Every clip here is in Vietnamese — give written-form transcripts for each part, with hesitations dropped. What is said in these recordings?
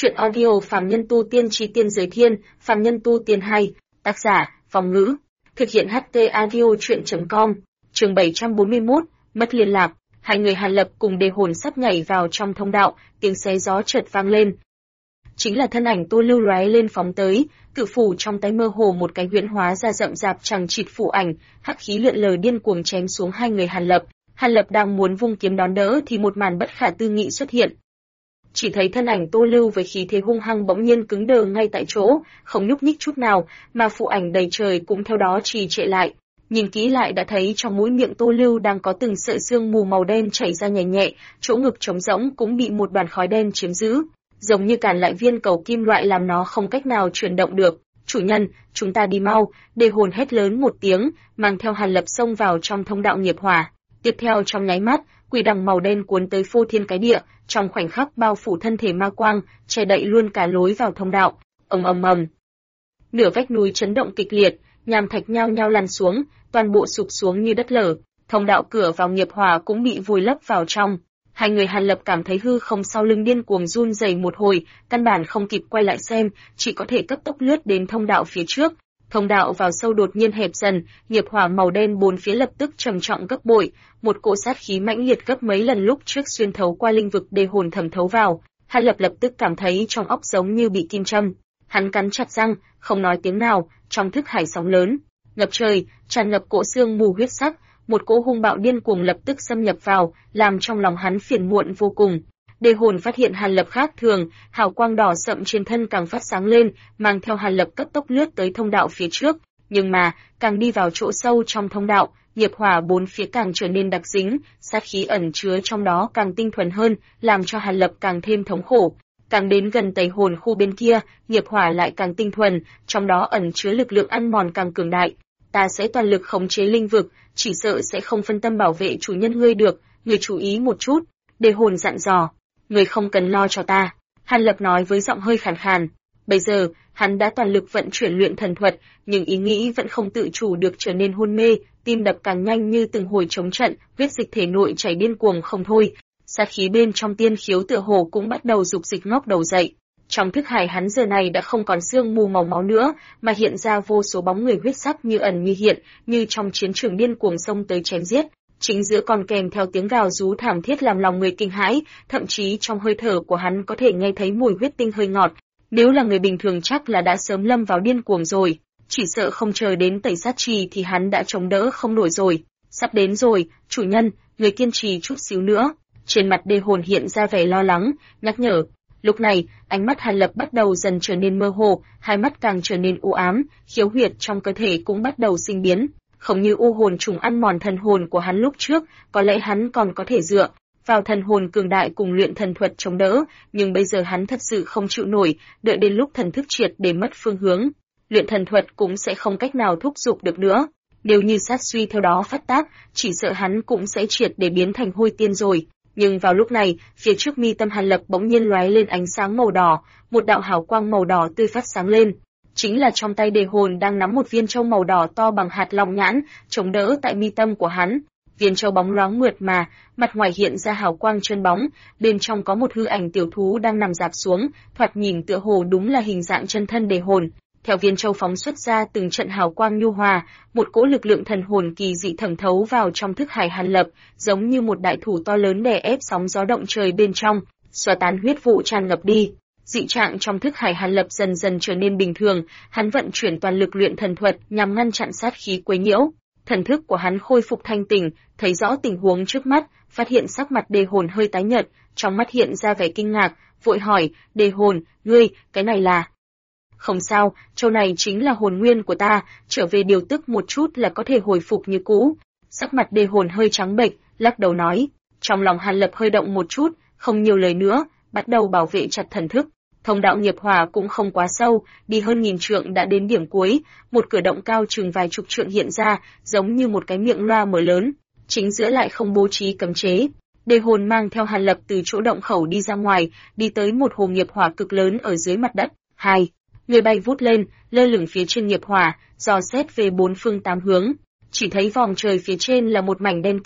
Chuyện audio Phàm Nhân Tu Tiên Chí Tiên Giới Thiên, Phàm Nhân Tu Tiên 2, tác giả, Phong Ngữ, thực hiện HT audio chuyện.com, chương 741, mất liên lạc, hai người Hàn Lập cùng Đề Hồn sắp nhảy vào trong thông đạo, tiếng xé gió chợt vang lên. Chính là thân ảnh Tô Lưu lóe lên phóng tới, cự phủ trong tay mơ hồ một cái huyễn hóa ra rậm rạp chằng chịt phủ ảnh, hắc khí lượn lờ điên cuồng chém xuống hai người Hàn Lập. Hàn Lập đang muốn vung kiếm đón đỡ thì một màn bất khả tư nghị xuất hiện. Chỉ thấy thân ảnh Tô Lưu với khí thế hung hăng bỗng nhiên cứng đờ ngay tại chỗ, không nhúc nhích chút nào, mà phù ảnh đầy trời cũng theo đó trì trệ lại. Nhìn kỹ lại đã thấy trong mũi miệng Tô Lưu đang có từng sợi sương mù màu đen chảy ra nhẹ nhẹ, chỗ ngực trống rỗng cũng bị một đoàn khói đen chiếm giữ, giống như cản lại viên cầu kim loại làm nó không cách nào chuyển động được. Chủ nhân, chúng ta đi mau! Đề Hồn hét lớn một tiếng, mang theo Hàn Lập xông vào trong thông đạo nghiệp hỏa. Tiếp theo trong nháy mắt, quỷ đằng màu đen cuốn tới phô thiên cái địa, trong khoảnh khắc bao phủ thân thể ma quang, che đậy luôn cả lối vào thông đạo. Ầm ầm ầm. Nửa vách núi chấn động kịch liệt, nham thạch nhao nhao lăn xuống, toàn bộ sụp xuống như đất lở. Thông đạo cửa vào nghiệp hỏa cũng bị vùi lấp vào trong. Hai người Hàn Lập cảm thấy hư không sau lưng điên cuồng run rẩy một hồi, căn bản không kịp quay lại xem, chỉ có thể cấp tốc lướt đến thông đạo phía trước. Thông đạo vào sâu đột nhiên hẹp dần, nghiệp hỏa màu đen bốn phía lập tức trầm trọng gấp bội, một cỗ sát khí mãnh liệt gấp mấy lần lúc trước xuyên thấu qua linh vực Đề Hồn thẩm thấu vào. Hàn Lập lập tức cảm thấy trong óc giống như bị kim châm. Hắn cắn chặt răng, không nói tiếng nào, trong thức hải sóng lớn ngập trời, tràn ngập cỗ xương mù huyết sắc, một cỗ hung bạo điên cuồng lập tức xâm nhập vào, làm trong lòng hắn phiền muộn vô cùng. Đề Hồn phát hiện Hàn Lập khác thường, hào quang đỏ sậm trên thân càng phát sáng lên, mang theo Hàn Lập cấp tốc lướt tới thông đạo phía trước. Nhưng mà, càng đi vào chỗ sâu trong thông đạo, nghiệp hỏa bốn phía càng trở nên đặc dính, sát khí ẩn chứa trong đó càng tinh thuần hơn, làm cho Hàn Lập càng thêm thống khổ. Càng đến gần tẩy hồn khu bên kia, nghiệp hỏa lại càng tinh thuần, trong đó ẩn chứa lực lượng ăn mòn càng cường đại. Ta sẽ toàn lực khống chế linh vực, chỉ sợ sẽ không phân tâm bảo vệ chủ nhân ngươi được, ngươi chú ý một chút. Đề Hồn dặn dò. Ngươi không cần lo cho ta, Hàn Lập nói với giọng hơi khàn khàn. Bây giờ, hắn đã toàn lực vận chuyển luyện thần thuật, nhưng ý nghĩ vẫn không tự chủ được trở nên hôn mê, tim đập càng nhanh như từng hồi chống trận, huyết dịch thể nội chảy điên cuồng không thôi. Sát khí bên trong tiên khiếu tựa hồ cũng bắt đầu dục dịch ngóc đầu dậy. Trong thức hải hắn giờ này đã không còn sương mù màu máu nữa, mà hiện ra vô số bóng người huyết sắc như ẩn như hiện, như trong chiến trường điên cuồng xông tới chém giết. Chính giữa còn kèm theo tiếng gào rú thảm thiết làm lòng người kinh hãi, thậm chí trong hơi thở của hắn có thể nghe thấy mùi huyết tinh hơi ngọt. Nếu là người bình thường chắc là đã sớm lâm vào điên cuồng rồi, chỉ sợ không chờ đến tẩy sát trì thì hắn đã chống đỡ không nổi rồi. Sắp đến rồi, chủ nhân, người kiên trì chút xíu nữa. Trên mặt Đề Hồn hiện ra vẻ lo lắng, nhắc nhở. Lúc này, ánh mắt Hàn Lập bắt đầu dần trở nên mơ hồ, hai mắt càng trở nên u ám, khiếu huyệt trong cơ thể cũng bắt đầu sinh biến. Không như u hồn trùng ăn mòn thần hồn của hắn lúc trước, có lẽ hắn còn có thể dựa vào thần hồn cường đại cùng luyện thần thuật chống đỡ, nhưng bây giờ hắn thật sự không chịu nổi, đợi đến lúc thần thức triệt để mất phương hướng, luyện thần thuật cũng sẽ không cách nào thúc giục được nữa. Nếu như sát suy theo đó phát tác, chỉ sợ hắn cũng sẽ triệt để biến thành hôi tiên rồi. Nhưng vào lúc này, phía trước mi tâm Hàn Lập bỗng nhiên lóe lên ánh sáng màu đỏ, một đạo hào quang màu đỏ tươi phát sáng lên. Chính là trong tay Đề Hồn đang nắm một viên châu màu đỏ to bằng hạt long nhãn, chống đỡ tại mi tâm của hắn. Viên châu bóng loáng mượt mà, mặt ngoài hiện ra hào quang chân bóng, bên trong có một hư ảnh tiểu thú đang nằm rạp xuống, thoạt nhìn tựa hồ đúng là hình dạng chân thân Đề Hồn. Theo viên châu phóng xuất ra từng trận hào quang nhu hòa, một cỗ lực lượng thần hồn kỳ dị thẩm thấu vào trong thức hải Hàn Lập, giống như một đại thủ to lớn đè ép sóng gió động trời bên trong, xóa tan huyết vụ tràn ngập đi. Dị trạng trong thức hải Hàn Lập dần dần trở nên bình thường, hắn vận chuyển toàn lực luyện thần thuật nhằm ngăn chặn sát khí quấy nhiễu. Thần thức của hắn khôi phục thanh tỉnh, thấy rõ tình huống trước mắt, phát hiện sắc mặt Đề Hồn hơi tái nhợt, trong mắt hiện ra vẻ kinh ngạc, vội hỏi, Đề Hồn, ngươi, cái này là... Không sao, châu này chính là hồn nguyên của ta, trở về điều tức một chút là có thể hồi phục như cũ. Sắc mặt Đề Hồn hơi trắng bệch, lắc đầu nói. Trong lòng Hàn Lập hơi động một chút, không nhiều lời nữa, bắt đầu bảo vệ chặt thần thức. Thông đạo nghiệp hỏa cũng không quá sâu, đi hơn 1000 trượng đã đến điểm cuối, một cửa động cao chừng vài chục trượng hiện ra, giống như một cái miệng loa mở lớn, chính giữa lại không bố trí cấm chế. Đề Hồn mang theo Hàn Lập từ chỗ động khẩu đi ra ngoài, đi tới một hồ nghiệp hỏa cực lớn ở dưới mặt đất. Hai người bay vút lên, lơ lửng phía trên nghiệp hỏa, dò xét về bốn phương tám hướng. Chỉ thấy vòng trời phía trên là một mảnh đen kịt,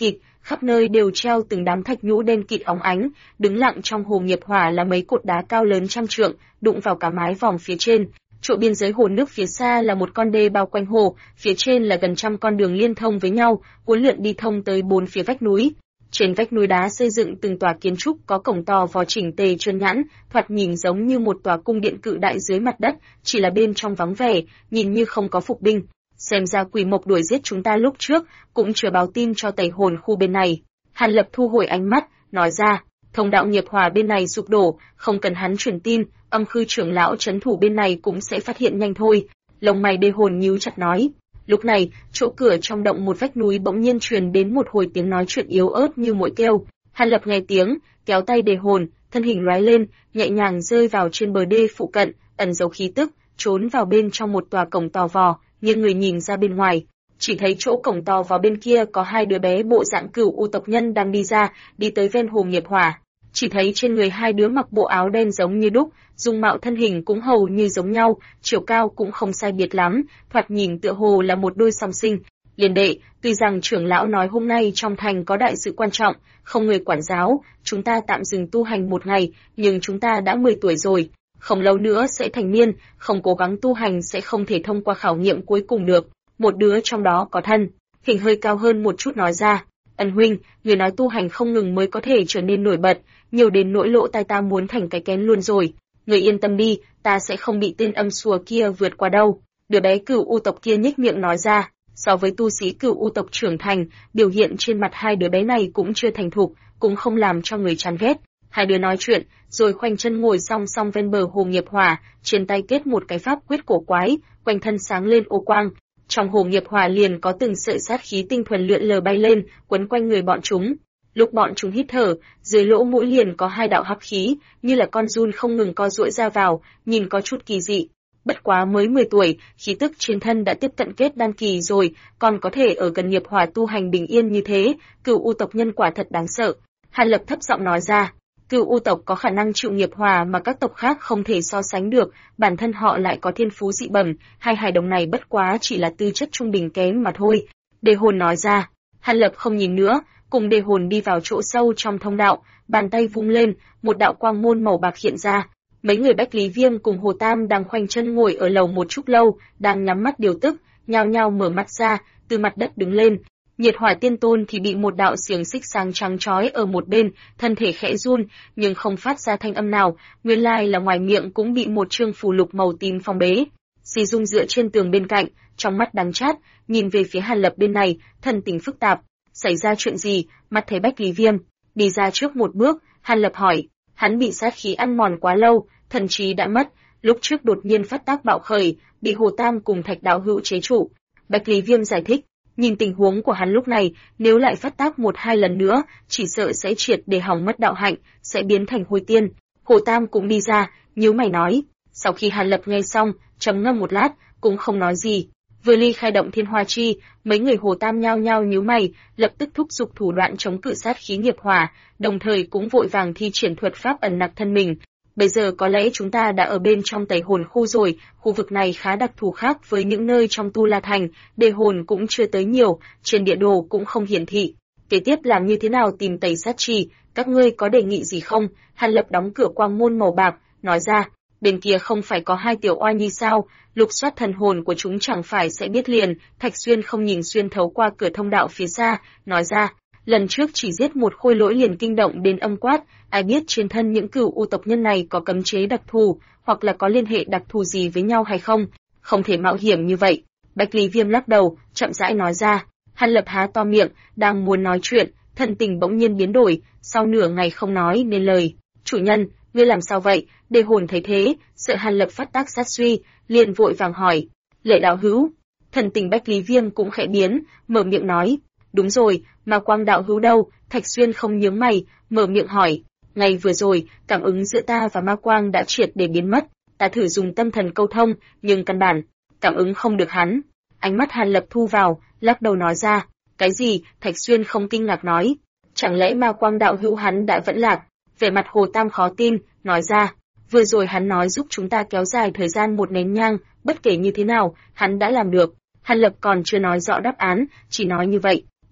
khắp nơi đều treo từng đám thạch nhũ đen kịt óng ánh, đứng lặng trong hồ nghiệp hỏa là mấy cột đá cao lớn trăm trượng, đụng vào cả mái vòm phía trên. Chỗ biên giới hồ nước phía xa là một con đê bao quanh hồ, phía trên là gần trăm con đường liên thông với nhau, uốn lượn đi thông tới bốn phía vách núi. Trên vách núi đá xây dựng từng tòa kiến trúc có cổng to vò chỉnh tề trơn nhẵn, thoạt nhìn giống như một tòa cung điện cự đại dưới mặt đất, chỉ là bên trong vắng vẻ, nhìn như không có phục binh. Xem ra Quỷ Mộc đuổi giết chúng ta lúc trước, cũng chưa báo tin cho tẩy hồn khu bên này. Hàn Lập thu hồi ánh mắt, nói ra, thông đạo nghiệp hỏa bên này sụp đổ, không cần hắn truyền tin, Âm Khư trưởng lão trấn thủ bên này cũng sẽ phát hiện nhanh thôi. Lông mày Đê Hồn nhíu chặt nói. Lúc này, chỗ cửa trong động một vách núi bỗng nhiên truyền đến một hồi tiếng nói chuyện yếu ớt như muỗi kêu. Hàn Lập nghe tiếng, kéo tay Đê Hồn, thân hình lóe lên, nhẹ nhàng rơi vào trên bờ đê phụ cận, ẩn giấu khí tức, trốn vào bên trong một tòa cổng to vò, nghiêng người nhìn ra bên ngoài. Chỉ thấy chỗ cổng to vào bên kia có hai đứa bé bộ dạng Cửu U tộc nhân đang đi ra, đi tới ven hồ nghiệp hỏa. Chỉ thấy trên người hai đứa mặc bộ áo đen giống như đúc, dung mạo thân hình cũng hầu như giống nhau, chiều cao cũng không sai biệt lắm, thoạt nhìn tựa hồ là một đôi song sinh. Liên đệ, tuy rằng trưởng lão nói hôm nay trong thành có đại sự quan trọng, không người quản giáo, chúng ta tạm dừng tu hành một ngày, nhưng chúng ta đã 10 tuổi rồi, không lâu nữa sẽ thành niên, không cố gắng tu hành sẽ không thể thông qua khảo nghiệm cuối cùng được. Một đứa trong đó có thân hình hơi cao hơn một chút nói ra, Ân huynh, người nói tu hành không ngừng mới có thể trở nên nổi bật, nhiều đến nỗi lỗ tai ta muốn thành cái kén luôn rồi. Người yên tâm đi, ta sẽ không bị tên âm xùa kia vượt qua đâu. Đứa bé Cửu U tộc kia nhếch miệng nói ra. So với tu sĩ Cửu U tộc trưởng thành, biểu hiện trên mặt hai đứa bé này cũng chưa thành thục, cũng không làm cho người chán ghét. Hai đứa nói chuyện, rồi khoanh chân ngồi song song ven bờ hồ nghiệp hỏa, trên tay kết một cái pháp quyết cổ quái, quanh thân sáng lên ô quang. Trong hồ nghiệp hỏa liền có từng sợi sát khí tinh thuần lượn lờ bay lên, quấn quanh người bọn chúng. Lúc bọn chúng hít thở, dưới lỗ mũi liền có hai đạo hắc khí, như là con giun không ngừng co duỗi ra vào, nhìn có chút kỳ dị. Bất quá mới 10 tuổi, khí tức trên thân đã tiếp cận kết đan kỳ rồi, còn có thể ở gần nghiệp hỏa tu hành bình yên như thế, Cửu U tộc nhân quả thật đáng sợ. Hàn Lập thấp giọng nói ra, Cửu U tộc có khả năng chịu nghiệp hỏa mà các tộc khác không thể so sánh được, bản thân họ lại có thiên phú dị bẩm, hai hài đồng này bất quá chỉ là tư chất trung bình kém mà thôi. Đề Hồn nói ra. Hàn Lập không nhìn nữa, cùng Đề Hồn đi vào chỗ sâu trong thông đạo, bàn tay vung lên, một đạo quang môn màu bạc hiện ra. Mấy người Bách Lý Viêm cùng Hồ Tam đang khoanh chân ngồi ở lầu một chút lâu, đang nhắm mắt điều tức, nhao nhao mở mắt ra, từ mặt đất đứng lên. Nhiệt Hỏa Tiên Tôn thì bị một đạo xiềng xích sáng trắng trói ở một bên, thân thể khẽ run, nhưng không phát ra thanh âm nào, nguyên lai là ngoài miệng cũng bị một chương phù lục màu tím phong bế. Di Dung dựa trên tường bên cạnh, trong mắt đắng chát, nhìn về phía Hàn Lập bên này, thần tình phức tạp. Xảy ra chuyện gì? Mắt thấy Bách Lý Viêm đi ra trước một bước, Hàn Lập hỏi. Hắn bị sát khí ăn mòn quá lâu, thần trí đã mất, lúc trước đột nhiên phát tác bạo khởi, bị Hồ Tam cùng Thạch Đạo Hữu chế trụ. Bách Lý Viêm giải thích, nhìn tình huống của hắn lúc này, nếu lại phát tác một hai lần nữa, chỉ sợ sẽ triệt để hỏng mất đạo hạnh, sẽ biến thành hôi tiên. Hồ Tam cũng đi ra, nhíu mày nói. Sau khi Hàn Lập nghe xong, trầm ngâm một lát, cũng không nói gì. Vừa ly khai động Thiên Hoa Chi, mấy người Hồ Tam nhao nhao nhíu mày, lập tức thúc giục thủ đoạn chống cự sát khí nghiệp hỏa, đồng thời cũng vội vàng thi triển thuật pháp ẩn nặc thân mình. Bây giờ có lẽ chúng ta đã ở bên trong tẩy hồn khu rồi, khu vực này khá đặc thù khác với những nơi trong Tu La Thành, đề hồn cũng chưa tới nhiều, trên địa đồ cũng không hiển thị. Kế tiếp làm như thế nào tìm tẩy sát trì, các ngươi có đề nghị gì không? Hàn Lập đóng cửa quang môn màu bạc, nói ra, bên kia không phải có hai tiểu oai nhi sao, lục soát thần hồn của chúng chẳng phải sẽ biết liền. Thạch Xuyên không nhìn xuyên thấu qua cửa thông đạo phía xa, nói ra, lần trước chỉ giết một khôi lỗi liền kinh động đến âm quát, ai biết trên thân những cửu u tộc nhân này có cấm chế đặc thù, hoặc là có liên hệ đặc thù gì với nhau hay không, không thể mạo hiểm như vậy. Bạch Lý Viêm lắc đầu, chậm rãi nói ra. Hàn Lập há to miệng, đang muốn nói chuyện, thần tình bỗng nhiên biến đổi, sau nửa ngày không nói nên lời. Chủ nhân, ngươi làm sao vậy? Đề hồn thấy thế, sợ Hàn Lập phát tác sát suy, liền vội vàng hỏi. Lệ đạo hữu. Thần tình Bạch Lý Viêm cũng khẽ biến, mở miệng nói. Đúng rồi, mà Quang đạo hữu đâu? Thạch Xuyên không nhướng mày, mở miệng hỏi. Ngày vừa rồi, cảm ứng giữa ta và Ma Quang đã triệt để biến mất. Ta thử dùng tâm thần câu thông, nhưng căn bản cảm ứng không được hắn. Ánh mắt Hàn Lập thu vào, lắc đầu nói ra. Cái gì? Thạch Xuyên không kinh ngạc nói. Chẳng lẽ Ma Quang đạo hữu hắn đã vẫn lạc? Vẻ mặt Hồ Tam khó tin, nói ra. Vừa rồi hắn nói giúp chúng ta kéo dài thời gian một nén nhang, bất kể như thế nào, hắn đã làm được. Hàn Lập còn chưa nói rõ đáp án, chỉ nói như vậy.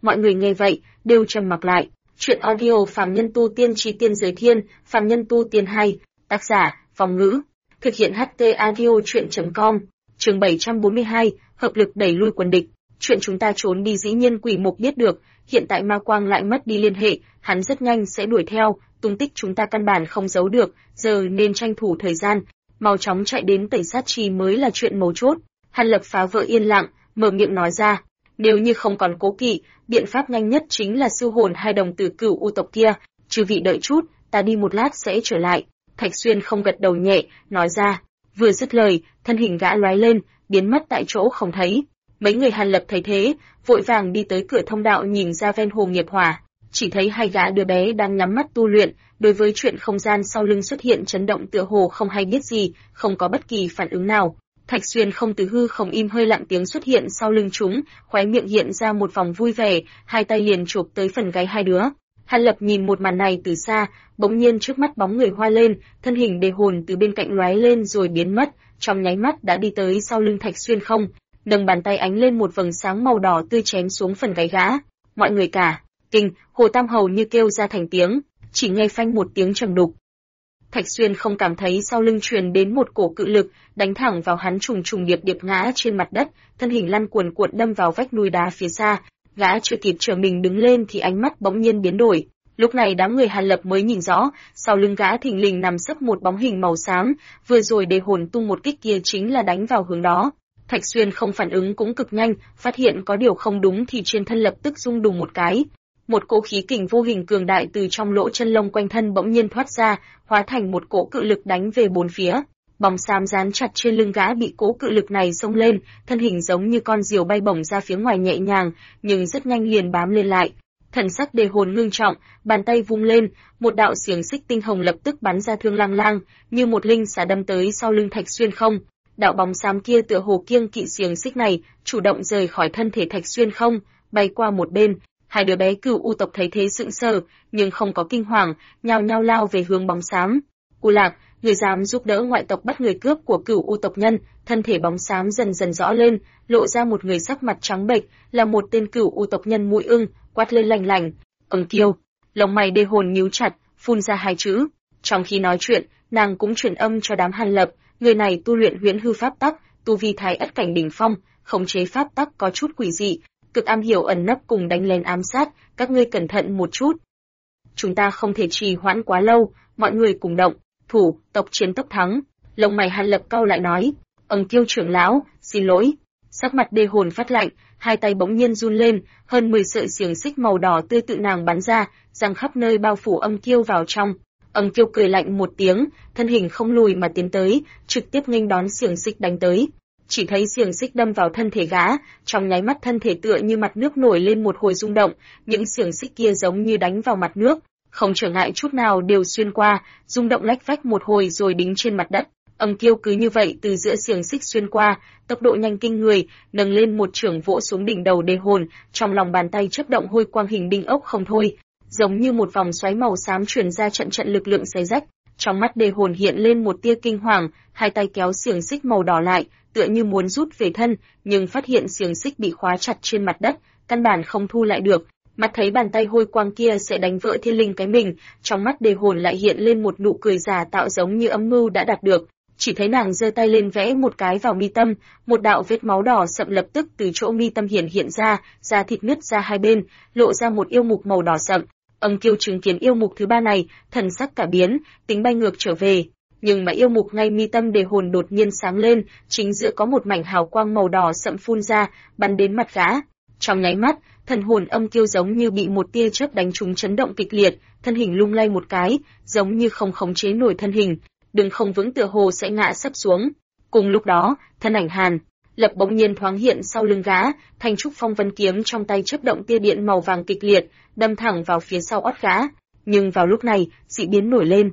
Mọi người nghe vậy, đều trầm mặc lại. Chuyện audio Phàm Nhân Tu Tiên Chí Tiên Giới Thiên, Phàm Nhân Tu Tiên 2, tác giả, Phong Ngữ. Thực hiện HT Audio Chuyện.com, chương 742, hợp lực đẩy lui quân địch. Chuyện chúng ta trốn đi dĩ nhiên Quỷ Mục biết được, hiện tại Ma Quang lại mất đi liên hệ, hắn rất nhanh sẽ đuổi theo, tung tích chúng ta căn bản không giấu được, giờ nên tranh thủ thời gian, mau chóng chạy đến Tẩy Sát Trì mới là chuyện mấu chốt. Hàn Lập phá vỡ yên lặng, mở miệng nói ra, nếu như không còn cố kỵ, biện pháp nhanh nhất chính là siêu hồn hai đồng tử Cửu U tộc kia, chư vị đợi chút, ta đi một lát sẽ trở lại. Thạch Xuyên không gật đầu nhẹ, nói ra, vừa dứt lời, thân hình gã lóe lên, biến mất tại chỗ không thấy. Mấy người Hàn Lập thấy thế, vội vàng đi tới cửa thông đạo nhìn ra ven hồ nghiệp hỏa, chỉ thấy hai gã đứa bé đang nhắm mắt tu luyện, đối với chuyện không gian sau lưng xuất hiện chấn động tựa hồ không hay biết gì, không có bất kỳ phản ứng nào. Thạch Xuyên không từ hư không im hơi lặng tiếng xuất hiện sau lưng chúng, khóe miệng hiện ra một vòng vui vẻ, hai tay liền chụp tới phần gáy hai đứa. Hàn Lập nhìn một màn này từ xa, bỗng nhiên trước mắt bóng người hoa lên, thân hình đề hồn từ bên cạnh lóe lên rồi biến mất, trong nháy mắt đã đi tới sau lưng Thạch Xuyên không, nâng bàn tay ánh lên một vầng sáng màu đỏ tươi chém xuống phần gáy gã. Mọi người cả kinh, Hồ Tam hầu như kêu ra thành tiếng, chỉ nghe phanh một tiếng trầm đục. Thạch Xuyên không cảm thấy sau lưng truyền đến một cổ cự lực, đánh thẳng vào hắn trùng trùng điệp điệp ngã trên mặt đất, thân hình lăn cuồn cuộn đâm vào vách núi đá phía xa. Gã chưa kịp trở mình đứng lên thì ánh mắt bỗng nhiên biến đổi. Lúc này đám người Hàn Lập mới nhìn rõ, sau lưng gã thình lình nằm sấp một bóng hình màu xám, vừa rồi đề hồn tung một kích kia chính là đánh vào hướng đó. Thạch Xuyên không phản ứng cũng cực nhanh, phát hiện có điều không đúng thì trên thân lập tức rung đùng một cái. Một cỗ khí kình vô hình cường đại từ trong lỗ chân lông quanh thân bỗng nhiên thoát ra, hóa thành một cỗ cự lực đánh về bốn phía. Bóng xám dán chặt trên lưng gã bị cỗ cự lực này xông lên, thân hình giống như con diều bay bổng ra phía ngoài nhẹ nhàng, nhưng rất nhanh liền bám lên lại. Thần sắc đề hồn ngưng trọng, bàn tay vung lên, một đạo xiềng xích tinh hồng lập tức bắn ra thương lang lang, như một linh xà đâm tới sau lưng Thạch Xuyên không. Đạo bóng xám kia tựa hồ kiêng kỵ xiềng xích này, chủ động rời khỏi thân thể Thạch Xuyên không, bay qua một bên. Hai đứa bé Cửu U tộc thấy thế sững sờ, nhưng không có kinh hoàng, nhao nhao lao về hướng bóng xám. U Lạc, người dám giúp đỡ ngoại tộc bắt người cướp của Cửu U tộc nhân? Thân thể bóng xám dần dần rõ lên, lộ ra một người sắc mặt trắng bệch, là một tên Cửu U tộc nhân mũi ưng, quát lên lành lành, Kiêu. Lông mày đề hồn nhíu chặt, phun ra hai chữ. Trong khi nói chuyện, nàng cũng truyền âm cho đám Hàn Lập, người này tu luyện huyễn hư pháp tắc, tu vi thái ất cảnh đỉnh phong, khống chế pháp tắc có chút quỷ dị, cực am hiểu ẩn nấp cùng đánh lén ám sát, các ngươi cẩn thận một chút. Chúng ta không thể trì hoãn quá lâu, mọi người cùng động, thủ, tộc chiến tốc thắng. Lông mày Hàn Lập cau lại nói, Kiêu trưởng lão, xin lỗi. Sắc mặt đề hồn phát lạnh, hai tay bỗng nhiên run lên, hơn 10 sợi xiềng xích màu đỏ tươi tự nàng bắn ra, giăng khắp nơi bao phủ Kiêu vào trong. Kiêu cười lạnh một tiếng, thân hình không lùi mà tiến tới, trực tiếp nghênh đón xiềng xích đánh tới. Chỉ thấy xiềng xích đâm vào thân thể gã, trong nháy mắt thân thể tựa như mặt nước nổi lên một hồi rung động, những xiềng xích kia giống như đánh vào mặt nước, không trở ngại chút nào đều xuyên qua, rung động lách vách một hồi rồi đính trên mặt đất. Kiêu cứ như vậy từ giữa xiềng xích xuyên qua, tốc độ nhanh kinh người, nâng lên một chưởng vỗ xuống đỉnh đầu đề hồn, trong lòng bàn tay chớp động hôi quang hình đinh ốc không thôi, giống như một vòng xoáy màu xám truyền ra trận trận lực lượng xé rách. Trong mắt đề hồn hiện lên một tia kinh hoàng, hai tay kéo xiềng xích màu đỏ lại, tựa như muốn rút về thân, nhưng phát hiện xiềng xích bị khóa chặt trên mặt đất, căn bản không thu lại được. Mắt thấy bàn tay hôi quang kia sẽ đánh vỡ thiên linh cái mình, trong mắt đề hồn lại hiện lên một nụ cười giả tạo giống như âm mưu đã đạt được. Chỉ thấy nàng giơ tay lên vẽ một cái vào mi tâm, một đạo vết máu đỏ sậm lập tức từ chỗ mi tâm hiện ra, da thịt nứt ra hai bên, lộ ra một yêu mục màu đỏ sậm. Kiêu chứng kiến yêu mục thứ ba này, thần sắc cả biến, tính bay ngược trở về. Nhưng mà yêu mục ngay mi tâm đề hồn đột nhiên sáng lên, chính giữa có một mảnh hào quang màu đỏ sậm phun ra, bắn đến mặt gã. Trong nháy mắt, thần hồn Kiêu giống như bị một tia chớp đánh trúng chấn động kịch liệt, thân hình lung lay một cái, giống như không khống chế nổi thân hình, đứng không vững tựa hồ sẽ ngã sấp xuống. Cùng lúc đó, thân ảnh Hàn Lập bỗng nhiên thoáng hiện sau lưng gã, thanh trúc phong vân kiếm trong tay chớp động tia điện màu vàng kịch liệt, đâm thẳng vào phía sau ót gã. Nhưng vào lúc này, dị biến nổi lên.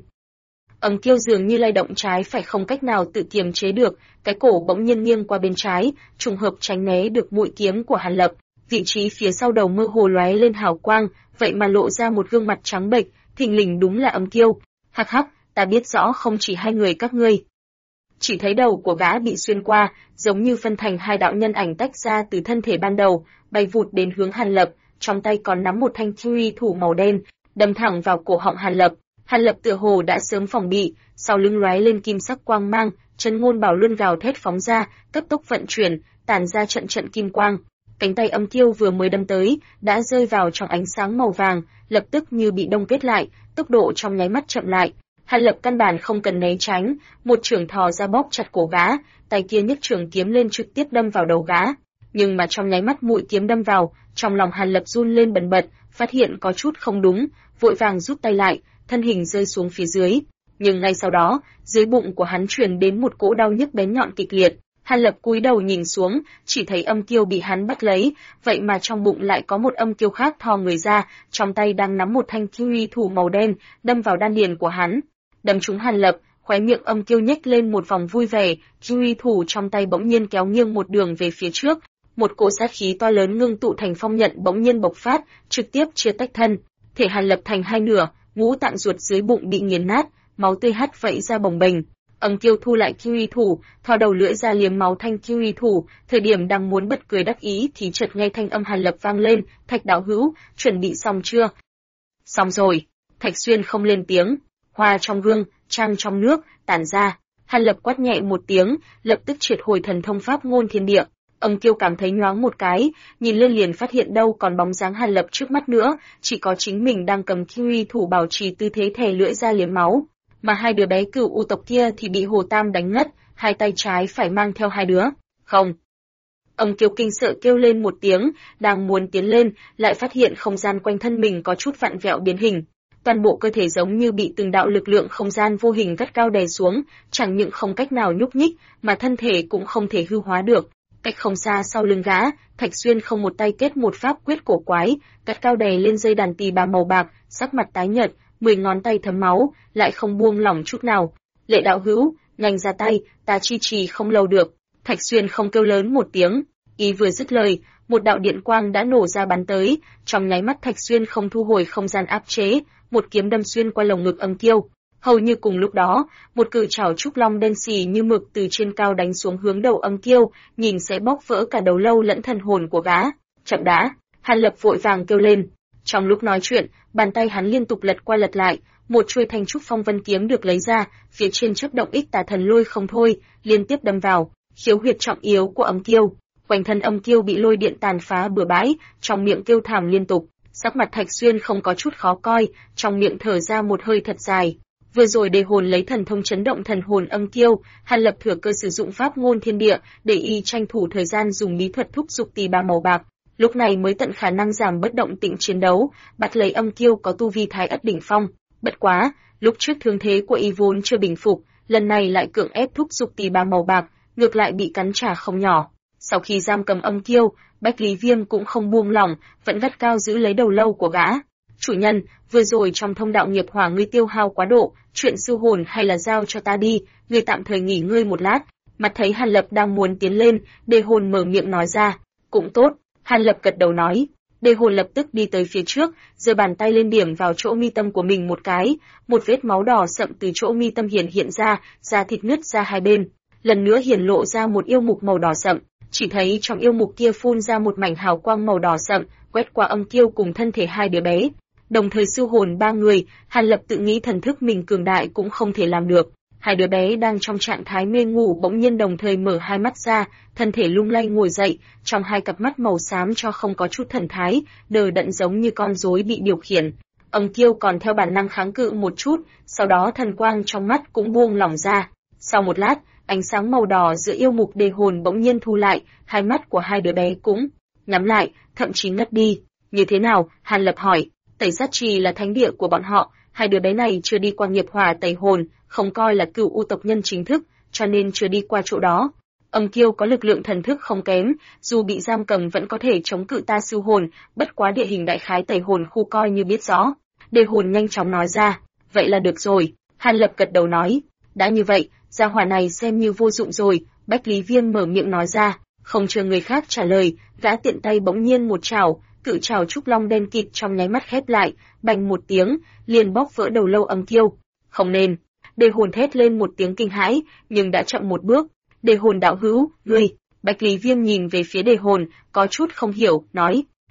Kiêu dường như lay động trái phải không cách nào tự kiềm chế được, cái cổ bỗng nhiên nghiêng qua bên trái, trùng hợp tránh né được mũi kiếm của Hàn Lập. Vị trí phía sau đầu mơ hồ lóe lên hào quang, vậy mà lộ ra một gương mặt trắng bệch, thình lình đúng là Kiêu. Hắc hắc, ta biết rõ không chỉ hai người các ngươi. Chỉ thấy đầu của gã bị xuyên qua, giống như phân thành hai đạo nhân ảnh tách ra từ thân thể ban đầu, bay vụt đến hướng Hàn Lập, trong tay còn nắm một thanh truy thủ màu đen, đâm thẳng vào cổ họng Hàn Lập. Hàn Lập tựa hồ đã sớm phòng bị, sau lưng lóe lên kim sắc quang mang, chân ngôn bảo luân gào thét phóng ra, cấp tốc vận chuyển, tản ra trận trận kim quang. Cánh tay Âm Kiêu vừa mới đâm tới, đã rơi vào trong ánh sáng màu vàng, lập tức như bị đông kết lại, tốc độ trong nháy mắt chậm lại. Hàn Lập căn bản không cần né tránh, một chưởng thò ra bóp chặt cổ gã, tay kia nhấc trường kiếm lên trực tiếp đâm vào đầu gã. Nhưng mà trong nháy mắt mũi kiếm đâm vào, trong lòng Hàn Lập run lên bần bật, phát hiện có chút không đúng, vội vàng rút tay lại, thân hình rơi xuống phía dưới. Nhưng ngay sau đó, dưới bụng của hắn truyền đến một cỗ đau nhức bén nhọn kịch liệt. Hàn Lập cúi đầu nhìn xuống, chỉ thấy Âm Kiêu bị hắn bắt lấy, vậy mà trong bụng lại có một Âm Kiêu khác thò người ra, trong tay đang nắm một thanh truy thủ màu đen, đâm vào đan điền của hắn. Đâm trúng Hàn Lập, khóe miệng Âm Kiêu nhếch lên một vòng vui vẻ, truy thủ trong tay bỗng nhiên kéo nghiêng một đường về phía trước, một cỗ sát khí to lớn ngưng tụ thành phong nhận bỗng nhiên bộc phát, trực tiếp chia tách thân, thể Hàn Lập thành hai nửa, ngũ tạng ruột dưới bụng bị nghiền nát, máu tươi hắt vẩy ra bồng bềnh. Âm Kiêu thu lại kiwi thủ, thò đầu lưỡi ra liếm máu thanh kiwi thủ, thời điểm đang muốn bật cười đắc ý thì chợt nghe thanh âm Hàn Lập vang lên, "Thạch đạo hữu, chuẩn bị xong chưa?" "Xong rồi." Thạch Xuyên không lên tiếng. Hoa trong gương, trăng trong nước, tản ra. Hàn Lập quát nhẹ một tiếng, lập tức triệt hồi thần thông pháp ngôn thiên địa. Âm Kiêu cảm thấy nhoáng một cái, nhìn lên liền phát hiện đâu còn bóng dáng Hàn Lập trước mắt nữa, chỉ có chính mình đang cầm kiwi thủ bảo trì tư thế thè lưỡi ra liếm máu. Mà hai đứa bé Cửu U tộc kia thì bị Hồ Tam đánh ngất, hai tay trái phải mang theo hai đứa. "Không!" Âm Kiêu kinh sợ kêu lên một tiếng, đang muốn tiến lên, lại phát hiện không gian quanh thân mình có chút vặn vẹo biến hình. Toàn bộ cơ thể giống như bị từng đạo lực lượng không gian vô hình gắt cao đè xuống, chẳng những không cách nào nhúc nhích, mà thân thể cũng không thể hư hóa được. Cách không xa sau lưng gã, Thạch Xuyên không một tay kết một pháp quyết cổ quái, gắt cao đè lên dây đàn tỳ bà màu bạc, sắc mặt tái nhợt, 10 ngón tay thấm máu, lại không buông lỏng chút nào. "Lệ đạo hữu, nhanh ra tay, ta chi trì không lâu được." Thạch Xuyên không kêu lớn một tiếng, ý vừa dứt lời, một đạo điện quang đã nổ ra bắn tới, trong nháy mắt Thạch Xuyên không thu hồi không gian áp chế, một kiếm đâm xuyên qua lồng ngực Âm Kiêu. Hầu như cùng lúc đó, một cự trảo trúc long đen xì như mực từ trên cao đánh xuống hướng đầu Âm Kiêu, nhìn sẽ bóc vỡ cả đầu lâu lẫn thần hồn của gã. "Chậm đã!" Hàn Lập vội vàng kêu lên. Trong lúc nói chuyện, bàn tay hắn liên tục lật qua lật lại, một chuôi thanh trúc phong vân kiếm được lấy ra, phía trên chớp động ích tà thần lôi không thôi, liên tiếp đâm vào khiếu huyệt trọng yếu của Âm Kiêu. Quanh thân Âm Kiêu bị lôi điện tàn phá bừa bãi, trong miệng kêu thảm liên tục. Sắc mặt Thạch Xuyên không có chút khó coi, trong miệng thở ra một hơi thật dài. Vừa rồi đề hồn lấy thần thông chấn động thần hồn Âm Kiêu, Hàn Lập thừa cơ sử dụng pháp ngôn thiên địa, để y tranh thủ thời gian dùng bí thuật thúc dục tỳ bà màu bạc. Lúc này mới tận khả năng giảm bất động tĩnh chiến đấu, bắt lấy Âm Kiêu có tu vi thái ất đỉnh phong. Bất quá, lúc trước thương thế của y vốn chưa bình phục, lần này lại cưỡng ép thúc dục tỳ bà màu bạc, ngược lại bị cắn trả không nhỏ. Sau khi giam cầm Âm Kiêu, Bách Lý Viêm cũng không buông lỏng, vẫn gắt cao giữ lấy đầu lâu của gã. "Chủ nhân, vừa rồi trong thông đạo nghiệp hỏa ngươi tiêu hao quá độ, chuyện siêu hồn hay là giao cho ta đi, ngươi tạm thời nghỉ ngơi một lát." Mặt thấy Hàn Lập đang muốn tiến lên, Đề Hồn mở miệng nói ra. "Cũng tốt." Hàn Lập gật đầu nói. Đề Hồn lập tức đi tới phía trước, giơ bàn tay lên điểm vào chỗ mi tâm của mình một cái, một vết máu đỏ sậm từ chỗ mi tâm hiện ra, da thịt nứt ra hai bên. Lần nữa hiển lộ ra một yêu mục màu đỏ sậm, chỉ thấy trong yêu mục kia phun ra một mảnh hào quang màu đỏ sậm, quét qua Âm Kiêu cùng thân thể hai đứa bé. Đồng thời siêu hồn ba người, Hàn Lập tự nghĩ thần thức mình cường đại cũng không thể làm được. Hai đứa bé đang trong trạng thái mê ngủ bỗng nhiên đồng thời mở hai mắt ra, thân thể lung lay ngồi dậy, trong hai cặp mắt màu xám cho không có chút thần thái, đờ đẫn giống như con rối bị điều khiển. Âm Kiêu còn theo bản năng kháng cự một chút, sau đó thần quang trong mắt cũng buông lỏng ra. Sau một lát, ánh sáng màu đỏ giữa yêu mục Đề Hồn bỗng nhiên thu lại, hai mắt của hai đứa bé cũng nhắm lại, thậm chí ngất đi. "Như thế nào?" Hàn Lập hỏi. Tẩy Sát Trì là thánh địa của bọn họ, hai đứa bé này chưa đi qua nghiệp hỏa tẩy hồn, không coi là Cửu U tộc nhân chính thức, cho nên chưa đi qua chỗ đó. Âm Kiêu có lực lượng thần thức không kém, dù bị giam cầm vẫn có thể chống cự ta siêu hồn, bất quá địa hình đại khái tẩy hồn khu coi như biết rõ. Đề Hồn nhanh chóng nói ra. "Vậy là được rồi." Hàn Lập gật đầu nói. "Đã như vậy, gia hỏa này xem như vô dụng rồi." Bách Lý Viêm mở miệng nói ra, không chờ người khác trả lời, gã tiện tay bỗng nhiên một chảo, cự trảo trúc long đen kịt trong nháy mắt khép lại, bành một tiếng, liền bóc vỡ đầu lâu Âm Kiêu. "Không nên!" Đề Hồn thét lên một tiếng kinh hãi, nhưng đã chậm một bước. "Đề Hồn đạo hữu, ngươi!" Bách Lý Viêm nhìn về phía Đề Hồn, có chút không hiểu, nói.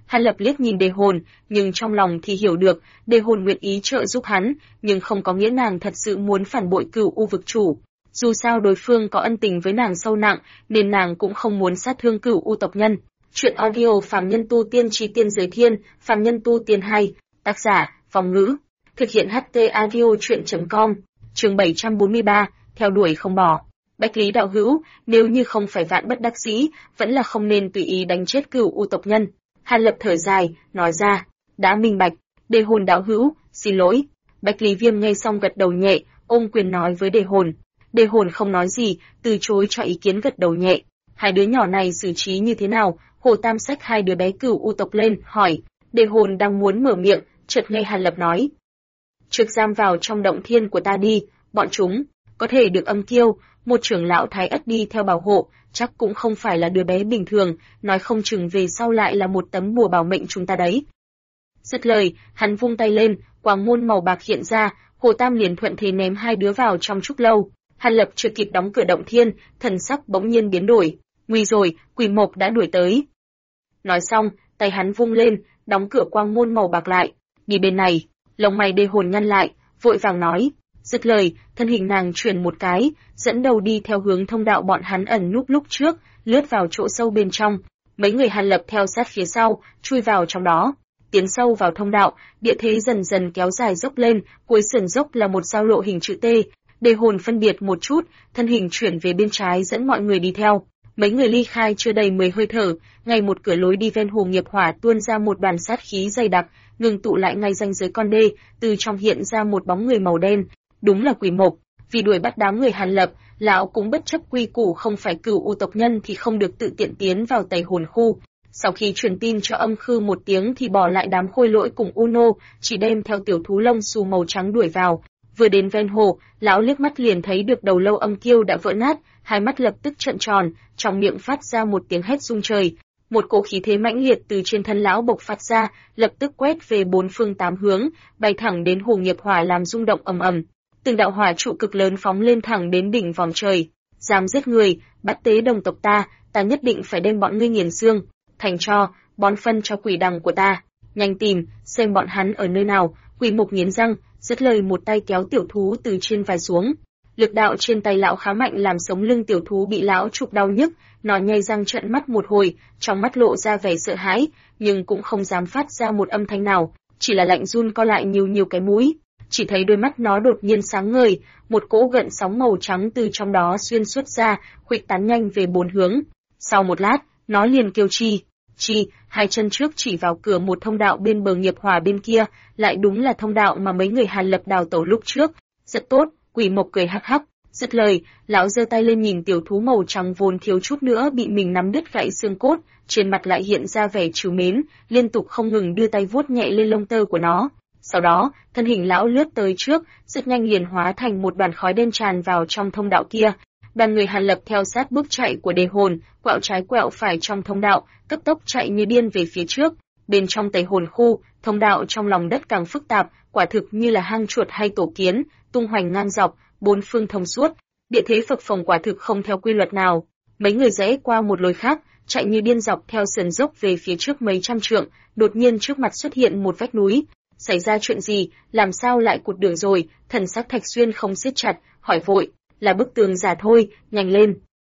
Hàn Lập liếc nhìn Đề Hồn, nhưng trong lòng thì hiểu được, Đề Hồn nguyện ý trợ giúp hắn, nhưng không có nghĩa nàng thật sự muốn phản bội Cửu U vực chủ. Dù sao đối phương có ân tình với nàng sâu nặng, nên nàng cũng không muốn sát thương Cửu U tộc nhân. Chuyện audio Phàm Nhân Tu Tiên Chi Tiên Giới Thiên, Phàm Nhân Tu Tiên 2, tác giả, Phong Ngữ. Thực hiện HT Audio Chuyện.com, chương 743, theo đuổi không bỏ. Bách Lý đạo hữu, nếu như không phải vạn bất đắc dĩ, vẫn là không nên tùy ý đánh chết Cửu U tộc nhân. Hàn Lập thở dài, nói ra, đã minh bạch, Đề Hồn đạo hữu, xin lỗi. Bách Lý Viêm nghe xong gật đầu nhẹ, ôm quyền nói với Đề Hồn. Đề Hồn không nói gì, từ chối cho ý kiến gật đầu nhẹ. Hai đứa nhỏ này xử trí như thế nào? Hồ Tam xách hai đứa bé Cửu U tộc lên, hỏi. Đề Hồn đang muốn mở miệng, chợt nghe Hàn Lập nói. Trước giam vào trong động thiên của ta đi, bọn chúng có thể được Âm Kiêu, một trưởng lão Thái Ất đi theo bảo hộ, chắc cũng không phải là đứa bé bình thường, nói không chừng về sau lại là một tấm bùa bảo mệnh chúng ta đấy. Dứt lời, hắn vung tay lên, quang môn màu bạc hiện ra, Hồ Tam liền thuận thế ném hai đứa vào trong trúc lâu. Hàn Lập chưa kịp đóng cửa động thiên, thần sắc bỗng nhiên biến đổi. Nguy rồi, Quỷ Mộc đã đuổi tới. Nói xong, tay hắn vung lên, đóng cửa quang môn màu bạc lại. Đi bên này, lông mày Đề Hồn nhăn lại, vội vàng nói. Dứt lời, thân hình nàng chuyển một cái, dẫn đầu đi theo hướng thông đạo bọn hắn ẩn núp lúc trước, lướt vào chỗ sâu bên trong. Mấy người Hàn Lập theo sát phía sau, chui vào trong đó. Tiến sâu vào thông đạo, địa thế dần dần kéo dài dốc lên, cuối sườn dốc là một giao lộ hình chữ T. Đề Hồn phân biệt một chút, thân hình chuyển về bên trái dẫn mọi người đi theo. Mấy người ly khai chưa đầy 10 hơi thở, ngay một cửa lối đi ven hồ nghiệp hỏa tuôn ra một đoàn sát khí dày đặc, ngừng tụ lại ngay ranh giới con đê, từ trong hiện ra một bóng người màu đen. Đúng là Quỷ Mộc, vì đuổi bắt đám người Hàn Lập, lão cũng bất chấp quy củ không phải Cửu U tộc nhân thì không được tự tiện tiến vào Tẩy Hồn khu. Sau khi truyền tin cho Âm Khư một tiếng thì bỏ lại đám khôi lỗi cùng Uno, chỉ đem theo tiểu thú lông xù màu trắng đuổi vào. Vừa đến ven hồ, lão liếc mắt liền thấy được đầu lâu Âm Kiêu đã vỡ nát, hai mắt lập tức trợn tròn, trong miệng phát ra một tiếng hét rung trời. Một cỗ khí thế mãnh liệt từ trên thân lão bộc phát ra, lập tức quét về bốn phương tám hướng, bay thẳng đến hồ nghiệp hỏa làm rung động ầm ầm. Từng đạo hỏa trụ cực lớn phóng lên thẳng đến đỉnh vòm trời. Dám giết người, bắt tế đồng tộc ta nhất định phải đem bọn ngươi nghiền xương, thành tro, bón phân cho quỷ đằng của ta. Nhanh tìm, xem bọn hắn ở nơi nào. Quỷ Mộc nghiến răng, dứt lời một tay kéo tiểu thú từ trên vai xuống. Lực đạo trên tay lão khá mạnh làm sống lưng tiểu thú bị lão chụp đau nhức, nó nhay răng trợn mắt một hồi, trong mắt lộ ra vẻ sợ hãi, nhưng cũng không dám phát ra một âm thanh nào, chỉ là lạnh run co lại nhiều cái mũi. Chỉ thấy đôi mắt nó đột nhiên sáng ngời, một cỗ gợn sóng màu trắng từ trong đó xuyên suốt ra, khuếch tán nhanh về bốn hướng. Sau một lát, nó liền kêu chi, hai chân trước chỉ vào cửa một thông đạo bên bờ nghiệp hỏa bên kia, lại đúng là thông đạo mà mấy người Hàn Lập đào tẩu lúc trước. Rất tốt, Quỷ Mộc cười hắc hắc. Dứt lời, lão giơ tay lên nhìn tiểu thú màu trắng vốn thiếu chút nữa bị mình nắm đứt gãy xương cốt, trên mặt lại hiện ra vẻ trìu mến, liên tục không ngừng đưa tay vuốt nhẹ lên lông tơ của nó. Sau đó, thân hình lão lướt tới trước, rất nhanh liền hóa thành một đoàn khói đen tràn vào trong thông đạo kia. Đoàn người Hàn Lập theo sát bước chạy của Đề Hồn, quẹo trái quẹo phải trong thông đạo, cấp tốc chạy như điên về phía trước. Bên trong Tẩy Hồn khu, thông đạo trong lòng đất càng phức tạp, quả thực như là hang chuột hay tổ kiến, tung hoành ngang dọc, bốn phương thông suốt. Địa thế phập phồng quả thực không theo quy luật nào. Mấy người rẽ qua một lối khác, chạy như điên dọc theo sườn dốc về phía trước mấy trăm trượng, đột nhiên trước mặt xuất hiện một vách núi. Xảy ra chuyện gì, làm sao lại cụt đường rồi? Thần sắc Thạch Xuyên không siết chặt, hỏi vội, là bức tường giả thôi, nhanh lên.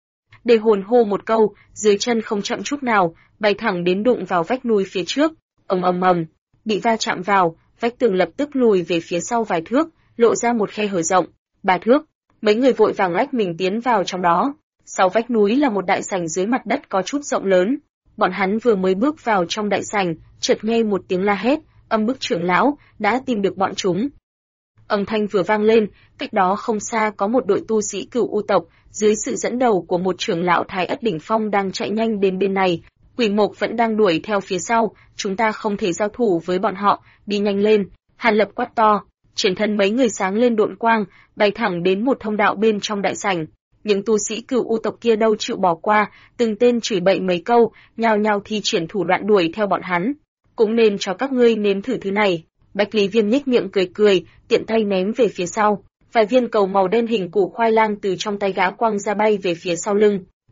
Đề Hồn hô một câu, dưới chân không chậm chút nào, bay thẳng đến đụng vào vách núi phía trước. Ầm ầm ầm, bị va chạm vào, vách tường lập tức lùi về phía sau vài thước, lộ ra một khe hở rộng, 3 thước. Mấy người vội vàng lách mình tiến vào trong đó. Sau vách núi là một đại sảnh dưới mặt đất có chút rộng lớn. Bọn hắn vừa mới bước vào trong đại sảnh, chợt nghe một tiếng la hét, Âm Bức trưởng lão đã tìm được bọn chúng. Âm thanh vừa vang lên, cách đó không xa có một đội tu sĩ Cửu U tộc, dưới sự dẫn đầu của một trưởng lão Thái Ất đỉnh phong đang chạy nhanh đến bên này. Quỷ Mộc vẫn đang đuổi theo phía sau, chúng ta không thể giao thủ với bọn họ, đi nhanh lên. Hàn Lập quát to, trên thân mấy người sáng lên độn quang, bay thẳng đến một thông đạo bên trong đại sảnh. Những tu sĩ Cửu U tộc kia đâu chịu bỏ qua, từng tên chửi bậy mấy câu, nhao nhao thi triển thủ đoạn đuổi theo bọn hắn. Cũng nên cho các ngươi nếm thử thứ này. Bách Lý Viêm nhếch miệng cười, tiện tay ném về phía sau. Vài viên cầu màu đen hình củ khoai lang từ trong tay gã quăng ra bay về phía sau lưng.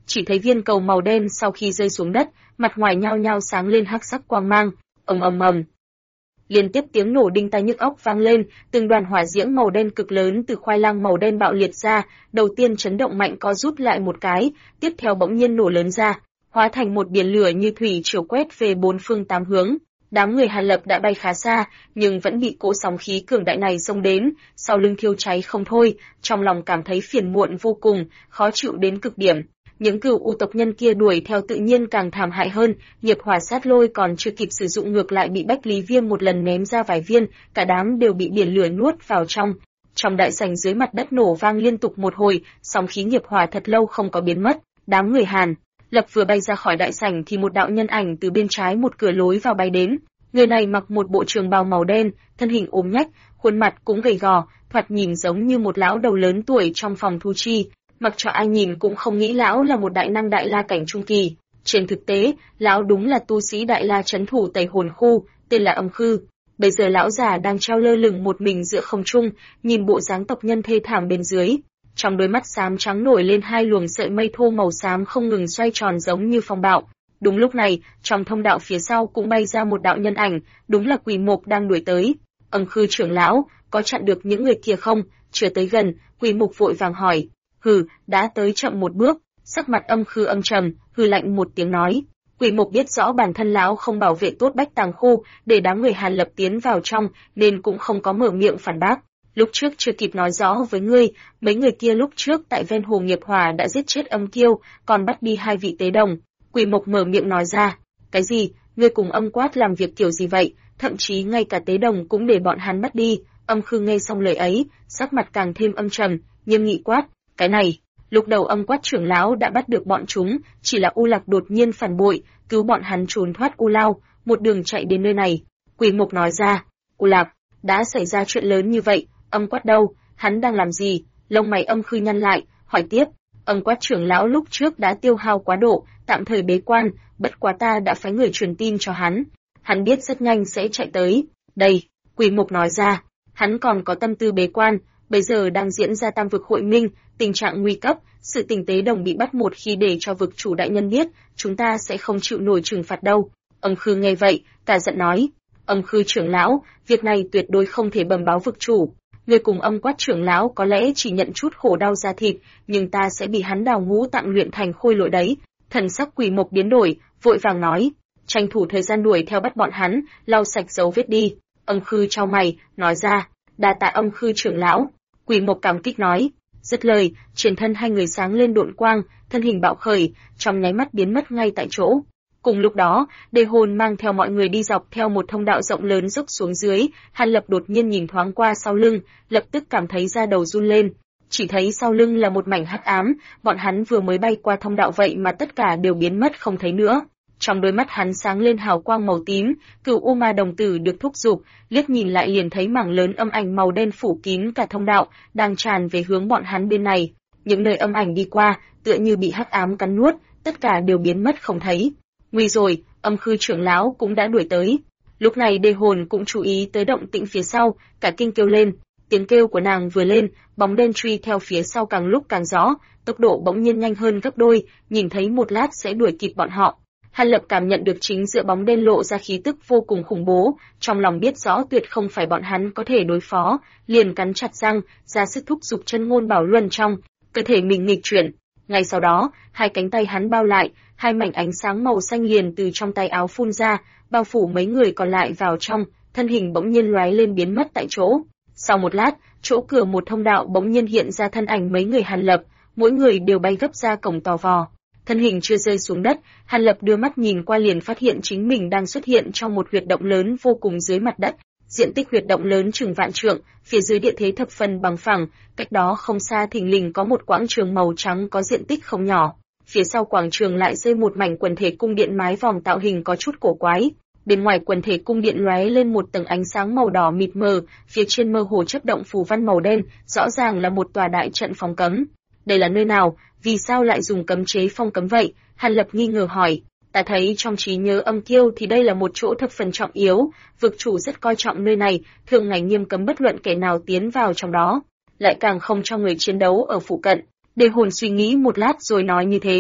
chỉ thấy viên cầu màu đen sau khi rơi xuống đất, mặt ngoài nhao nhao sáng lên hắc sắc quang mang, ầm ầm ầm. Liên tiếp tiếng nổ đinh tai nhức óc vang lên, từng đoàn hỏa diễm màu đen cực lớn từ khoai lang màu đen bạo liệt ra, đầu tiên chấn động mạnh co rút lại một cái, tiếp theo bỗng nhiên nổ lớn ra, hóa thành một biển lửa như thủy triều quét về bốn phương tám hướng. Đám người Hàn Lập đã bay khá xa, nhưng vẫn bị cỗ sóng khí cường đại này xông đến, sau lưng thiêu cháy không thôi, trong lòng cảm thấy phiền muộn vô cùng, khó chịu đến cực điểm. Những cửu u tộc nhân kia đuổi theo tự nhiên càng thảm hại hơn, nghiệp hỏa sát lôi còn chưa kịp sử dụng ngược lại bị Bách Lý Viêm một lần ném ra vài viên, cả đám đều bị biển lửa nuốt vào trong. Trong đại sảnh dưới mặt đất nổ vang liên tục một hồi, sóng khí nghiệp hỏa thật lâu không có biến mất. Đám người Hàn Lập vừa bay ra khỏi đại sảnh thì một đạo nhân ảnh từ bên trái một cửa lối vào bay đến. Người này mặc một bộ trường bào màu đen, thân hình ốm nhách, khuôn mặt cũng gầy gò, thoạt nhìn giống như một lão đầu lớn tuổi trong phòng thu chi. Mặc cho ai nhìn cũng không nghĩ lão là một đại năng đại la cảnh trung kỳ. Trên thực tế, lão đúng là tu sĩ đại la trấn thủ Tây Hồn khu, tên là Âm Khư. Bây giờ lão già đang treo lơ lửng một mình giữa không trung, nhìn bộ dáng tộc nhân thê thảm bên dưới. Trong đôi mắt xám trắng nổi lên hai luồng sợi mây thô màu xám không ngừng xoay tròn giống như phong bạo. Đúng lúc này, trong thông đạo phía sau cũng bay ra một đạo nhân ảnh, đúng là Quỷ Mục đang đuổi tới. Âm Khư trưởng lão, có chặn được những người kia không? Chưa tới gần, Quỷ Mục vội vàng hỏi. Hừ, đã tới chậm một bước. Sắc mặt Âm Khư âm trầm, hừ lạnh một tiếng nói. Quỷ Mục biết rõ bản thân lão không bảo vệ tốt Bách Tàng khu, để đám người Hàn Lập tiến vào trong, nên cũng không có mở miệng phản bác. Lúc trước chưa kịp nói rõ với ngươi, mấy người kia lúc trước tại ven hồ nghiệp hỏa đã giết chết Âm Kiêu, còn bắt đi 2 vị tế đồng. Quỷ Mục mở miệng nói ra. Cái gì? Ngươi cùng Âm Quát làm việc kiểu gì vậy? Thậm chí ngay cả tế đồng cũng để bọn hắn bắt đi. Âm Khư nghe xong lời ấy, sắc mặt càng thêm âm trầm, nghiêm nghị quát. Cái này, lúc đầu Âm Quát trưởng lão đã bắt được bọn chúng, chỉ là U Lạc đột nhiên phản bội, cứu bọn hắn trốn thoát U Lao, một đường chạy đến nơi này. Quỷ Mục nói ra. U Lạc, đã xảy ra chuyện lớn như vậy, Âm Quát đâu, hắn đang làm gì? Lông mày Âm Khư nhăn lại, hỏi tiếp. Âm Quát trưởng lão lúc trước đã tiêu hao quá độ, tạm thời bế quan, bất quá ta đã phái người truyền tin cho hắn. Hắn biết rất nhanh sẽ chạy tới. Đây, Quỷ Mục nói ra, hắn còn có tâm tư bế quan, bây giờ đang diễn ra tam vực hội minh, tình trạng nguy cấp, sự tình tế đồng bị bắt một khi để cho vực chủ đại nhân biết, chúng ta sẽ không chịu nổi trừng phạt đâu. Âm Khư nghe vậy, cả giận nói, Âm Khư trưởng lão, việc này tuyệt đối không thể bẩm báo vực chủ. Người cùng Âm Quát trưởng lão có lẽ chỉ nhận chút khổ đau da thịt, nhưng ta sẽ bị hắn đào ngũ tạng luyện thành khôi lỗi đấy. Thần sắc Quỷ Mục biến đổi, vội vàng nói, tranh thủ thời gian đuổi theo bắt bọn hắn, lau sạch dấu vết đi. Âm Khư chau mày, nói ra, đa tạ Âm Khư trưởng lão. Quỷ Mục cảm kích nói. Dứt lời, trên thân hai người sáng lên độn quang, thân hình bạo khởi, trong nháy mắt biến mất ngay tại chỗ. Cùng lúc đó, Đề Hồn mang theo mọi người đi dọc theo một thông đạo rộng lớn dốc xuống dưới, Hàn Lập đột nhiên nhìn thoáng qua sau lưng, lập tức cảm thấy da đầu run lên. Chỉ thấy sau lưng là một mảnh hắc ám, bọn hắn vừa mới bay qua thông đạo vậy mà tất cả đều biến mất không thấy nữa. Trong đôi mắt hắn sáng lên hào quang màu tím, Cửu U Ma đồng tử được thúc giục, liếc nhìn lại liền thấy mảng lớn âm ảnh màu đen phủ kín cả thông đạo, đang tràn về hướng bọn hắn bên này. Những nơi âm ảnh đi qua, tựa như bị hắc ám cắn nuốt, tất cả đều biến mất không thấy. Nguy rồi, Âm Khư trưởng lão cũng đã đuổi tới. Lúc này Đề Hồn cũng chú ý tới động tĩnh phía sau, cả kinh kêu lên. Tiếng kêu của nàng vừa lên, bóng đen truy theo phía sau càng lúc càng rõ, tốc độ bỗng nhiên nhanh hơn gấp đôi, nhìn thấy một lát sẽ đuổi kịp bọn họ. Hàn Lập cảm nhận được chính giữa bóng đen lộ ra khí tức vô cùng khủng bố, trong lòng biết rõ tuyệt không phải bọn hắn có thể đối phó, liền cắn chặt răng, ra sức thúc giục chân ngôn bảo luân trong cơ thể mình nghịch chuyển. Ngay sau đó, hai cánh tay hắn bao lại, hai mảnh ánh sáng màu xanh liền từ trong tay áo phun ra, bao phủ mấy người còn lại vào trong, thân hình bỗng nhiên lóe lên biến mất tại chỗ. Sau một lát, chỗ cửa một thông đạo bỗng nhiên hiện ra thân ảnh mấy người Hàn Lập, mỗi người đều bay gấp ra cổng tò vò. Thân hình chưa rơi xuống đất, Hàn Lập đưa mắt nhìn qua liền phát hiện chính mình đang xuất hiện trong một huyệt động lớn vô cùng dưới mặt đất. Diện tích huyệt động lớn chừng vạn trượng, phía dưới địa thế thập phần bằng phẳng, cách đó không xa thình lình có một quảng trường màu trắng có diện tích không nhỏ. Phía sau quảng trường lại rơi một mảnh quần thể cung điện mái vòm tạo hình có chút cổ quái. Bên ngoài quần thể cung điện lóe lên một tầng ánh sáng màu đỏ mịt mờ, phía trên mơ hồ chớp động phù văn màu đen, rõ ràng là một tòa đại trận phong cấm. Đây là nơi nào? Vì sao lại dùng cấm chế phong cấm vậy? Hàn Lập nghi ngờ hỏi. Ta thấy trong trí nhớ Âm Kiêu thì đây là một chỗ thập phần trọng yếu, vực chủ rất coi trọng nơi này, thường ngày nghiêm cấm bất luận kẻ nào tiến vào trong đó, lại càng không cho người chiến đấu ở phụ cận. Đề Hồn suy nghĩ một lát rồi nói như thế.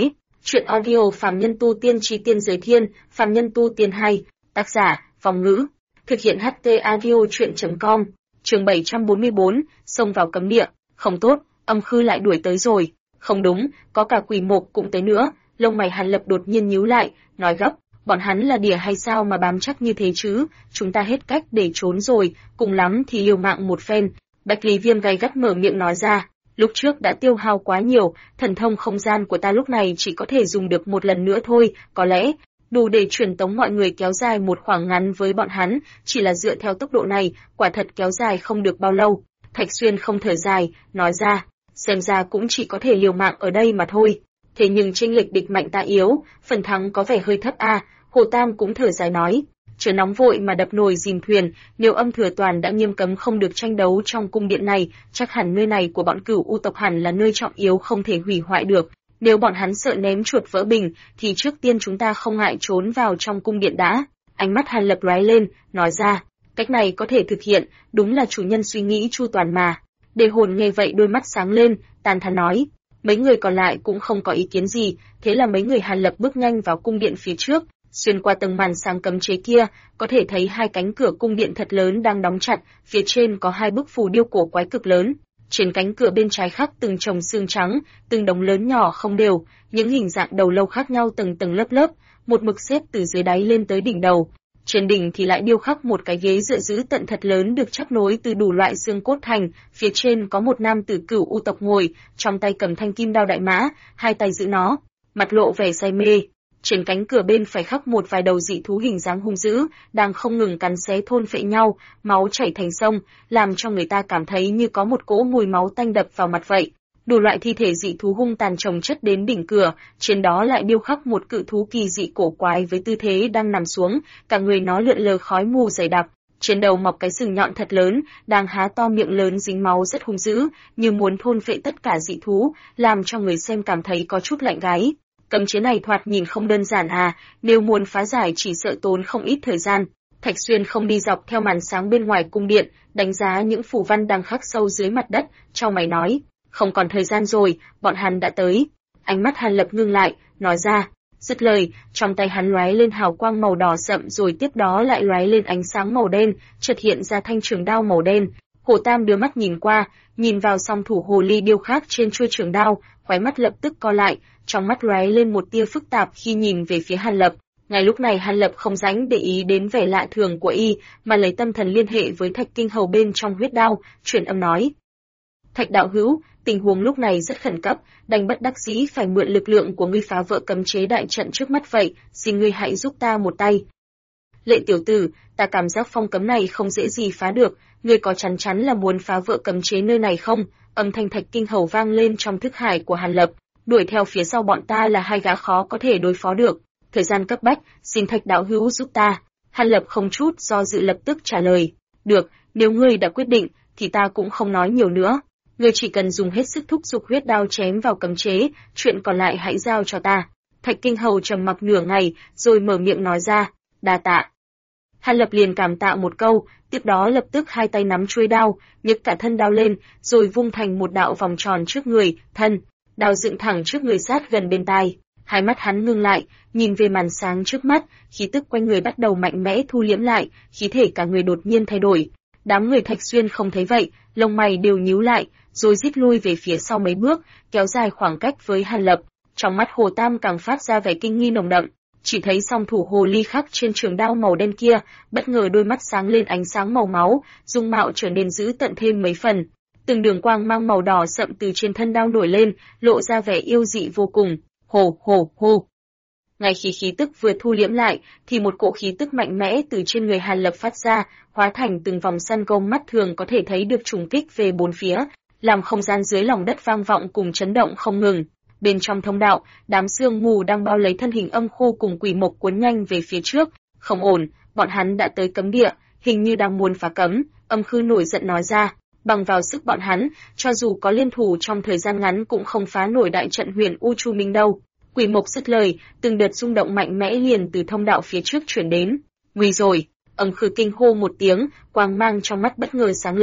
Truyện audio Phàm Nhân Tu Tiên Chí Tiên Giới Thiên, Phàm Nhân Tu Tiên 2, tác giả, Phong Ngữ. Thực hiện HT Audio Truyện.com. Chương 744, xông vào cấm địa. Không tốt, Âm Khư lại đuổi tới rồi. Không đúng, có cả Quỷ Mộc cũng tới nữa. Lông mày Hàn Lập đột nhiên nhíu lại, nói gấp, bọn hắn là đỉa hay sao mà bám chắc như thế chứ? Chúng ta hết cách để trốn rồi, cùng lắm thì liều mạng một phen. Bạch Lý Viêm gay gắt mở miệng nói ra. Lúc trước đã tiêu hao quá nhiều, thần thông không gian của ta lúc này chỉ có thể dùng được một lần nữa thôi, có lẽ đủ để truyền tống mọi người kéo dài một khoảng ngắn với bọn hắn, chỉ là dựa theo tốc độ này, quả thật kéo dài không được bao lâu. Thạch Xuyên không thở dài, nói ra, xem ra cũng chỉ có thể liều mạng ở đây mà thôi. Thế nhưng chênh lệch địch mạnh ta yếu, phần thắng có vẻ hơi thấp a. Hồ Tam cũng thở dài nói, chớ nóng vội mà đập nồi dìm thuyền, nếu Âm Thừa Toàn đã nghiêm cấm không được tranh đấu trong cung điện này, chắc hẳn nơi này của bọn Cửu U tộc hẳn là nơi trọng yếu không thể hủy hoại được. Nếu bọn hắn sợ ném chuột vỡ bình, thì trước tiên chúng ta không ngại trốn vào trong cung điện đã. Ánh mắt Hàn Lập lóe lên, nói ra, cách này có thể thực hiện, đúng là chủ nhân suy nghĩ chu toàn mà. Đề Hồn nghe vậy đôi mắt sáng lên, tán thán nói. Mấy người còn lại cũng không có ý kiến gì, thế là mấy người Hàn Lập bước nhanh vào cung điện phía trước. Xuyên qua tầng màn sáng cấm chế kia, có thể thấy hai cánh cửa cung điện thật lớn đang đóng chặt, phía trên có hai bức phù điêu cổ quái cực lớn. Trên cánh cửa bên trái khắc từng chồng xương trắng, từng đống lớn nhỏ không đều, những hình dạng đầu lâu khác nhau tầng tầng lớp lớp, một mực xếp từ dưới đáy lên tới đỉnh đầu. Trên đỉnh thì lại điêu khắc một cái ghế dựa giữ tận thật lớn được chắp nối từ đủ loại xương cốt thành, phía trên có một nam tử Cửu U tộc ngồi, trong tay cầm thanh kim đao đại mã, hai tay giữ nó, mặt lộ vẻ say mê. Trên cánh cửa bên phải khắc một vài đầu dị thú hình dáng hung dữ, đang không ngừng cắn xé thôn phệ nhau, máu chảy thành sông, làm cho người ta cảm thấy như có một cỗ mùi máu tanh đập vào mặt vậy. Đủ loại thi thể dị thú hung tàn chồng chất đến đỉnh cửa, trên đó lại điêu khắc một cự thú kỳ dị cổ quái với tư thế đang nằm xuống, cả người nó lượn lờ khói mù dày đặc, trên đầu mọc cái sừng nhọn thật lớn, đang há to miệng lớn dính máu rất hung dữ, như muốn thôn phệ tất cả dị thú, làm cho người xem cảm thấy có chút lạnh gáy. Cấm chế này thoạt nhìn không đơn giản à, nếu muốn phá giải chỉ sợ tốn không ít thời gian. Thạch Xuyên không đi dọc theo màn sáng bên ngoài cung điện, đánh giá những phù văn đang khắc sâu dưới mặt đất, chau mày nói, không còn thời gian rồi, bọn hắn đã tới. Ánh mắt Hàn Lập ngưng lại, nói ra, dứt lời, trong tay hắn lóe lên hào quang màu đỏ sậm rồi tiếp đó lại lóe lên ánh sáng màu đen, chợt hiện ra thanh trường đao màu đen. Hồ Tam đưa mắt nhìn qua, nhìn vào song thủ hồ ly điêu khắc trên chuôi trường đao, khóe mắt lập tức co lại, trong mắt lóe lên một tia phức tạp khi nhìn về phía Hàn Lập. Ngay lúc này Hàn Lập không rảnh để ý đến vẻ lạ thường của y, mà lấy tâm thần liên hệ với Thạch Kinh Hầu bên trong huyết đao, truyền âm nói: Thạch đạo hữu, tình huống lúc này rất khẩn cấp, đành bất đắc dĩ phải mượn lực lượng của ngươi phá vỡ cấm chế đại trận trước mắt vậy, xin ngươi hãy giúp ta một tay. Lệ tiểu tử, ta cảm giác phong cấm này không dễ gì phá được, ngươi có chắn chắn là muốn phá vỡ cấm chế nơi này không? Âm thanh Thạch Kinh Hầu vang lên trong thức hải của Hàn Lập, đuổi theo phía sau bọn ta là hai gã khó có thể đối phó được, thời gian cấp bách, xin Thạch đạo hữu giúp ta. Hàn Lập không chút do dự lập tức trả lời, được, nếu ngươi đã quyết định, thì ta cũng không nói nhiều nữa. Ngươi chỉ cần dùng hết sức thúc giục huyết đao chém vào cấm chế, chuyện còn lại hãy giao cho ta. Thạch Kinh Hầu trầm mặc nửa ngày, rồi mở miệng nói ra, đa tạ. Hàn Lập liền cảm tạ một câu, tiếp đó lập tức hai tay nắm chuôi đao, nhấc cả thân đao lên, rồi vung thành một đạo vòng tròn trước người, thân, đao dựng thẳng trước người sát gần bên tai. Hai mắt hắn ngưng lại, nhìn về màn sáng trước mắt, khí tức quanh người bắt đầu mạnh mẽ thu liễm lại, khí thể cả người đột nhiên thay đổi. Đám người Thạch Xuyên không thấy vậy, lông mày đều nhíu lại, rồi rít lui về phía sau mấy bước, kéo dài khoảng cách với Hàn Lập. Trong mắt Hồ Tam càng phát ra vẻ kinh nghi nồng đậm, chỉ thấy song thủ hồ ly khắc trên trường đao màu đen kia, bất ngờ đôi mắt sáng lên ánh sáng màu máu, dung mạo trở nên dữ tận thêm mấy phần. Từng đường quang mang màu đỏ sậm từ trên thân đao nổi lên, lộ ra vẻ yêu dị vô cùng. Hồ hồ hồ. Ngay khi khí tức vừa thu liễm lại, thì một cỗ khí tức mạnh mẽ từ trên người Hàn Lập phát ra, hóa thành từng vòng săn công mắt thường có thể thấy được trùng kích về bốn phía, làm không gian dưới lòng đất vang vọng cùng chấn động không ngừng. Bên trong thông đạo, đám sương mù đang bao lấy thân hình Âm Khô cùng Quỷ Mộc cuốn nhanh về phía trước. Không ổn, bọn hắn đã tới cấm địa, hình như đang muốn phá cấm. Âm Khư nổi giận nói ra, bằng vào sức bọn hắn, cho dù có liên thủ trong thời gian ngắn cũng không phá nổi đại trận Huyền U Chu Minh đâu. Quỷ Mộc dứt lời, từng đợt rung động mạnh mẽ liền từ thông đạo phía trước truyền đến. Nguy rồi! Âm Khư kinh hô một tiếng, quang mang trong mắt bất ngờ sáng lên.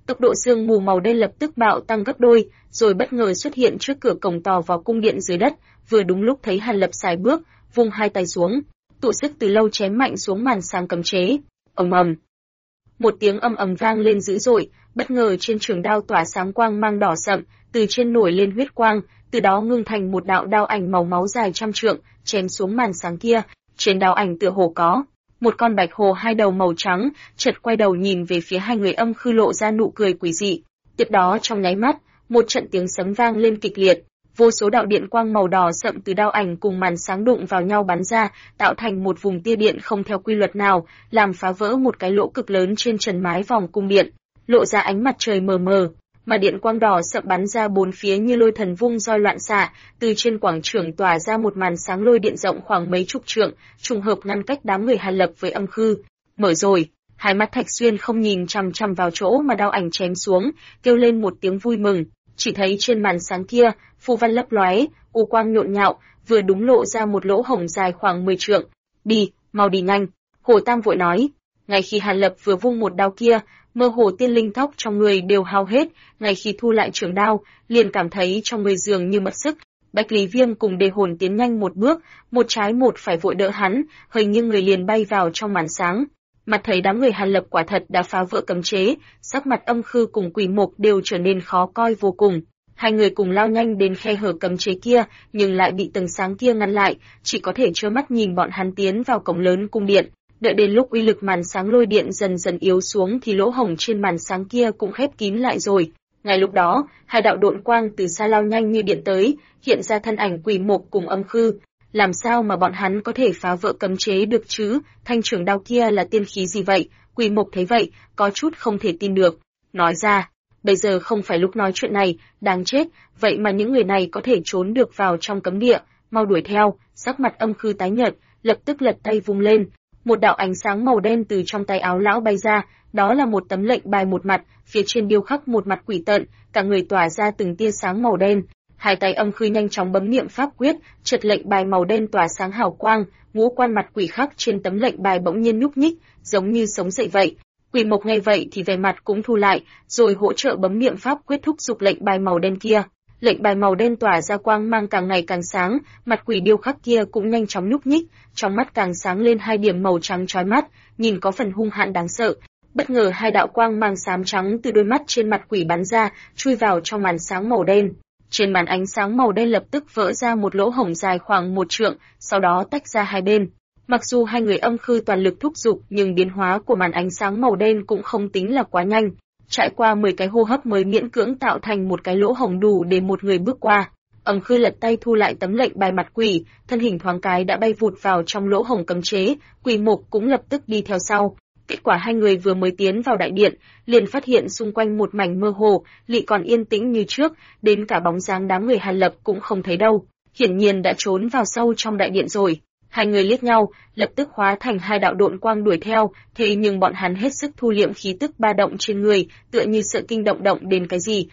Tốc độ sương mù màu đen lập tức bạo tăng gấp đôi, rồi bất ngờ xuất hiện trước cửa cổng tò vào cung điện dưới đất, vừa đúng lúc thấy Hàn Lập sải bước, vung hai tay xuống, tụ sức từ lâu chém mạnh xuống màn sáng cấm chế. Ầm ầm. Một tiếng ầm ầm vang lên dữ dội, bất ngờ trên trường đao tỏa sáng quang mang đỏ sậm, từ trên nổi lên huyết quang, từ đó ngưng thành một đạo đao ảnh màu máu dài trăm trượng, chém xuống màn sáng kia. Trên đao ảnh tựa hồ có một con bạch hồ hai đầu màu trắng, chợt quay đầu nhìn về phía hai người Âm Khư lộ ra nụ cười quỷ dị. Tiếp đó trong nháy mắt, một trận tiếng sấm vang lên kịch liệt, vô số đạo điện quang màu đỏ sậm từ đao ảnh cùng màn sáng đụng vào nhau bắn ra, tạo thành một vùng tia điện không theo quy luật nào, làm phá vỡ một cái lỗ cực lớn trên trần mái vòng cung điện, lộ ra ánh mặt trời mờ mờ, mà điện quang đỏ sậm bắn ra bốn phía như lôi thần vung roi loạn xạ, từ trên quảng trường tỏa ra một màn sáng lôi điện rộng khoảng mấy chục trượng, trùng hợp ngăn cách đám người Hàn Lập với Âm Khư. Mở rồi, hai mắt Thạch Xuyên không nhìn chằm chằm vào chỗ mà đao ảnh chém xuống, kêu lên một tiếng vui mừng, chỉ thấy trên màn sáng kia, phù văn lấp lóe, u quang nhộn nhạo, vừa đúng lộ ra một lỗ hổng dài khoảng 10 trượng. Đi, mau đi nhanh, Hồ Tam vội nói. Ngay khi Hàn Lập vừa vung một đao kia, mơ hồ tiên linh thóc trong người đều hao hết, ngay khi thu lại trường đao, liền cảm thấy trong người dường như mất sức. Bạch Lý Viêm cùng Đề Hồn tiến nhanh một bước, một trái một phải vội đỡ hắn, hơi nghiêng người liền bay vào trong màn sáng. Mặt thấy đám người Hàn Lập quả thật đã phá vỡ cấm chế, sắc mặt Âm Khư cùng Quỷ Mộc đều trở nên khó coi vô cùng. Hai người cùng lao nhanh đến khe hở cấm chế kia, nhưng lại bị tầng sáng kia ngăn lại, chỉ có thể trơ mắt nhìn bọn hắn tiến vào cổng lớn cung điện. Đợi đến lúc uy lực màn sáng lôi điện dần dần yếu xuống thì lỗ hổng trên màn sáng kia cũng khép kín lại rồi. Ngay lúc đó, hai đạo độn quang từ xa lao nhanh như điện tới, hiện ra thân ảnh Quỷ Mộc cùng Âm Khư. Làm sao mà bọn hắn có thể phá vỡ cấm chế được chứ? Thanh trường đao kia là tiên khí gì vậy? Quỷ Mộc thấy vậy, có chút không thể tin được, nói ra. Bây giờ không phải lúc nói chuyện này, đáng chết, vậy mà những người này có thể trốn được vào trong cấm địa, mau đuổi theo. Sắc mặt Âm Khư tái nhợt, lập tức lật tay vung lên, một đạo ánh sáng màu đen từ trong tay áo lão bay ra, đó là một tấm lệnh bài một mặt, phía trên điêu khắc một mặt quỷ tận, cả người tỏa ra từng tia sáng màu đen. Hai tay Âm Khư nhanh chóng bấm niệm pháp quyết, chợt lệnh bài màu đen tỏa sáng hào quang, ngũ quan mặt quỷ khắc trên tấm lệnh bài bỗng nhiên nhúc nhích, giống như sống dậy vậy. Quỷ Mộc nghe vậy thì vẻ mặt cũng thu lại, rồi hỗ trợ bấm niệm pháp quyết thúc giục lệnh bài màu đen kia. Lệnh bài màu đen tỏa ra quang mang càng ngày càng sáng, mặt quỷ điêu khắc kia cũng nhanh chóng nhúc nhích, trong mắt càng sáng lên hai điểm màu trắng chói mắt, nhìn có phần hung hãn đáng sợ. Bất ngờ hai đạo quang mang xám trắng từ đôi mắt trên mặt quỷ bắn ra, chui vào trong màn sáng màu đen. Trên màn ánh sáng màu đen lập tức vỡ ra một lỗ hổng dài khoảng 1 trượng, sau đó tách ra hai bên. Mặc dù hai người Âm Khư toàn lực thúc giục, nhưng biến hóa của màn ánh sáng màu đen cũng không tính là quá nhanh. Trải qua 10 cái hô hấp mới miễn cưỡng tạo thành một cái lỗ hổng đủ để một người bước qua. Âm Khư lật tay thu lại tấm lệnh bài mặt quỷ, thân hình thoáng cái đã bay vụt vào trong lỗ hổng cấm chế, Quỷ Mộc cũng lập tức đi theo sau. Kết quả hai người vừa mới tiến vào đại điện, liền phát hiện xung quanh một mảnh mơ hồ, lị còn yên tĩnh như trước, đến cả bóng dáng đám người Hàn Lập cũng không thấy đâu, hiển nhiên đã trốn vào sâu trong đại điện rồi. Hai người liếc nhau, lập tức hóa thành hai đạo độn quang đuổi theo, thế nhưng bọn hắn hết sức thu liệm khí tức ba động trên người, tựa như sợ kinh động đến cái gì.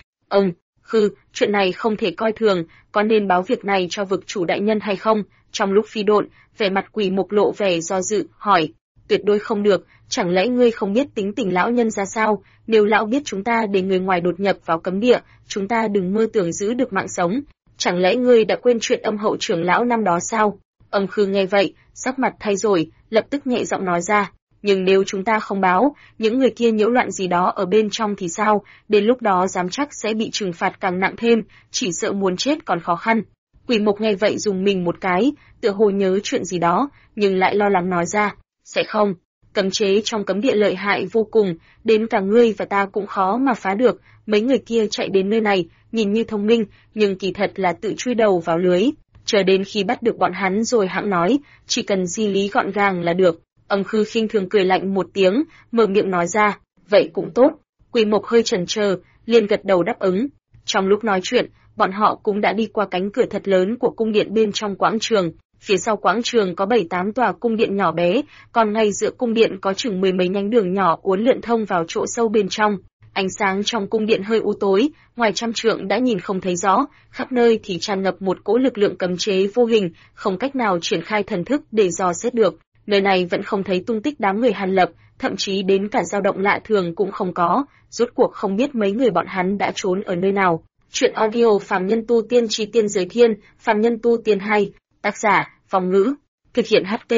Khư, chuyện này không thể coi thường, có nên báo việc này cho vực chủ đại nhân hay không? Trong lúc phi độn, vẻ mặt Quỷ Mộc lộ vẻ do dự, hỏi. Tuyệt đối không được, chẳng lẽ ngươi không biết tính tình lão nhân ra sao? Nếu lão biết chúng ta để người ngoài đột nhập vào cấm địa, chúng ta đừng mơ tưởng giữ được mạng sống. Chẳng lẽ ngươi đã quên chuyện Âm Hậu trưởng lão năm đó sao? Âm Khư nghe vậy, sắc mặt thay đổi, lập tức nhẹ giọng nói ra. Nhưng nếu chúng ta không báo, những người kia nhiễu loạn gì đó ở bên trong thì sao? Đến lúc đó dám chắc sẽ bị trừng phạt càng nặng thêm, chỉ sợ muốn chết còn khó khăn. Quỷ Mộc nghe vậy dùng mình một cái, tựa hồ nhớ chuyện gì đó, nhưng lại lo lắng nói ra. Sẽ không, cấm chế trong cấm địa lợi hại vô cùng, đến cả ngươi và ta cũng khó mà phá được. Mấy người kia chạy đến nơi này, nhìn như thông minh, nhưng kỳ thật là tự chui đầu vào lưới. Chờ đến khi bắt được bọn hắn rồi hãng nói, chỉ cần di lý gọn gàng là được. Âm Khư khinh thường cười lạnh một tiếng, mở miệng nói ra, vậy cũng tốt. Quỷ Mộc hơi chần chờ, liền gật đầu đáp ứng. Trong lúc nói chuyện, bọn họ cũng đã đi qua cánh cửa thật lớn của cung điện bên trong quảng trường. Phía sau quảng trường có 7-8 tòa cung điện nhỏ bé, còn ngay giữa cung điện có chừng 10 mấy nhánh đường nhỏ uốn lượn thông vào chỗ sâu bên trong. Ánh sáng trong cung điện hơi u tối, ngoài trăm trượng đã nhìn không thấy rõ, khắp nơi thì tràn ngập một cỗ lực lượng cấm chế vô hình, không cách nào triển khai thần thức để dò xét được. Nơi này vẫn không thấy tung tích đám người Hàn Lập, thậm chí đến cả dao động lạ thường cũng không có, rốt cuộc không biết mấy người bọn hắn đã trốn ở nơi nào. Chuyện audio Phàm Nhân Tu Tiên Chi Tiên Giới Thiên, Phàm Nhân Tu Tiên 2, tác giả, Phong Ngữ, thực hiện HT,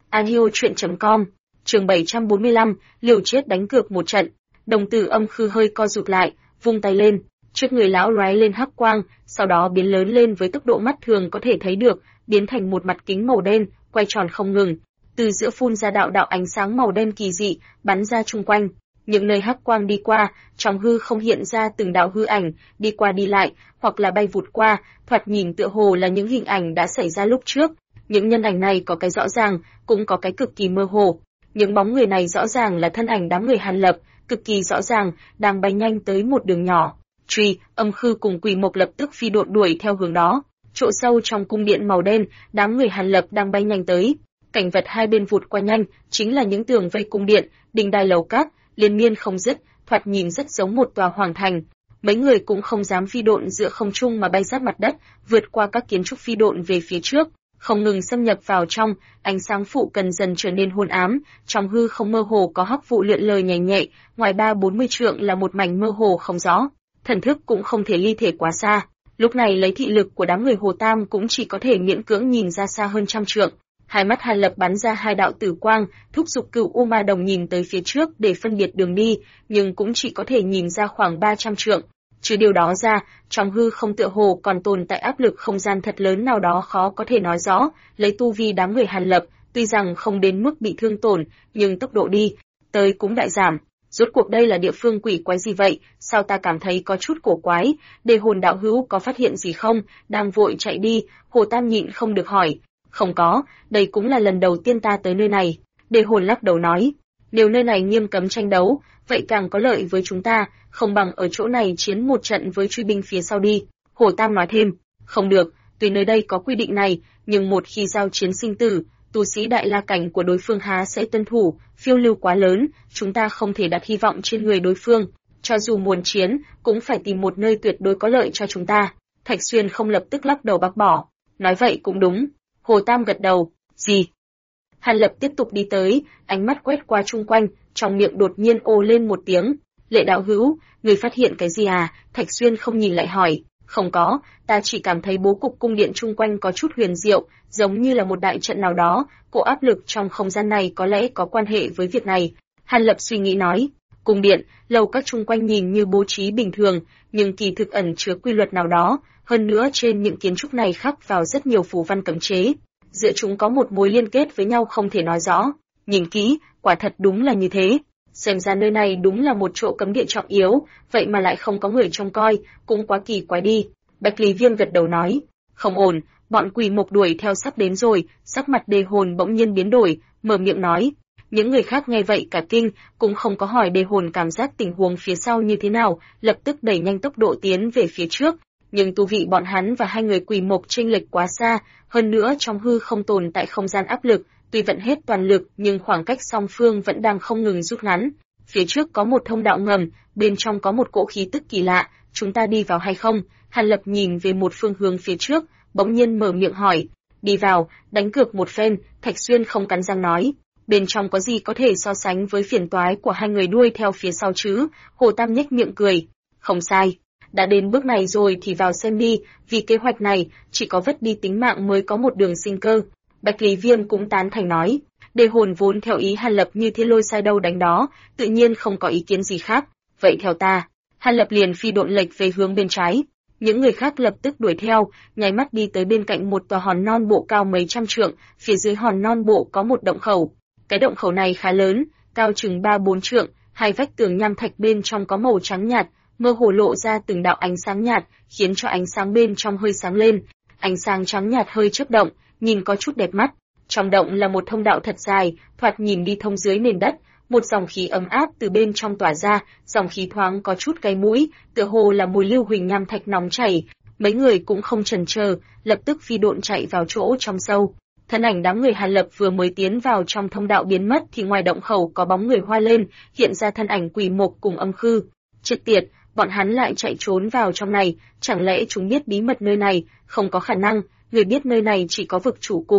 audio.com, chương 745, liều chết đánh cược một trận. Đồng tử Âm Khư hơi co rụt lại, vung tay lên, trước người lão lóe lên hắc quang, sau đó biến lớn lên với tốc độ mắt thường có thể thấy được, biến thành một mặt kính màu đen, quay tròn không ngừng. Từ giữa phun ra đạo đạo ánh sáng màu đen kỳ dị, bắn ra chung quanh. Những nơi hắc quang đi qua, trong hư không hiện ra từng đạo hư ảnh, đi qua đi lại, hoặc là bay vụt qua, thoạt nhìn tựa hồ là những hình ảnh đã xảy ra lúc trước. Những nhân ảnh này có cái rõ ràng, cũng có cái cực kỳ mơ hồ. Những bóng người này rõ ràng là thân ảnh đám người Hàn Lập, cực kỳ rõ ràng, đang bay nhanh tới một đường nhỏ. Truy, Âm Khư cùng Quỷ Mộc lập tức phi độn đuổi theo hướng đó. Chỗ sâu trong cung điện màu đen, đám người Hàn Lập đang bay nhanh tới. Cảnh vật hai bên vụt qua nhanh, chính là những tường vây cung điện, đình đài lầu các, liên miên không dứt, thoạt nhìn rất giống một tòa hoàng thành. Mấy người cũng không dám phi độn giữa không trung mà bay sát mặt đất, vượt qua các kiến trúc phi độn về phía trước, không ngừng xâm nhập vào trong, ánh sáng phụ cần dần trở nên hôn ám, trong hư không mơ hồ có hắc vụ lượn lờ nhẹ nhẹ, ngoài 30-40 trượng là một mảnh mơ hồ không rõ, thần thức cũng không thể ly thể quá xa. Lúc này lấy thị lực của đám người Hồ Tam cũng chỉ có thể miễn cưỡng nhìn ra xa hơn 100 trượng. Hai mắt Hàn Lập bắn ra hai đạo tử quang, thúc giục Cửu U Ma Đồng nhìn tới phía trước để phân biệt đường đi, nhưng cũng chỉ có thể nhìn ra khoảng 300 trượng. Trừ điều đó ra, trong hư không tựa hồ còn tồn tại áp lực không gian thật lớn nào đó khó có thể nói rõ, lấy tu vi đám người Hàn Lập, tuy rằng không đến mức bị thương tổn, nhưng tốc độ đi tới cũng đại giảm. Rốt cuộc đây là địa phương quỷ quái gì vậy, sao ta cảm thấy có chút cổ quái, Đề Hồn đạo hữu có phát hiện gì không, đang vội chạy đi, Hồ Tam nhịn không được hỏi. Không có, đây cũng là lần đầu tiên ta tới nơi này. Đề Hồn lắc đầu nói, nếu nơi này nghiêm cấm tranh đấu, vậy càng có lợi với chúng ta, không bằng ở chỗ này chiến một trận với truy binh phía sau đi. Hồ Tam nói thêm, không được, tuy nơi đây có quy định này, nhưng một khi giao chiến sinh tử, tu sĩ đại la cảnh của đối phương há sẽ tuân thủ, phiêu lưu quá lớn, chúng ta không thể đặt hy vọng trên người đối phương. Cho dù muốn chiến, cũng phải tìm một nơi tuyệt đối có lợi cho chúng ta. Thạch Xuyên không lập tức lắc đầu bác bỏ, nói vậy cũng đúng. Hồ Tam gật đầu, gì? Hàn Lập tiếp tục đi tới, ánh mắt quét qua chung quanh, trong miệng đột nhiên ồ lên một tiếng. Lệ đạo hữu, người phát hiện cái gì à? Thạch Xuyên không nhìn lại hỏi, không có, ta chỉ cảm thấy bố cục cung điện chung quanh có chút huyền diệu, giống như là một đại trận nào đó, cổ áp lực trong không gian này có lẽ có quan hệ với việc này. Hàn Lập suy nghĩ nói, cung điện, lầu các chung quanh nhìn như bố trí bình thường, nhưng kỳ thực ẩn chứa quy luật nào đó, hơn nữa trên những kiến trúc này khắc vào rất nhiều phù văn cấm chế. Giữa chúng có một mối liên kết với nhau không thể nói rõ. Nhìn kỹ, quả thật đúng là như thế. Xem ra nơi này đúng là một chỗ cấm địa trọng yếu, vậy mà lại không có người trông coi, cũng quá kỳ quái đi. Bạch Lý Viêm gật đầu nói, không ổn, bọn Quỷ Mộc đuổi theo sắp đến rồi. Sắc mặt Đề Hồn bỗng nhiên biến đổi, mở miệng nói. Những người khác nghe vậy cả kinh, cũng không có hỏi Đề Hồn cảm giác tình huống phía sau như thế nào, lập tức đẩy nhanh tốc độ tiến về phía trước. Nhưng tu vị bọn hắn và hai người Quỷ Mộc chênh lệch quá xa, hơn nữa trong hư không tồn tại không gian áp lực, tuy vận hết toàn lực nhưng khoảng cách song phương vẫn đang không ngừng rút ngắn. Phía trước có một thông đạo ngầm, bên trong có một cỗ khí tức kỳ lạ, chúng ta đi vào hay không? Hàn Lập nhìn về một phương hướng phía trước, bỗng nhiên mở miệng hỏi. Đi vào, đánh cược một phen, Thạch Xuyên không cắn răng nói. Bên trong có gì có thể so sánh với phiền toái của hai người đuôi theo phía sau chứ? Hồ Tam nhếch miệng cười. Không sai. Đã đến bước này rồi thì vào xem đi, vì kế hoạch này, chỉ có vất đi tính mạng mới có một đường sinh cơ. Bạch Lý Viêm cũng tán thành nói. Đề Hồn vốn theo ý Hàn Lập như thiên lôi sai đâu đánh đó, tự nhiên không có ý kiến gì khác. Vậy theo ta. Hàn Lập liền phi độn lệch về hướng bên trái. Những người khác lập tức đuổi theo, nháy mắt đi tới bên cạnh một tòa hòn non bộ cao mấy trăm trượng, phía dưới hòn non bộ có một động khẩu. Cái động khẩu này khá lớn, cao chừng 3-4 trượng, hai vách tường nham thạch bên trong có màu trắng nhạt, mơ hồ lộ ra từng đạo ánh sáng nhạt, khiến cho ánh sáng bên trong hơi sáng lên. Ánh sáng trắng nhạt hơi chớp động, nhìn có chút đẹp mắt. Trong động là một thông đạo thật dài, thoạt nhìn đi thông dưới nền đất, một dòng khí ấm áp từ bên trong tỏa ra, dòng khí thoáng có chút gáy mũi, tựa hồ là mùi lưu huỳnh nham thạch nóng chảy. Mấy người cũng không chần chờ, lập tức phi độn chạy vào chỗ trong sâu. Thân ảnh đám người Hàn Lập vừa mới tiến vào trong thông đạo biến mất thì ngoài động khẩu có bóng người hoa lên, hiện ra thân ảnh Quỷ Mộc cùng Âm Khư. Chết tiệt, bọn hắn lại chạy trốn vào trong này, chẳng lẽ chúng biết bí mật nơi này? Không có khả năng, người biết nơi này chỉ có vực chủ cùng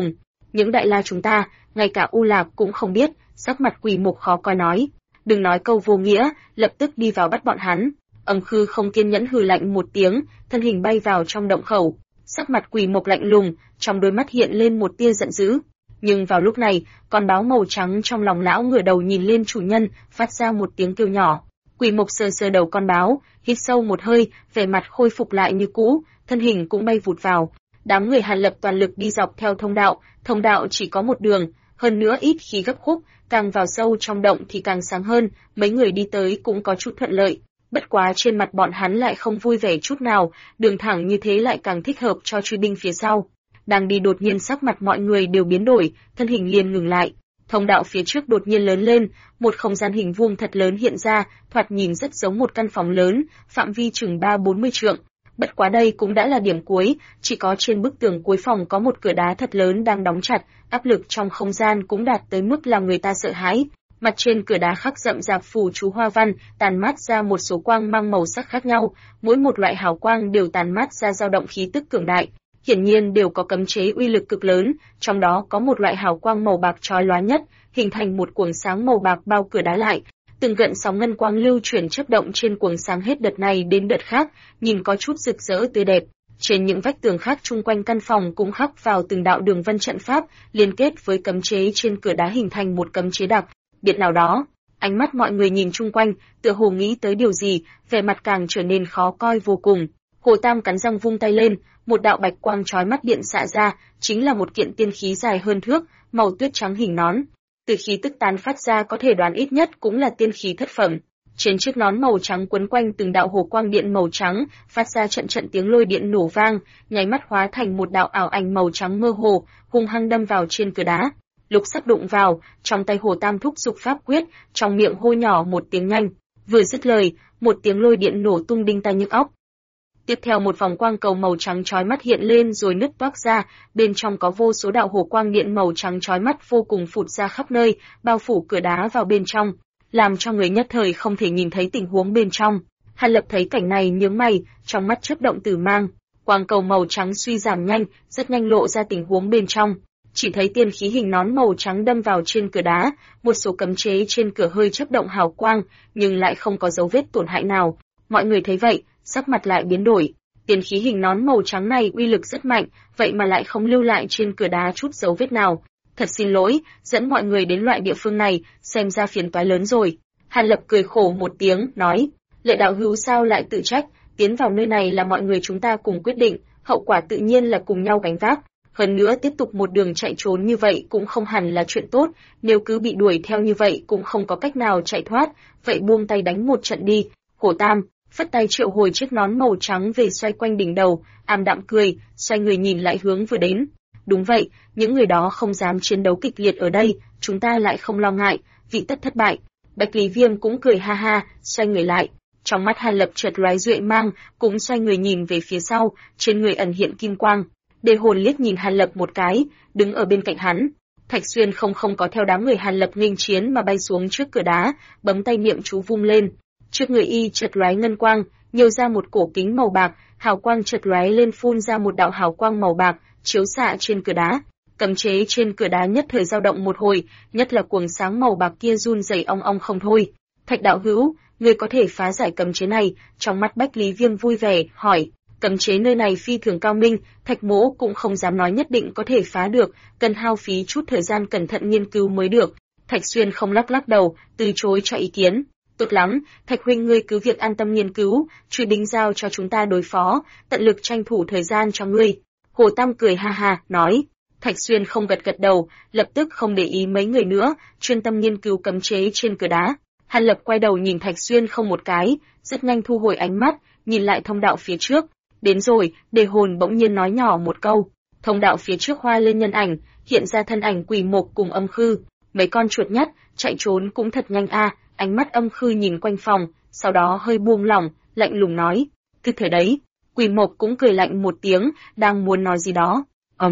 Những đại la chúng ta, ngay cả U Lạc cũng không biết. Sắc mặt Quỷ Mục khó coi nói, đừng nói câu vô nghĩa, lập tức đi vào bắt bọn hắn. Âm Khư không kiên nhẫn hừ lạnh một tiếng, thân hình bay vào trong động khẩu. Sắc mặt Quỷ Mục lạnh lùng, trong đôi mắt hiện lên một tia giận dữ. Nhưng vào lúc này, con báo màu trắng trong lòng lão ngửa đầu nhìn lên chủ nhân, phát ra một tiếng kêu nhỏ. Quỷ Mục sờ sờ đầu con báo, hít sâu một hơi, vẻ mặt khôi phục lại như cũ, thân hình cũng bay vụt vào. Đám người Hàn Lập toàn lực đi dọc theo thông đạo chỉ có một đường, hơn nữa ít khi gấp khúc, càng vào sâu trong động thì càng sáng hơn, mấy người đi tới cũng có chút thuận lợi. Bất quá trên mặt bọn hắn lại không vui vẻ chút nào, đường thẳng như thế lại càng thích hợp cho truy binh phía sau. Đang đi đột nhiên sắc mặt mọi người đều biến đổi, thân hình liền ngừng lại. Thông đạo phía trước đột nhiên lớn lên, một không gian hình vuông thật lớn hiện ra, thoạt nhìn rất giống một căn phòng lớn, phạm vi chừng 3-40 trượng. Bất quá đây cũng đã là điểm cuối, chỉ có trên bức tường cuối phòng có một cửa đá thật lớn đang đóng chặt, áp lực trong không gian cũng đạt tới mức làm người ta sợ hãi. Mặt trên cửa đá khắc rậm rạp phù chú hoa văn, tàn mát ra một số quang mang màu sắc khác nhau, mỗi một loại hào quang đều tàn mát ra dao động khí tức cường đại. Hiển nhiên đều có cấm chế uy lực cực lớn, trong đó có một loại hào quang màu bạc chói lóa nhất, hình thành một cuồng sáng màu bạc bao cửa đá lại. Từng gợn sóng ngân quang lưu chuyển chớp động trên cuồng sáng hết đợt này đến đợt khác, nhìn có chút rực rỡ tươi đẹp. Trên những vách tường khác chung quanh căn phòng cũng khắc vào từng đạo đường vân trận pháp, liên kết với cấm chế trên cửa đá hình thành một cấm chế đặc biệt nào đó. Ánh mắt mọi người nhìn chung quanh, tựa hồ nghĩ tới điều gì, vẻ mặt càng trở nên khó coi vô cùng. Hồ Tam cắn răng vung tay lên, một đạo bạch quang chói mắt điện xạ ra, chính là một kiện tiên khí dài hơn thước, màu tuyết trắng hình nón. Từ khí tức tán phát ra có thể đoán ít nhất cũng là tiên khí thất phẩm. Trên chiếc nón màu trắng quấn quanh từng đạo hồ quang điện màu trắng, phát ra trận trận tiếng lôi điện nổ vang, nháy mắt hóa thành một đạo ảo ảnh màu trắng mơ hồ, hung hăng đâm vào trên cửa đá. Lúc sắp đụng vào, trong tay Hồ Tam thúc giục pháp quyết, trong miệng hô nhỏ một tiếng nhanh, vừa dứt lời, một tiếng lôi điện nổ tung đinh tai nhức óc. Tiếp theo một vòng quang cầu màu trắng chói mắt hiện lên rồi nứt toác ra, bên trong có vô số đạo hồ quang điện màu trắng chói mắt vô cùng phụt ra khắp nơi, bao phủ cửa đá vào bên trong, làm cho người nhất thời không thể nhìn thấy tình huống bên trong. Hàn Lập thấy cảnh này nhướng mày, trong mắt chớp động tử mang, quang cầu màu trắng suy giảm nhanh, rất nhanh lộ ra tình huống bên trong. Chỉ thấy tiên khí hình nón màu trắng đâm vào trên cửa đá, một số cấm chế trên cửa hơi chớp động hào quang, nhưng lại không có dấu vết tổn hại nào. Mọi người thấy vậy, sắc mặt lại biến đổi. Tiên khí hình nón màu trắng này uy lực rất mạnh, vậy mà lại không lưu lại trên cửa đá chút dấu vết nào. Thật xin lỗi, dẫn mọi người đến loại địa phương này, xem ra phiền toái lớn rồi. Hàn Lập cười khổ một tiếng, nói, Lệ đạo hữu sao lại tự trách, tiến vào nơi này là mọi người chúng ta cùng quyết định, hậu quả tự nhiên là cùng nhau gánh vác. Hơn nữa tiếp tục một đường chạy trốn như vậy cũng không hẳn là chuyện tốt, nếu cứ bị đuổi theo như vậy cũng không có cách nào chạy thoát, vậy buông tay đánh một trận đi. Hồ Tam phất tay triệu hồi chiếc nón màu trắng về xoay quanh đỉnh đầu, ảm đạm cười, xoay người nhìn lại hướng vừa đến. Đúng vậy, những người đó không dám chiến đấu kịch liệt ở đây, chúng ta lại không lo ngại, vị tất thất bại. Bạch Lý Viêm cũng cười ha ha, xoay người lại. Trong mắt Hàn Lập chợt lóe duệ mang, cũng xoay người nhìn về phía sau, trên người ẩn hiện kim quang. Đề Hồn liếc nhìn Hàn Lập một cái, đứng ở bên cạnh hắn. Thạch Xuyên không có theo đám người Hàn Lập nghênh chiến mà bay xuống trước cửa đá, bấm tay niệm chú vung lên. Trước người y chợt lóe ngân quang, nhiều ra một cổ kính màu bạc, hào quang chợt lóe lên phun ra một đạo hào quang màu bạc, chiếu xạ trên cửa đá. Cấm chế trên cửa đá nhất thời dao động một hồi, nhất là cuồng sáng màu bạc kia run rẩy ong ong không thôi. Thạch đạo hữu, ngươi có thể phá giải cấm chế này? Trong mắt Bách Lý Viêm vui vẻ, hỏi. Cấm chế nơi này phi thường cao minh, Thạch Mỗ cũng không dám nói nhất định có thể phá được, cần hao phí chút thời gian cẩn thận nghiên cứu mới được. Thạch Xuyên không lắc đầu, từ chối cho ý kiến. Tốt lắm, Thạch huynh ngươi cứ việc an tâm nghiên cứu, truy binh giao cho chúng ta đối phó, tận lực tranh thủ thời gian cho ngươi. Hồ Tam cười ha ha, nói. Thạch Xuyên không gật đầu, lập tức không để ý mấy người nữa, chuyên tâm nghiên cứu cấm chế trên cửa đá. Hàn Lập quay đầu nhìn Thạch Xuyên không một cái, rất nhanh thu hồi ánh mắt, nhìn lại thông đạo phía trước. Đến rồi, Đề Hồn bỗng nhiên nói nhỏ một câu. Thông đạo phía trước hoa lên nhân ảnh, hiện ra thân ảnh Quỷ Mục cùng Âm Khư. Mấy con chuột nhất, chạy trốn cũng thật nhanh a. Ánh mắt Âm Khư nhìn quanh phòng, sau đó hơi buông lỏng, lạnh lùng nói. Cứ thế đấy. Quỷ Mục cũng cười lạnh một tiếng, đang muốn nói gì đó.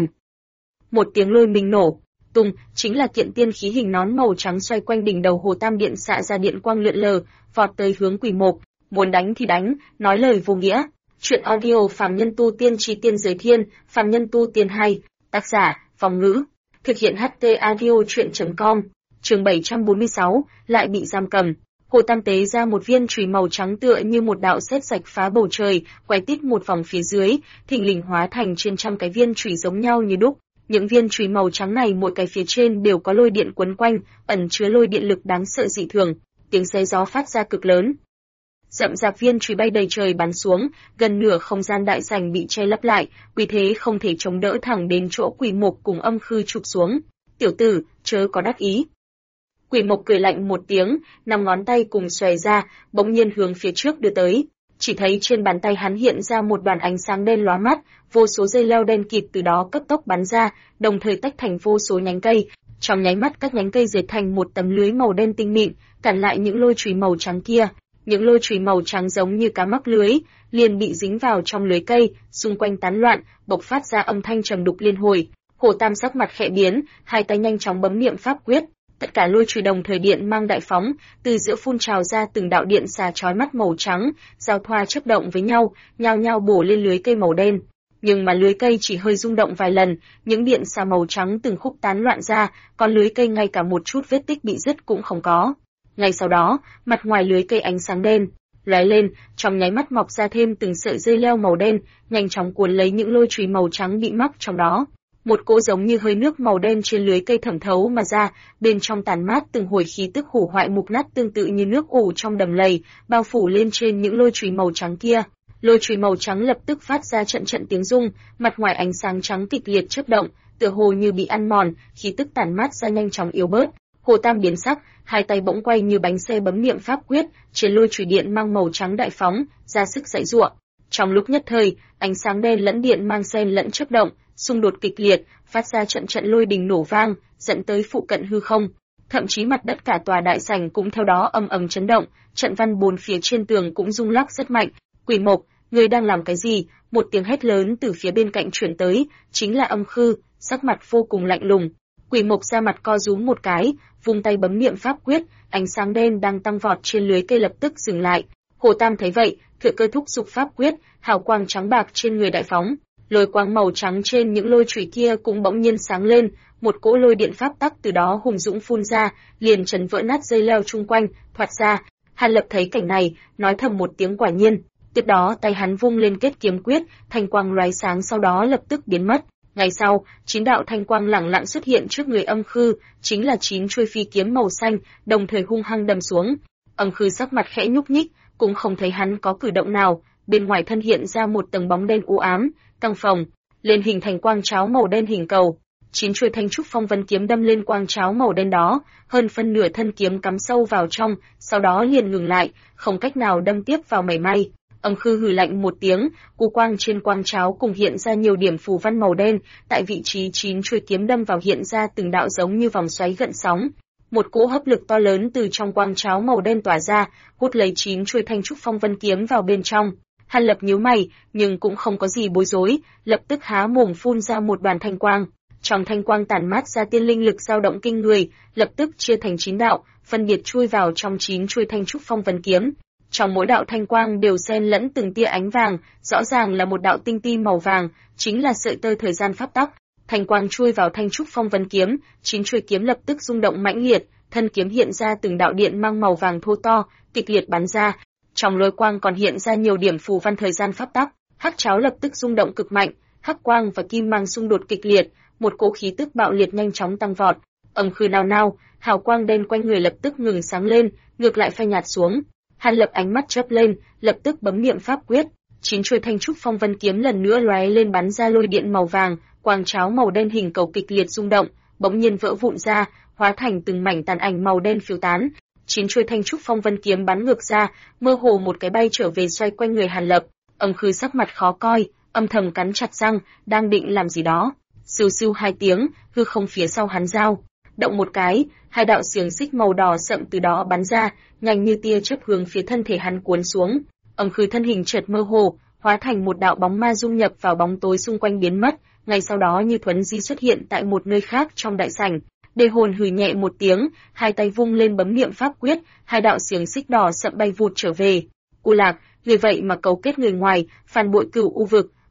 Một tiếng lôi minh nổ. Tung, chính là kiện tiên khí hình nón màu trắng xoay quanh đỉnh đầu Hồ Tam điện xạ ra điện quang lượn lờ, vọt tới hướng Quỷ Mục. Muốn đánh thì đánh, nói lời vô nghĩa. Chuyện audio Phàm Nhân Tu Tiên Chí Tiên Giới Thiên, Phàm Nhân Tu Tiên 2, tác giả, Phong Ngữ. Thực hiện HT Audio truyện.com. Chương 746, lại bị giam cầm. Hồ Tam tế ra một viên chùy màu trắng tựa như một đạo sét rạch phá bầu trời, quay tít một vòng phía dưới, thình lình hóa thành trên trăm cái viên chùy giống nhau như đúc. Những viên chùy màu trắng này mỗi cái phía trên đều có lôi điện quấn quanh, ẩn chứa lôi điện lực đáng sợ dị thường, tiếng xé gió phát ra cực lớn. Rậm rạp viên chùy bay đầy trời bắn xuống, gần nửa không gian đại sảnh bị che lấp lại, vì thế không thể chống đỡ thẳng đến chỗ Quỷ Mộc cùng Âm Khư chụp xuống. "Tiểu tử, chớ có đắc ý." Quỷ Mộc cười lạnh một tiếng, 5 ngón tay cùng xòe ra, bỗng nhiên hướng phía trước đưa tới. Chỉ thấy trên bàn tay hắn hiện ra một đoàn ánh sáng đen lóa mắt, vô số dây leo đen kịt từ đó cấp tốc bắn ra, đồng thời tách thành vô số nhánh cây. Trong nháy mắt các nhánh cây dệt thành một tấm lưới màu đen tinh mịn, cản lại những lôi chùy màu trắng kia. Những lôi chùy màu trắng giống như cá mắc lưới, liền bị dính vào trong lưới cây, xung quanh tán loạn, bộc phát ra âm thanh trầm đục liên hồi. Hồ Tam sắc mặt khẽ biến, hai tay nhanh chóng bấm niệm pháp quyết. Tất cả lôi chùy đồng thời điện mang đại phóng, từ giữa phun trào ra từng đạo điện xà chói mắt màu trắng, giao thoa chớp động với nhau, nhao nhao bổ lên lưới cây màu đen. Nhưng mà lưới cây chỉ hơi rung động vài lần, những điện xà màu trắng từng khúc tán loạn ra, còn lưới cây ngay cả một chút vết tích bị rứt cũng không có. Ngay sau đó, mặt ngoài lưới cây ánh sáng đen lóe lên, trong nháy mắt mọc ra thêm từng sợi dây leo màu đen, nhanh chóng cuốn lấy những lôi chùy màu trắng bị mắc trong đó. Một cỗ giống như hơi nước màu đen trên lưới cây thẩm thấu mà ra, bên trong tàn mát từng hồi khí tức hủ hoại mục nát tương tự như nước ủ trong đầm lầy, bao phủ lên trên những lôi chùy màu trắng kia. Lôi chùy màu trắng lập tức phát ra trận trận tiếng rung, mặt ngoài ánh sáng trắng kịch liệt chớp động, tựa hồ như bị ăn mòn, khí tức tàn mát ra nhanh chóng yếu bớt. Hồ Tam biến sắc, hai tay bỗng quay như bánh xe bấm niệm pháp quyết, trên lôi chùy điện mang màu trắng đại phóng, ra sức giãy giụa. Trong lúc nhất thời, ánh sáng đen lẫn điện mang xen lẫn chớp động, xung đột kịch liệt, phát ra trận trận lôi đình nổ vang, dẫn tới phụ cận hư không. Thậm chí mặt đất cả tòa đại sảnh cũng theo đó ầm ầm chấn động, trận văn bốn phía trên tường cũng rung lắc rất mạnh. "Quỷ Mộc, ngươi đang làm cái gì?" Một tiếng hét lớn từ phía bên cạnh truyền tới, chính là Âm Khư, sắc mặt vô cùng lạnh lùng. Quỷ Mộc ra mặt co rúm một cái, vung tay bấm niệm pháp quyết, ánh sáng đen đang tăng vọt trên lưới cây lập tức dừng lại. Hồ Tam thấy vậy, thừa cơ thúc giục pháp quyết, hào quang trắng bạc trên người đại phóng. Lôi quang màu trắng trên những lôi chùy kia cũng bỗng nhiên sáng lên, một cỗ lôi điện pháp tắc từ đó hùng dũng phun ra, liền chấn vỡ nát dây leo chung quanh, thoát ra. Hàn Lập thấy cảnh này, nói thầm một tiếng quả nhiên. Tiếp đó tay hắn vung lên kết kiếm quyết, thanh quang lóe sáng sau đó lập tức biến mất. Ngày sau, 9 đạo thanh quang lẳng lặng xuất hiện trước người Âm Khư, chính là 9 chuôi phi kiếm màu xanh, đồng thời hung hăng đâm xuống. Âm Khư sắc mặt khẽ nhúc nhích, cũng không thấy hắn có cử động nào, bên ngoài thân hiện ra một tầng bóng đen u ám, căng phồng, lên hình thành quang cháo màu đen hình cầu. 9 chuôi thanh trúc phong vân kiếm đâm lên quang cháo màu đen đó, hơn phân nửa thân kiếm cắm sâu vào trong, sau đó liền ngừng lại, không cách nào đâm tiếp vào mảy may. Âm Khư hừ lạnh một tiếng, cú quang trên quang cháo cùng hiện ra nhiều điểm phù văn màu đen, tại vị trí 9 chuôi kiếm đâm vào hiện ra từng đạo giống như vòng xoáy gợn sóng. Một cỗ hấp lực to lớn từ trong quang cháo màu đen tỏa ra, hút lấy 9 chuôi thanh trúc phong vân kiếm vào bên trong. Hàn Lập nhíu mày, nhưng cũng không có gì bối rối, lập tức há mồm phun ra một đoàn thanh quang. Trong thanh quang tản mát ra tiên linh lực dao động kinh người, lập tức chia thành 9 đạo, phân biệt chui vào trong 9 chuôi thanh trúc phong vân kiếm. Trong mỗi đạo thanh quang đều xen lẫn từng tia ánh vàng, rõ ràng là một đạo tinh ti màu vàng, chính là sợi tơ thời gian pháp tắc. Thanh quang chui vào thanh trúc phong vân kiếm, 9 chuôi kiếm lập tức rung động mãnh liệt, thân kiếm hiện ra từng đạo điện mang màu vàng thô to, kịch liệt bắn ra. Trong lôi quang còn hiện ra nhiều điểm phù văn thời gian pháp tắc, hắc cháo lập tức rung động cực mạnh, hắc quang và kim mang xung đột kịch liệt, một cỗ khí tức bạo liệt nhanh chóng tăng vọt. Âm Khư nao nao, hào quang đen quanh người lập tức ngừng sáng lên, ngược lại phai nhạt xuống. Hàn Lập ánh mắt chớp lên, lập tức bấm niệm pháp quyết, 9 chuôi thanh trúc phong vân kiếm lần nữa lóe lên bắn ra lôi điện màu vàng, quang cháo màu đen hình cầu kịch liệt rung động, bỗng nhiên vỡ vụn ra, hóa thành từng mảnh tàn ảnh màu đen phiêu tán. 9 chuôi thanh trúc phong vân kiếm bắn ngược ra, mơ hồ một cái bay trở về xoay quanh người Hàn Lập. Âm Khư sắc mặt khó coi, âm thầm cắn chặt răng, đang định làm gì đó. Sưu sưu hai tiếng, hư không phía sau hắn dao động một cái, hai đạo xiềng xích màu đỏ sậm từ đó bắn ra, nhanh như tia chớp hướng phía thân thể hắn cuốn xuống. Âm Khư thân hình chợt mơ hồ, hóa thành một đạo bóng ma dung nhập vào bóng tối xung quanh biến mất, ngay sau đó như thuấn di xuất hiện tại một nơi khác trong đại sảnh. Đề Hồn hừ nhẹ một tiếng, hai tay vung lên bấm niệm pháp quyết, hai đạo xiềng xích đỏ sậm bay vụt trở về. U Lạc, người vậy mà cấu kết người ngoài, phản bội Cửu U vực,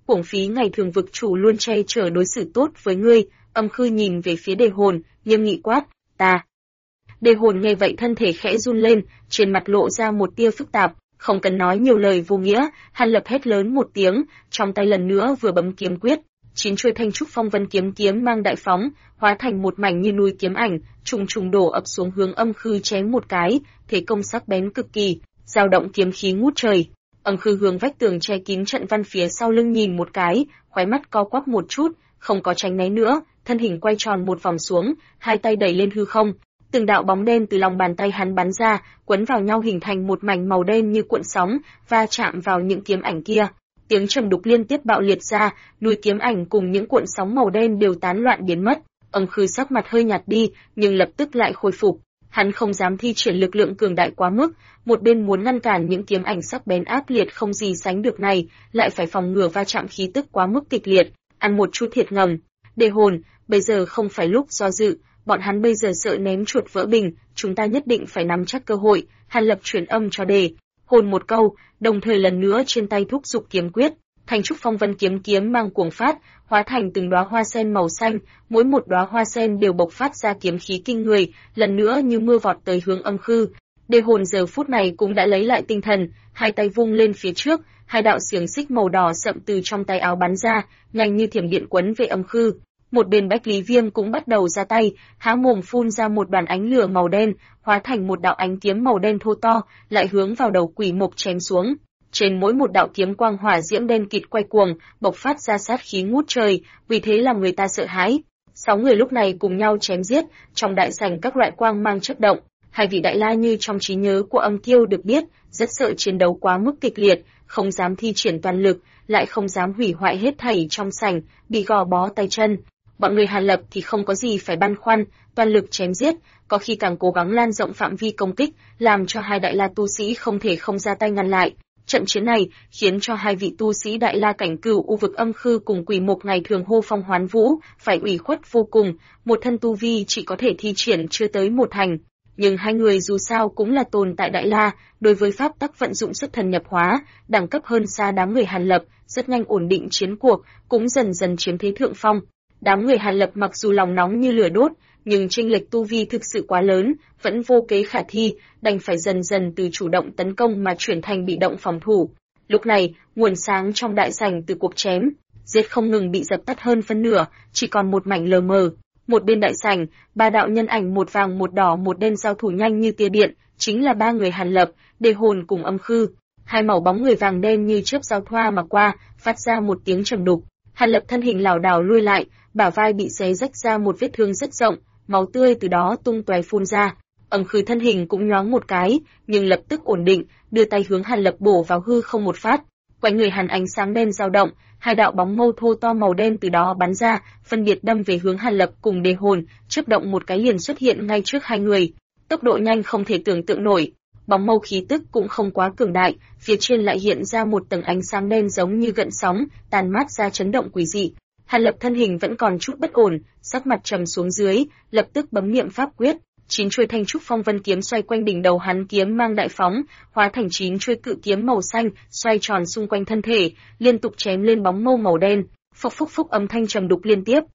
uổng phí ngày thường vực chủ luôn che chở đối xử tốt với ngươi. Âm Khư nhìn về phía Đề Hồn, nghiêm nghị quát, ta. Đề Hồn nghe vậy thân thể khẽ run lên, trên mặt lộ ra một tia phức tạp, không cần nói nhiều lời vô nghĩa, Hàn Lập hét lớn một tiếng, trong tay lần nữa vừa bấm kiếm quyết, 9 chuôi thanh trúc phong vân kiếm mang đại phóng, hóa thành một mảnh như núi kiếm ảnh, trùng trùng đổ ập xuống hướng Âm Khư chém một cái, thế công sắc bén cực kỳ, dao động kiếm khí ngút trời. Âm Khư hướng vách tường che kín trận văn phía sau lưng nhìn một cái, khóe mắt co quắp một chút, không có tránh né nữa, thân hình quay tròn một vòng xuống, hai tay đẩy lên hư không. Từng đạo bóng đen từ lòng bàn tay hắn bắn ra, quấn vào nhau hình thành một mảnh màu đen như cuộn sóng, va chạm vào những kiếm ảnh kia. Tiếng trầm đục liên tiếp bạo liệt ra, núi kiếm ảnh cùng những cuộn sóng màu đen đều tán loạn biến mất. Âm Khư sắc mặt hơi nhạt đi, nhưng lập tức lại khôi phục. Hắn không dám thi triển lực lượng cường đại quá mức, một bên muốn ngăn cản những kiếm ảnh sắc bén ác liệt không gì sánh được này, lại phải phòng ngừa va chạm khí tức quá mức kịch liệt, ăn một chút thiệt ngầm. Đề Hồn, bây giờ không phải lúc do dự, bọn hắn bây giờ sợ ném chuột vỡ bình, chúng ta nhất định phải nắm chắc cơ hội. Hàn Lập truyền âm cho Đề Hồn một câu, đồng thời lần nữa trên tay thúc giục kiếm quyết, thanh trúc phong vân kiếm mang cuồng phát, hóa thành từng đóa hoa sen màu xanh, mỗi một đóa hoa sen đều bộc phát ra kiếm khí kinh người, lần nữa như mưa vọt tới hướng Âm Khư. Đề Hồn giờ phút này cũng đã lấy lại tinh thần, hai tay vung lên phía trước, hai đạo xiềng xích màu đỏ sậm từ trong tay áo bắn ra, nhanh như thiểm điện quấn về Âm Khư. Một bên Bách Lý Viêm cũng bắt đầu ra tay, há mồm phun ra một đoàn ánh lửa màu đen, hóa thành một đạo ánh kiếm màu đen thô to, lại hướng vào đầu quỷ mộc chém xuống. Trên mỗi một đạo kiếm quang hỏa diễm đen kịt quay cuồng, bộc phát ra sát khí ngút trời, vì thế làm người ta sợ hãi. 6 người lúc này cùng nhau chém giết, trong đại sảnh các loại quang mang chớp động. Hai vị đại la như trong trí nhớ của Âm Kiêu được biết, rất sợ chiến đấu quá mức kịch liệt, không dám thi triển toàn lực, lại không dám hủy hoại hết thảy trong sảnh, bị gò bó tay chân. Bọn người Hàn Lập thì không có gì phải băn khoăn, toàn lực chém giết, có khi càng cố gắng lan rộng phạm vi công kích, làm cho hai đại la tu sĩ không thể không ra tay ngăn lại. Trận chiến này khiến cho hai vị tu sĩ đại la cảnh cửu u vực Âm Khư cùng Quỷ Mộc ngày thường hô phong hoán vũ, phải ủy khuất vô cùng, một thân tu vi chỉ có thể thi triển chưa tới một thành. Nhưng hai người dù sao cũng là tồn tại đại la, đối với pháp tắc vận dụng xuất thần nhập hóa, đẳng cấp hơn xa đám người Hàn Lập, rất nhanh ổn định chiến cuộc, cũng dần dần chiếm thế thượng phong. Đám người Hàn Lập mặc dù lòng nóng như lửa đốt, nhưng chênh lệch tu vi thực sự quá lớn, vẫn vô kế khả thi, đành phải dần dần từ chủ động tấn công mà chuyển thành bị động phòng thủ. Lúc này, nguồn sáng trong đại sảnh từ cuộc chém giết không ngừng bị dập tắt hơn phân nửa, chỉ còn một mảnh lờ mờ. Một bên đại sảnh, ba đạo nhân ảnh một vàng một đỏ một đen giao thủ nhanh như tia điện, chính là ba người Hàn Lập, Đề Hồn cùng Âm Khư. Hai màu bóng người vàng đen như chớp giao thoa mà qua, phát ra một tiếng trầm đục. Hàn Lập thân hình lảo đảo lui lại, bả vai bị xé rách ra một vết thương rất rộng, máu tươi từ đó tung tóe phun ra. Âm Khư thân hình cũng nhoáng một cái, nhưng lập tức ổn định, đưa tay hướng Hàn Lập bổ vào hư không một phát. Quanh người Hàn ánh sáng đen dao động, hai đạo bóng mâu thô to màu đen từ đó bắn ra, phân biệt đâm về hướng Hàn Lập cùng Đề Hồn, chớp động một cái liền xuất hiện ngay trước hai người. Tốc độ nhanh không thể tưởng tượng nổi. Bóng mâu khí tức cũng không quá cường đại, phía trên lại hiện ra một tầng ánh sáng đen giống như gợn sóng, tàn mát ra chấn động quỷ dị. Hàn Lập thân hình vẫn còn chút bất ổn, sắc mặt trầm xuống dưới, lập tức bấm niệm pháp quyết, 9 chuôi thanh trúc phong vân kiếm xoay quanh đỉnh đầu hắn kiếm mang đại phóng, hóa thành 9 chuôi cự kiếm màu xanh, xoay tròn xung quanh thân thể, liên tục chém lên bóng mâu màu đen. Phốc phốc phốc âm thanh trầm đục liên tiếp.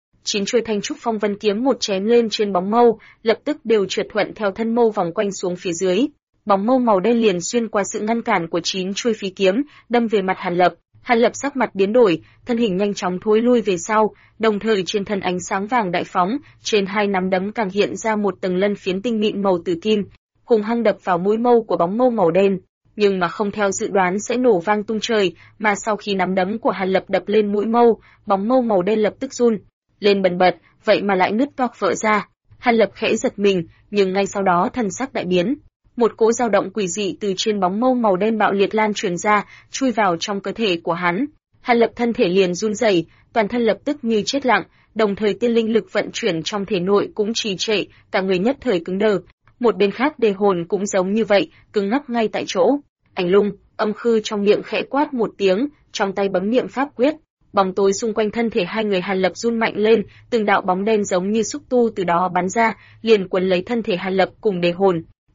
9 chuôi thanh trúc phong vân kiếm một chém lên trên bóng mâu, lập tức đều trượt thuận theo thân mâu vòng quanh xuống phía dưới. Bóng mâu màu đen liền xuyên qua sự ngăn cản của 9 chuôi phi kiếm, đâm về mặt Hàn Lập. Hàn Lập sắc mặt biến đổi, thân hình nhanh chóng thối lui về sau, đồng thời trên thân ánh sáng vàng đại phóng, trên hai nắm đấm càng hiện ra một tầng lân phiến tinh mịn màu tử kim, hung hăng đập vào mũi mâu của bóng mâu màu đen, nhưng mà không theo dự đoán sẽ nổ vang tung trời, mà sau khi nắm đấm của Hàn Lập đập lên mũi mâu, bóng mâu màu đen lập tức run lên bần bật, vậy mà lại nứt toạc vỡ ra. Hàn Lập khẽ giật mình, nhưng ngay sau đó thần sắc đại biến. Một cỗ dao động quỷ dị từ trên bóng mâu màu đen bạo liệt lan truyền ra, chui vào trong cơ thể của hắn. Hàn Lập thân thể liền run rẩy, toàn thân lập tức như chết lặng, đồng thời tiên linh lực vận chuyển trong thể nội cũng trì trệ, cả người nhất thời cứng đờ. Một bên khác Đề Hồn cũng giống như vậy, cứng ngắc ngay tại chỗ. Ảnh Lung, Âm Khư trong miệng khẽ quát một tiếng, trong tay bấm niệm pháp quyết. Bóng tối xung quanh thân thể hai người Hàn Lập run mạnh lên, từng đạo bóng đen giống như xúc tu từ đó bắn ra, liền quấn lấy thân thể Hàn Lập cùng Đề Hồn.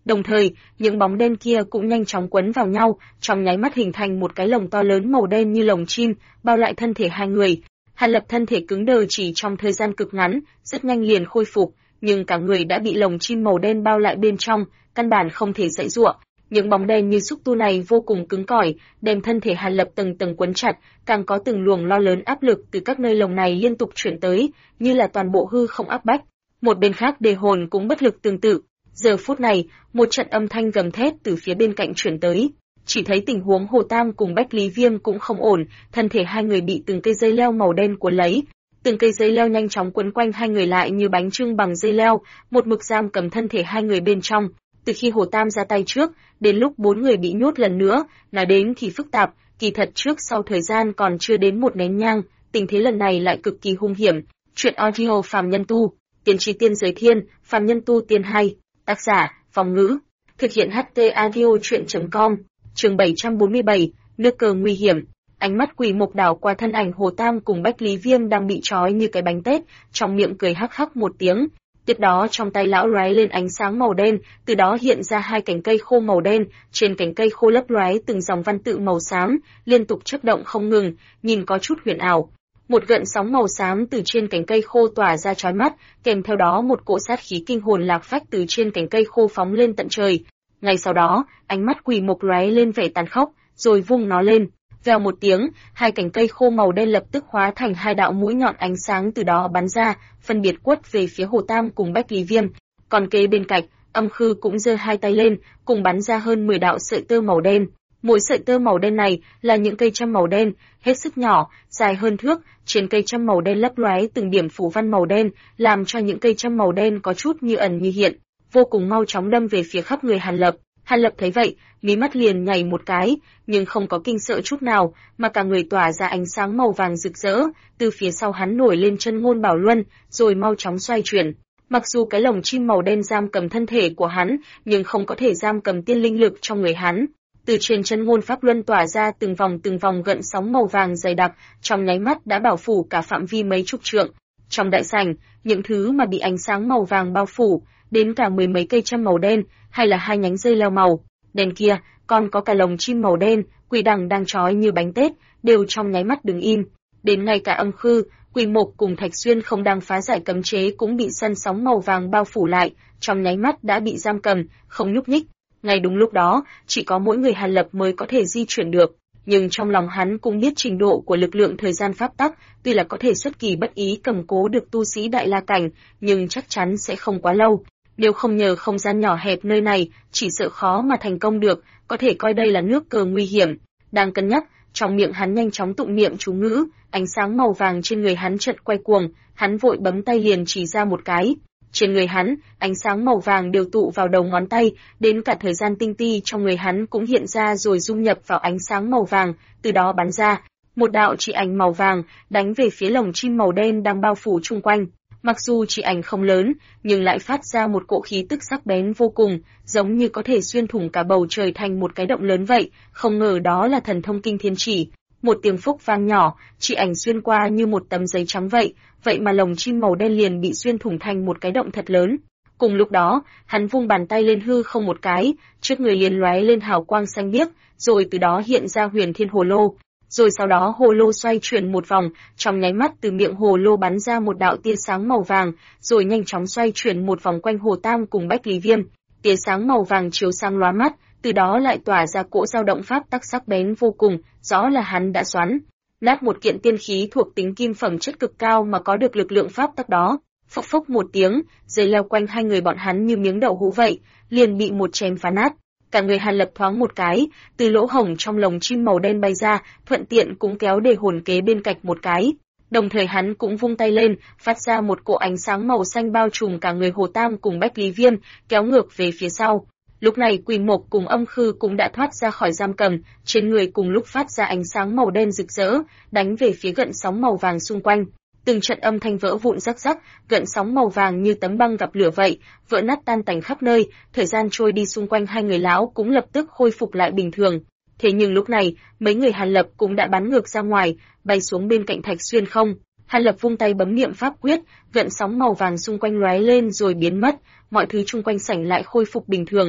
Đồng thời, những bóng đen kia cũng nhanh chóng quấn vào nhau, trong nháy mắt hình thành một cái lồng to lớn màu đen như lồng chim, bao lại thân thể hai người. Hàn Lập thân thể cứng đờ chỉ trong thời gian cực ngắn, rất nhanh liền khôi phục, nhưng cả người đã bị lồng chim màu đen bao lại bên trong, căn bản không thể giãy giụa. Những bóng đen như xúc tu này vô cùng cứng cỏi, đem thân thể Hàn Lập tầng tầng quấn chặt, càng có từng luồng lo lớn áp lực từ các nơi lồng này liên tục chuyển tới, như là toàn bộ hư không áp bách. Một bên khác Đề Hồn cũng bất lực tương tự. Giờ phút này, một trận âm thanh gầm thét từ phía bên cạnh chuyển tới. Chỉ thấy tình huống Hồ Tam cùng Bách Lý Viêm cũng không ổn, thân thể hai người bị từng cây dây leo màu đen cuốn lấy. Từng cây dây leo nhanh chóng quấn quanh hai người lại như bánh chưng bằng dây leo, một mực giam cầm thân thể hai người bên trong. Từ khi Hồ Tam ra tay trước, đến lúc bốn người bị nhốt lần nữa, nói đến thì phức tạp, kỳ thật trước sau thời gian còn chưa đến một nén nhang, tình thế lần này lại cực kỳ hung hiểm. Chuyện audio Phàm Nhân Tu, Tiên Tri Tiên Giới Thiên, Phàm Nhân Tu Tiên Hay, tác giả, Phong Ngữ, thực hiện HT audio truyện.com, chương 747, nước cờ nguy hiểm. Ánh mắt Quỷ Mộc đảo qua thân ảnh Hồ Tam cùng Bách Lý Viêm đang bị trói như cái bánh tét, trong miệng cười hắc hắc một tiếng. Tiếp đó trong tay lão lóe lên ánh sáng màu đen, từ đó hiện ra hai cành cây khô màu đen, trên cành cây khô lấp lóe từng dòng văn tự màu xám, liên tục chớp động không ngừng, nhìn có chút huyền ảo. Một gợn sóng màu xám từ trên cành cây khô tỏa ra chói mắt, kèm theo đó một cỗ sát khí kinh hồn lạc phách từ trên cành cây khô phóng lên tận trời. Ngay sau đó, ánh mắt Quỷ Mộc lóe lên vẻ tàn khốc, rồi vung nó lên. Vèo một tiếng, hai cành cây khô màu đen lập tức hóa thành hai đạo mũi nhọn ánh sáng từ đó bắn ra, phân biệt quất về phía Hồ Tam cùng Bách Lý Viêm. Còn kế bên cạnh, Âm Khư cũng giơ hai tay lên, cùng bắn ra hơn 10 đạo sợi tơ màu đen. Mỗi sợi tơ màu đen này là những cây châm màu đen, hết sức nhỏ, dài hơn thước, trên cây châm màu đen lấp lóe từng điểm phủ văn màu đen, làm cho những cây châm màu đen có chút như ẩn như hiện, vô cùng mau chóng đâm về phía khắp người Hàn Lập. Hàn Lập thấy vậy, mí mắt liền nhảy một cái, nhưng không có kinh sợ chút nào, mà cả người tỏa ra ánh sáng màu vàng rực rỡ, từ phía sau hắn nổi lên chân ngôn bảo luân, rồi mau chóng xoay chuyển. Mặc dù cái lồng chim màu đen giam cầm thân thể của hắn, nhưng không có thể giam cầm tiên linh lực trong người hắn. Từ trên chân ngôn pháp luân tỏa ra từng vòng gợn sóng màu vàng dày đặc, trong nháy mắt đã bảo phủ cả phạm vi mấy chục trượng. Trong đại sảnh, những thứ mà bị ánh sáng màu vàng bao phủ, đến cả mười mấy cây châm màu đen, hay là hai nhánh dây leo màu đen kia, còn có cả lồng chim màu đen, quỷ đằng đang trói như bánh tét, đều trong nháy mắt đứng im. Đến ngay cả Âm Khư, Quỷ Mộc cùng Thạch Xuyên không đang phá giải cấm chế cũng bị sân sóng màu vàng bao phủ lại, trong nháy mắt đã bị giam cầm, không nhúc nhích. Ngay đúng lúc đó, chỉ có mỗi người Hàn Lập mới có thể di chuyển được, nhưng trong lòng hắn cũng biết trình độ của lực lượng thời gian pháp tắc, tuy là có thể xuất kỳ bất ý cầm cố được tu sĩ đại la cảnh, nhưng chắc chắn sẽ không quá lâu. Nếu không nhờ không gian nhỏ hẹp nơi này, chỉ sợ khó mà thành công được, có thể coi đây là nước cờ nguy hiểm. Đang cân nhắc, trong miệng hắn nhanh chóng tụng niệm chú ngữ, ánh sáng màu vàng trên người hắn chợt quay cuồng, hắn vội bấm tay liền chỉ ra một cái. Trên người hắn, ánh sáng màu vàng đều tụ vào đầu ngón tay, đến cả thời gian tinh ti trong người hắn cũng hiện ra rồi dung nhập vào ánh sáng màu vàng, từ đó bắn ra. Một đạo chỉ ảnh màu vàng đánh về phía lồng chim màu đen đang bao phủ chung quanh. Mặc dù chỉ ảnh không lớn, nhưng lại phát ra một cỗ khí tức sắc bén vô cùng, giống như có thể xuyên thủng cả bầu trời thành một cái động lớn vậy, không ngờ đó là thần thông kinh thiên chỉ. Một tiếng phúc vang nhỏ, chỉ ảnh xuyên qua như một tấm giấy trắng vậy, vậy mà lồng chim màu đen liền bị xuyên thủng thành một cái động thật lớn. Cùng lúc đó, hắn vung bàn tay lên hư không một cái, trước người liền lóe lên hào quang xanh biếc, rồi từ đó hiện ra Huyền Thiên Hồ Lô. Rồi sau đó hồ lô xoay chuyển một vòng, trong nháy mắt từ miệng hồ lô bắn ra một đạo tia sáng màu vàng, rồi nhanh chóng xoay chuyển một vòng quanh Hồ Tam cùng Bách Lý Viêm. Tia sáng màu vàng chiếu sang lóa mắt, từ đó lại tỏa ra cỗ dao động pháp tắc sắc bén vô cùng, rõ là hắn đã xoắn nát một kiện tiên khí thuộc tính kim phẩm chất cực cao mà có được lực lượng pháp tắc đó. Phốc phốc một tiếng, dây leo quanh hai người bọn hắn như miếng đậu hũ vậy, liền bị một chém phá nát. Cả người Hàn Lập thoáng một cái, từ lỗ hổng trong lồng chim màu đen bay ra, thuận tiện cũng kéo Đề Hồn kế bên cạnh một cái. Đồng thời hắn cũng vung tay lên, phát ra một cỗ ánh sáng màu xanh bao trùm cả người Hồ Tam cùng Bách Lý Viêm, kéo ngược về phía sau. Lúc này Quỷ Mộc cùng Âm Khư cũng đã thoát ra khỏi giam cầm, trên người cùng lúc phát ra ánh sáng màu đen rực rỡ, đánh về phía gợn sóng màu vàng xung quanh. Từng trận âm thanh vỡ vụn rắc rắc, gợn sóng màu vàng như tấm băng gặp lửa vậy, vỡ nát tan tành khắp nơi, thời gian trôi đi xung quanh hai người lão cũng lập tức khôi phục lại bình thường. Thế nhưng lúc này, mấy người Hàn Lập cũng đã bắn ngược ra ngoài, bay xuống bên cạnh Thạch Xuyên không. Hàn Lập vung tay bấm niệm pháp quyết, gợn sóng màu vàng xung quanh lóe lên rồi biến mất, mọi thứ chung quanh sảnh lại khôi phục bình thường.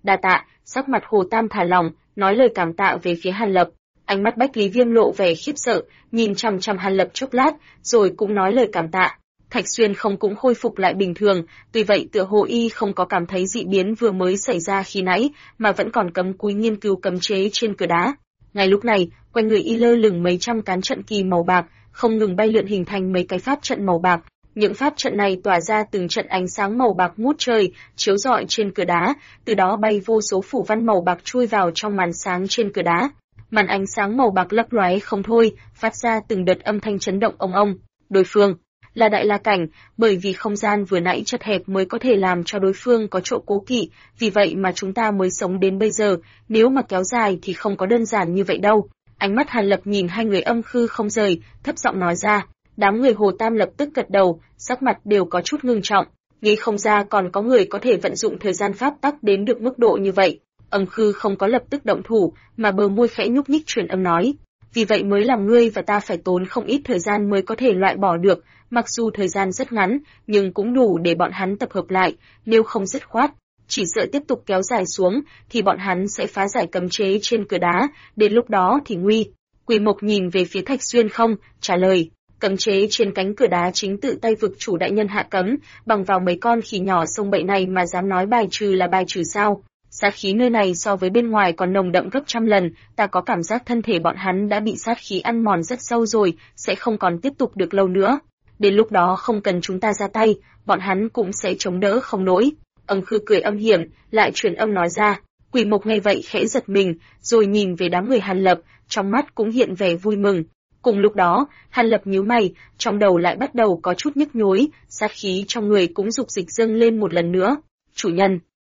Đa tạ. Sắc mặt Hồ Tam thả lỏng, nói lời cảm tạ về phía Hàn Lập. Ánh mắt Bách Lý Viêm lộ vẻ khiếp sợ, nhìn chằm chằm Hàn Lập chốc lát, rồi cũng nói lời cảm tạ. Thạch Xuyên không cũng khôi phục lại bình thường, tuy vậy tựa hồ y không có cảm thấy dị biến vừa mới xảy ra khi nãy, mà vẫn còn cắm cúi nghiên cứu cấm chế trên cửa đá. Ngay lúc này, quanh người y lơ lửng mấy trăm cán trận kỳ màu bạc, không ngừng bay lượn hình thành mấy cái pháp trận màu bạc. Những pháp trận này tỏa ra từng trận ánh sáng màu bạc ngút trời, chiếu rọi trên cửa đá, từ đó bay vô số phủ văn màu bạc chui vào trong màn sáng trên cửa đá. Màn ánh sáng màu bạc lấp lóe không thôi, phát ra từng đợt âm thanh chấn động ong ong. Đối phương là Đại La Cảnh, bởi vì không gian vừa nãy chật hẹp mới có thể làm cho đối phương có chỗ cố kỵ, vì vậy mà chúng ta mới sống đến bây giờ, nếu mà kéo dài thì không có đơn giản như vậy đâu. Ánh mắt Hàn Lập nhìn hai người âm khư không rời, thấp giọng nói ra. Đám người Hồ Tam lập tức gật đầu, sắc mặt đều có chút ngưng trọng, nghĩ không ra còn có người có thể vận dụng thời gian pháp tắc đến được mức độ như vậy. Âm khư không có lập tức động thủ, mà bờ môi khẽ nhúc nhích truyền âm nói. Vì vậy mới làm ngươi và ta phải tốn không ít thời gian mới có thể loại bỏ được, mặc dù thời gian rất ngắn, nhưng cũng đủ để bọn hắn tập hợp lại, nếu không dứt khoát. Chỉ sợ tiếp tục kéo dài xuống, thì bọn hắn sẽ phá giải cấm chế trên cửa đá, đến lúc đó thì nguy. Quỷ Mộc nhìn về phía Thạch Xuyên không, trả lời. Cấm chế trên cánh cửa đá chính tự tay vực chủ đại nhân hạ cấm, bằng vào mấy con khỉ nhỏ sông bậy này mà dám nói bài trừ là bài trừ sao? Sát khí nơi này so với bên ngoài còn nồng đậm gấp trăm lần, ta có cảm giác thân thể bọn hắn đã bị sát khí ăn mòn rất sâu rồi, sẽ không còn tiếp tục được lâu nữa. Đến lúc đó không cần chúng ta ra tay, bọn hắn cũng sẽ chống đỡ không nổi. Âm Khư cười âm hiểm, lại truyền âm nói ra. Quỷ Mộc nghe vậy khẽ giật mình, rồi nhìn về đám người Hàn Lập, trong mắt cũng hiện vẻ vui mừng. Cùng lúc đó, Hàn Lập nhíu mày, trong đầu lại bắt đầu có chút nhức nhối, sát khí trong người cũng dục dịch dâng lên một lần nữa. Chủ nhân.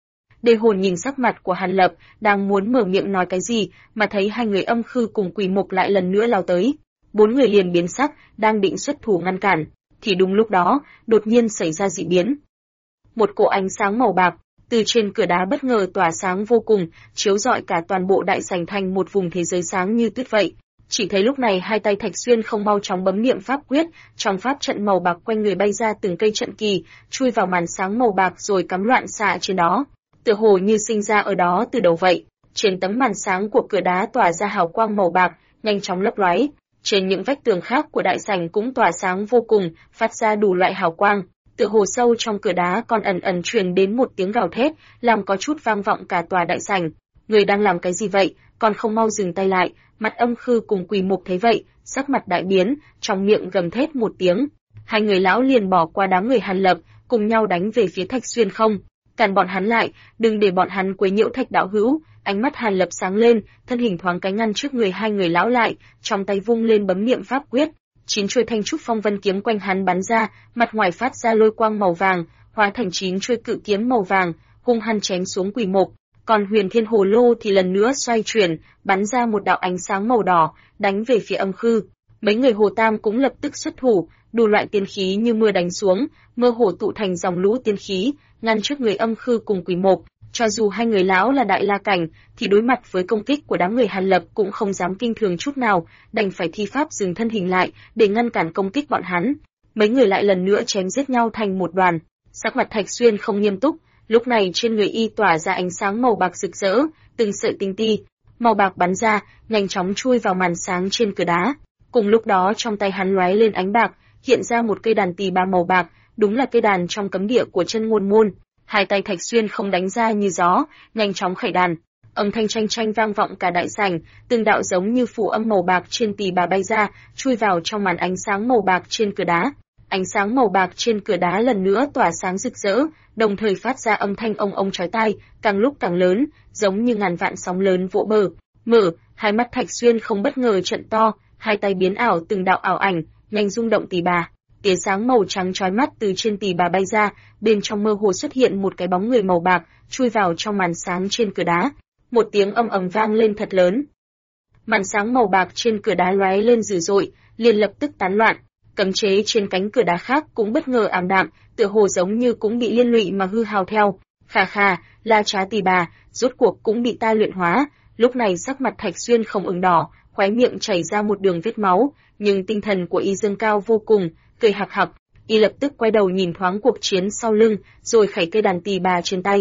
Đề Hồn nhìn sắc mặt của Hàn Lập, đang muốn mở miệng nói cái gì, mà thấy hai người Âm Khư cùng Quỷ Mộc lại lần nữa lao tới. Bốn người liền biến sắc, đang định xuất thủ ngăn cản, thì đúng lúc đó, đột nhiên xảy ra dị biến. Một cỗ ánh sáng màu bạc từ trên cửa đá bất ngờ tỏa sáng vô cùng, chiếu rọi cả toàn bộ đại sảnh thành một vùng thế giới sáng như tuyết vậy. Chỉ thấy lúc này hai tay Thạch Xuyên không mau chóng bấm niệm pháp quyết, trong pháp trận màu bạc quanh người bay ra từng cây trận kỳ, chui vào màn sáng màu bạc rồi cắm loạn xạ trên đó, tựa hồ như sinh ra ở đó từ đầu vậy. Trên tấm màn sáng của cửa đá tỏa ra hào quang màu bạc, nhanh chóng lấp lóe. Trên những vách tường khác của đại sảnh cũng tỏa sáng vô cùng, phát ra đủ loại hào quang. Tựa hồ sâu trong cửa đá còn ẩn ẩn truyền đến một tiếng gào thét, làm có chút vang vọng cả tòa đại sảnh. Người đang làm cái gì vậy, còn không mau dừng tay lại? Mặt Âm Khư cùng Quỷ Mộc thấy vậy, sắc mặt đại biến, trong miệng gầm thét một tiếng. Hai người lão liền bỏ qua đám người Hàn Lập, cùng nhau đánh về phía Thạch Xuyên không. Cản bọn hắn lại, đừng để bọn hắn quấy nhiễu Thạch đạo hữu. Ánh mắt Hàn Lập sáng lên, thân hình thoáng cái ngăn trước người hai người lão lại, trong tay vung lên bấm niệm pháp quyết. 9 chuôi thanh trúc phong vân kiếm quanh hắn bắn ra, mặt ngoài phát ra lôi quang màu vàng, hóa thành 9 chuôi cự kiếm màu vàng, hung hăng chém xuống Quỷ Mộc. Còn Huyền Thiên Hồ Lô thì lần nữa xoay chuyển, bắn ra một đạo ánh sáng màu đỏ, đánh về phía Âm Khư. Mấy người Hồ Tam cũng lập tức xuất thủ, đủ loại tiên khí như mưa đánh xuống, mơ hồ tụ thành dòng lũ tiên khí, ngăn trước người Âm Khư cùng Quỷ Mộc. Cho dù hai người lão là Đại La Cảnh, thì đối mặt với công kích của đám người Hàn Lập cũng không dám kinh thường chút nào, đành phải thi pháp dừng thân hình lại để ngăn cản công kích bọn hắn. Mấy người lại lần nữa chém giết nhau thành một đoàn. Sắc mặt Thạch Xuyên không nghiêm túc, lúc này trên người y tỏa ra ánh sáng màu bạc rực rỡ, từng sợi tinh ti màu bạc bắn ra, nhanh chóng chui vào màn sáng trên cửa đá. Cùng lúc đó trong tay hắn lóe lên ánh bạc, hiện ra một cây đàn tỳ bà màu bạc, đúng là cây đàn trong cấm địa của Chân Ngôn môn. Hai tay Thạch Xuyên không đánh ra như gió, nhanh chóng khởi đàn. Âm thanh tranh tranh vang vọng cả đại sảnh, từng đạo giống như phù âm màu bạc trên tỳ bà bay ra, chui vào trong màn ánh sáng màu bạc trên cửa đá. Ánh sáng màu bạc trên cửa đá lần nữa tỏa sáng rực rỡ, đồng thời phát ra âm thanh ông ông chói tai, càng lúc càng lớn, giống như ngàn vạn sóng lớn vỗ bờ. Mở, hai mắt Thạch Xuyên không bất ngờ trợn to, hai tay biến ảo từng đạo ảo ảnh, nhanh rung động tỳ bà. Tia sáng màu trắng chói mắt từ trên tỳ bà bay ra, bên trong mơ hồ xuất hiện một cái bóng người màu bạc, chui vào trong màn sáng trên cửa đá. Một tiếng ầm ầm vang lên thật lớn. Màn sáng màu bạc trên cửa đá lóe lên dữ dội, liền lập tức tán loạn. Cấm chế trên cánh cửa đá khác cũng bất ngờ ảm đạm, tựa hồ giống như cũng bị liên lụy mà hư hao theo. Khà khà, La Trá tỳ bà, rốt cuộc cũng bị ta luyện hóa. Lúc này sắc mặt Thạch Xuyên không ửng đỏ, khóe miệng chảy ra một đường vết máu, nhưng tinh thần của y dâng cao vô cùng, cười hạc hạc. Y lập tức quay đầu nhìn thoáng cuộc chiến sau lưng, rồi khẩy cây đàn tỳ bà trên tay.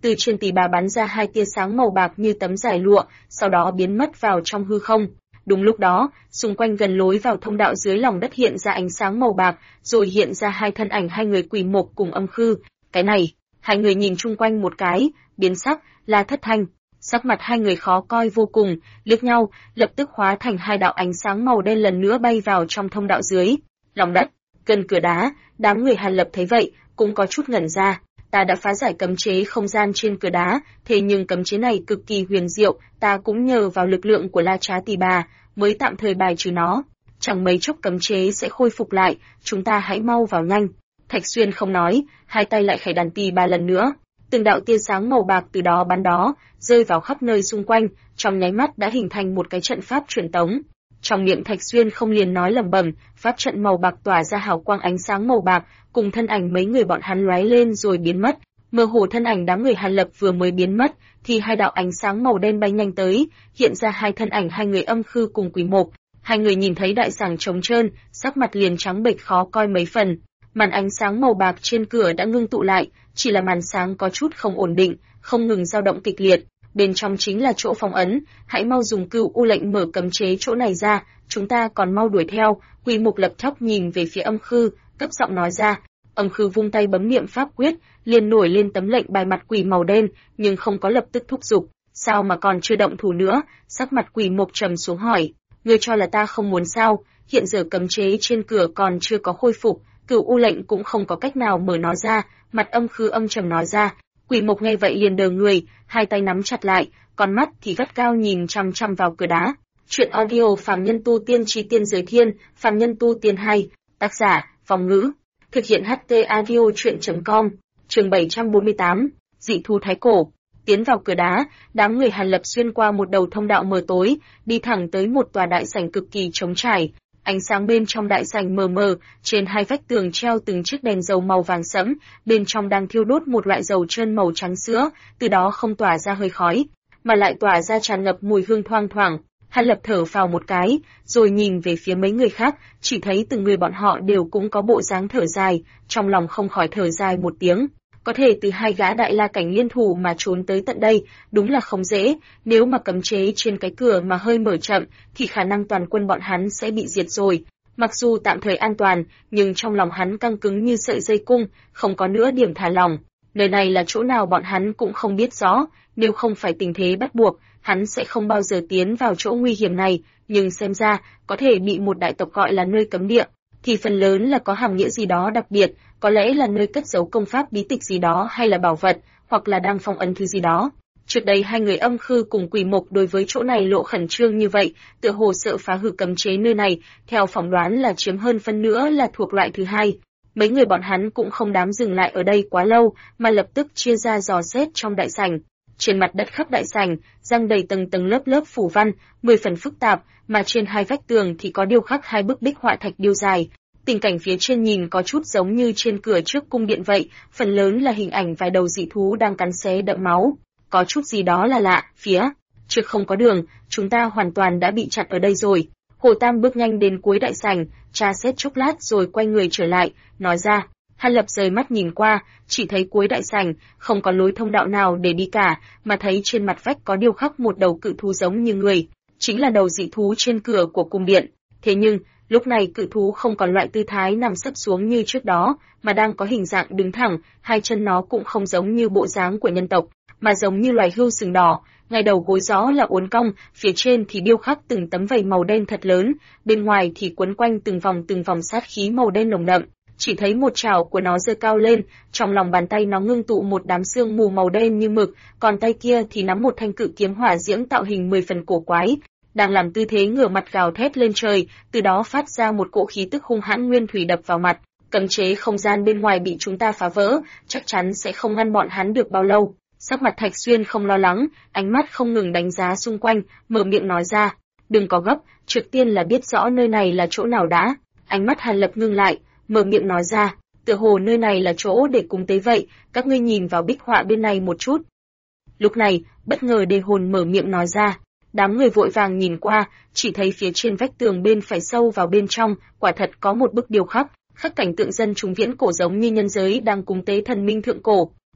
từ trên tỳ bà bắn ra hai tia sáng màu bạc như tấm giải lụa, sau đó biến mất vào trong hư không. Đúng lúc đó, xung quanh gần lối vào thông đạo dưới lòng đất hiện ra ánh sáng màu bạc, rồi hiện ra hai thân ảnh hai người Quỷ Mộc cùng Âm Khư. Cái này, hai người nhìn chung quanh một cái, biến sắc, là Thất Thanh. Sắc mặt hai người khó coi vô cùng, liếc nhau, lập tức hóa thành hai đạo ánh sáng màu đen lần nữa bay vào trong thông đạo dưới lòng đất. Gần cửa đá, đám người Hàn Lập thấy vậy, cũng có chút ngẩn ra. Ta đã phá giải cấm chế không gian trên cửa đá, thế nhưng cấm chế này cực kỳ huyền diệu, ta cũng nhờ vào lực lượng của La Trá Tỳ Bà mới tạm thời bài trừ nó. Chẳng mấy chốc cấm chế sẽ khôi phục lại, chúng ta hãy mau vào nhanh. Thạch Xuyên không nói, hai tay lại khải đàn tỳ bà lần nữa. Từng đạo tia sáng màu bạc từ đó bắn đó, rơi vào khắp nơi xung quanh, trong nháy mắt đã hình thành một cái trận pháp truyền tống. Trong miệng Thạch Xuyên không liền nói lẩm bẩm, pháp trận màu bạc tỏa ra hào quang ánh sáng màu bạc, cùng thân ảnh mấy người bọn hắn lóe lên rồi biến mất. Mơ hồ thân ảnh đám người Hàn Lập vừa mới biến mất, thì hai đạo ánh sáng màu đen bay nhanh tới, hiện ra hai thân ảnh hai người Âm Khư cùng Quỷ Mộc. Hai người nhìn thấy đại sảnh trống trơn, sắc mặt liền trắng bệch khó coi mấy phần. Màn ánh sáng màu bạc trên cửa đã ngưng tụ lại, chỉ là màn sáng có chút không ổn định, không ngừng dao động kịch liệt. Bên trong chính là chỗ phong ấn, hãy mau dùng Cửu U lệnh mở cấm chế chỗ này ra, chúng ta còn mau đuổi theo. Quỷ Mộc lập tức nhìn về phía Âm Khư, cấp giọng nói ra. Âm Khư vung tay bấm niệm pháp quyết, liền nổi lên tấm lệnh bài mặt quỷ màu đen, nhưng không có lập tức thúc giục. Sao mà còn chưa động thủ nữa? Sắc mặt Quỷ Mộc trầm xuống hỏi. Ngươi cho là ta không muốn sao? Hiện giờ cấm chế trên cửa còn chưa có khôi phục, Cửu U lệnh cũng không có cách nào mở nó ra. Mặt Âm Khư âm trầm nói ra. Quỷ Mộc nghe vậy liền đờ người, hai tay nắm chặt lại, con mắt thì gắt gao nhìn chăm chăm vào cửa đá. Chuyện audio Phàm Nhân Tu Tiên Chí Tiên Giới Thiên, Phàm Nhân Tu Tiên 2, tác giả, Phong Ngữ. Thực hiện HT Audio Chuyện.com, chương 748, dị thú thái cổ. Tiến vào cửa đá, đám người Hàn Lập xuyên qua một đầu thông đạo mờ tối, đi thẳng tới một tòa đại sảnh cực kỳ trống trải. Ánh sáng bên trong đại sảnh mờ mờ, trên hai vách tường treo từng chiếc đèn dầu màu vàng sẫm, bên trong đang thiêu đốt một loại dầu trơn màu trắng sữa, từ đó không tỏa ra hơi khói, mà lại tỏa ra tràn ngập mùi hương thoang thoảng. Hàn Lập thở phào một cái, rồi nhìn về phía mấy người khác, chỉ thấy từng người bọn họ đều cũng có bộ dáng thở dài, trong lòng không khỏi thở dài một tiếng. Có thể từ hai gã đại la cảnh liên thủ mà trốn tới tận đây, đúng là không dễ, nếu mà cấm chế trên cái cửa mà hơi mở chậm, thì khả năng toàn quân bọn hắn sẽ bị diệt rồi. Mặc dù tạm thời an toàn, nhưng trong lòng hắn căng cứng như sợi dây cung, không có nữa điểm thả lỏng. Nơi này là chỗ nào bọn hắn cũng không biết rõ, nếu không phải tình thế bắt buộc, hắn sẽ không bao giờ tiến vào chỗ nguy hiểm này, nhưng xem ra, có thể bị một đại tộc gọi là nơi cấm địa, thì phần lớn là có hàm nghĩa gì đó đặc biệt, có lẽ là nơi cất giấu công pháp bí tịch gì đó hay là bảo vật, hoặc là đang phong ấn thứ gì đó. Trước đây hai người Âm Khư cùng Quỷ Mộc đối với chỗ này lộ khẩn trương như vậy, tựa hồ sợ phá hư cấm chế nơi này, theo phỏng đoán là chiếm hơn phân nữa là thuộc loại thứ hai. Mấy người bọn hắn cũng không dám dừng lại ở đây quá lâu, mà lập tức chia ra dò xét trong đại sảnh. Trên mặt đất khắp đại sảnh, răng đầy tầng tầng lớp lớp phủ văn, 10 phần phức tạp, mà trên hai vách tường thì có điêu khắc hai bức bích họa thạch điêu dài. Tình cảnh phía trên nhìn có chút giống như trên cửa trước cung điện vậy, phần lớn là hình ảnh vài đầu dị thú đang cắn xé đẫm máu. Có chút gì đó là lạ, phía trước không có đường, chúng ta hoàn toàn đã bị chặn ở đây rồi. Hồ Tam bước nhanh đến cuối đại sảnh, tra xét chốc lát rồi quay người trở lại, nói ra. Hàn Lập rời mắt nhìn qua, chỉ thấy cuối đại sảnh không có lối thông đạo nào để đi cả, mà thấy trên mặt vách có điêu khắc một đầu cự thú giống như người, chính là đầu dị thú trên cửa của cung điện. Thế nhưng, lúc này cự thú không còn loại tư thái nằm sấp xuống như trước đó, mà đang có hình dạng đứng thẳng, hai chân nó cũng không giống như bộ dáng của nhân tộc, mà giống như loài hươu sừng đỏ, ngay đầu gối gió là uốn cong, phía trên thì điêu khắc từng tấm vảy màu đen thật lớn, bên ngoài thì quấn quanh từng vòng sát khí màu đen nồng đậm. Chỉ thấy một chảo của nó giơ cao lên, trong lòng bàn tay nó ngưng tụ một đám sương mù màu đen như mực, còn tay kia thì nắm một thanh cự kiếm hỏa diễm tạo hình 10 phần cổ quái, đang làm tư thế ngửa mặt gào thét lên trời, từ đó phát ra một cỗ khí tức hung hãn nguyên thủy đập vào mặt. Cấm chế không gian bên ngoài bị chúng ta phá vỡ, chắc chắn sẽ không ngăn bọn hắn được bao lâu. Sắc mặt Thạch Xuyên không lo lắng, ánh mắt không ngừng đánh giá xung quanh, mở miệng nói ra, đừng có gấp, trước tiên là biết rõ nơi này là chỗ nào đã. Ánh mắt Hàn Lập ngưng lại, mở miệng nói ra, tựa hồ nơi này là chỗ để cúng tế vậy, các ngươi nhìn vào bích họa bên này một chút. Lúc này, bất ngờ Đề Hồn mở miệng nói ra, đám người vội vàng nhìn qua, chỉ thấy phía trên vách tường bên phải sâu vào bên trong, quả thật có một bức điêu khắc, khắc cảnh tượng dân chúng viễn cổ giống như nhân giới đang cúng tế thần minh thượng cổ.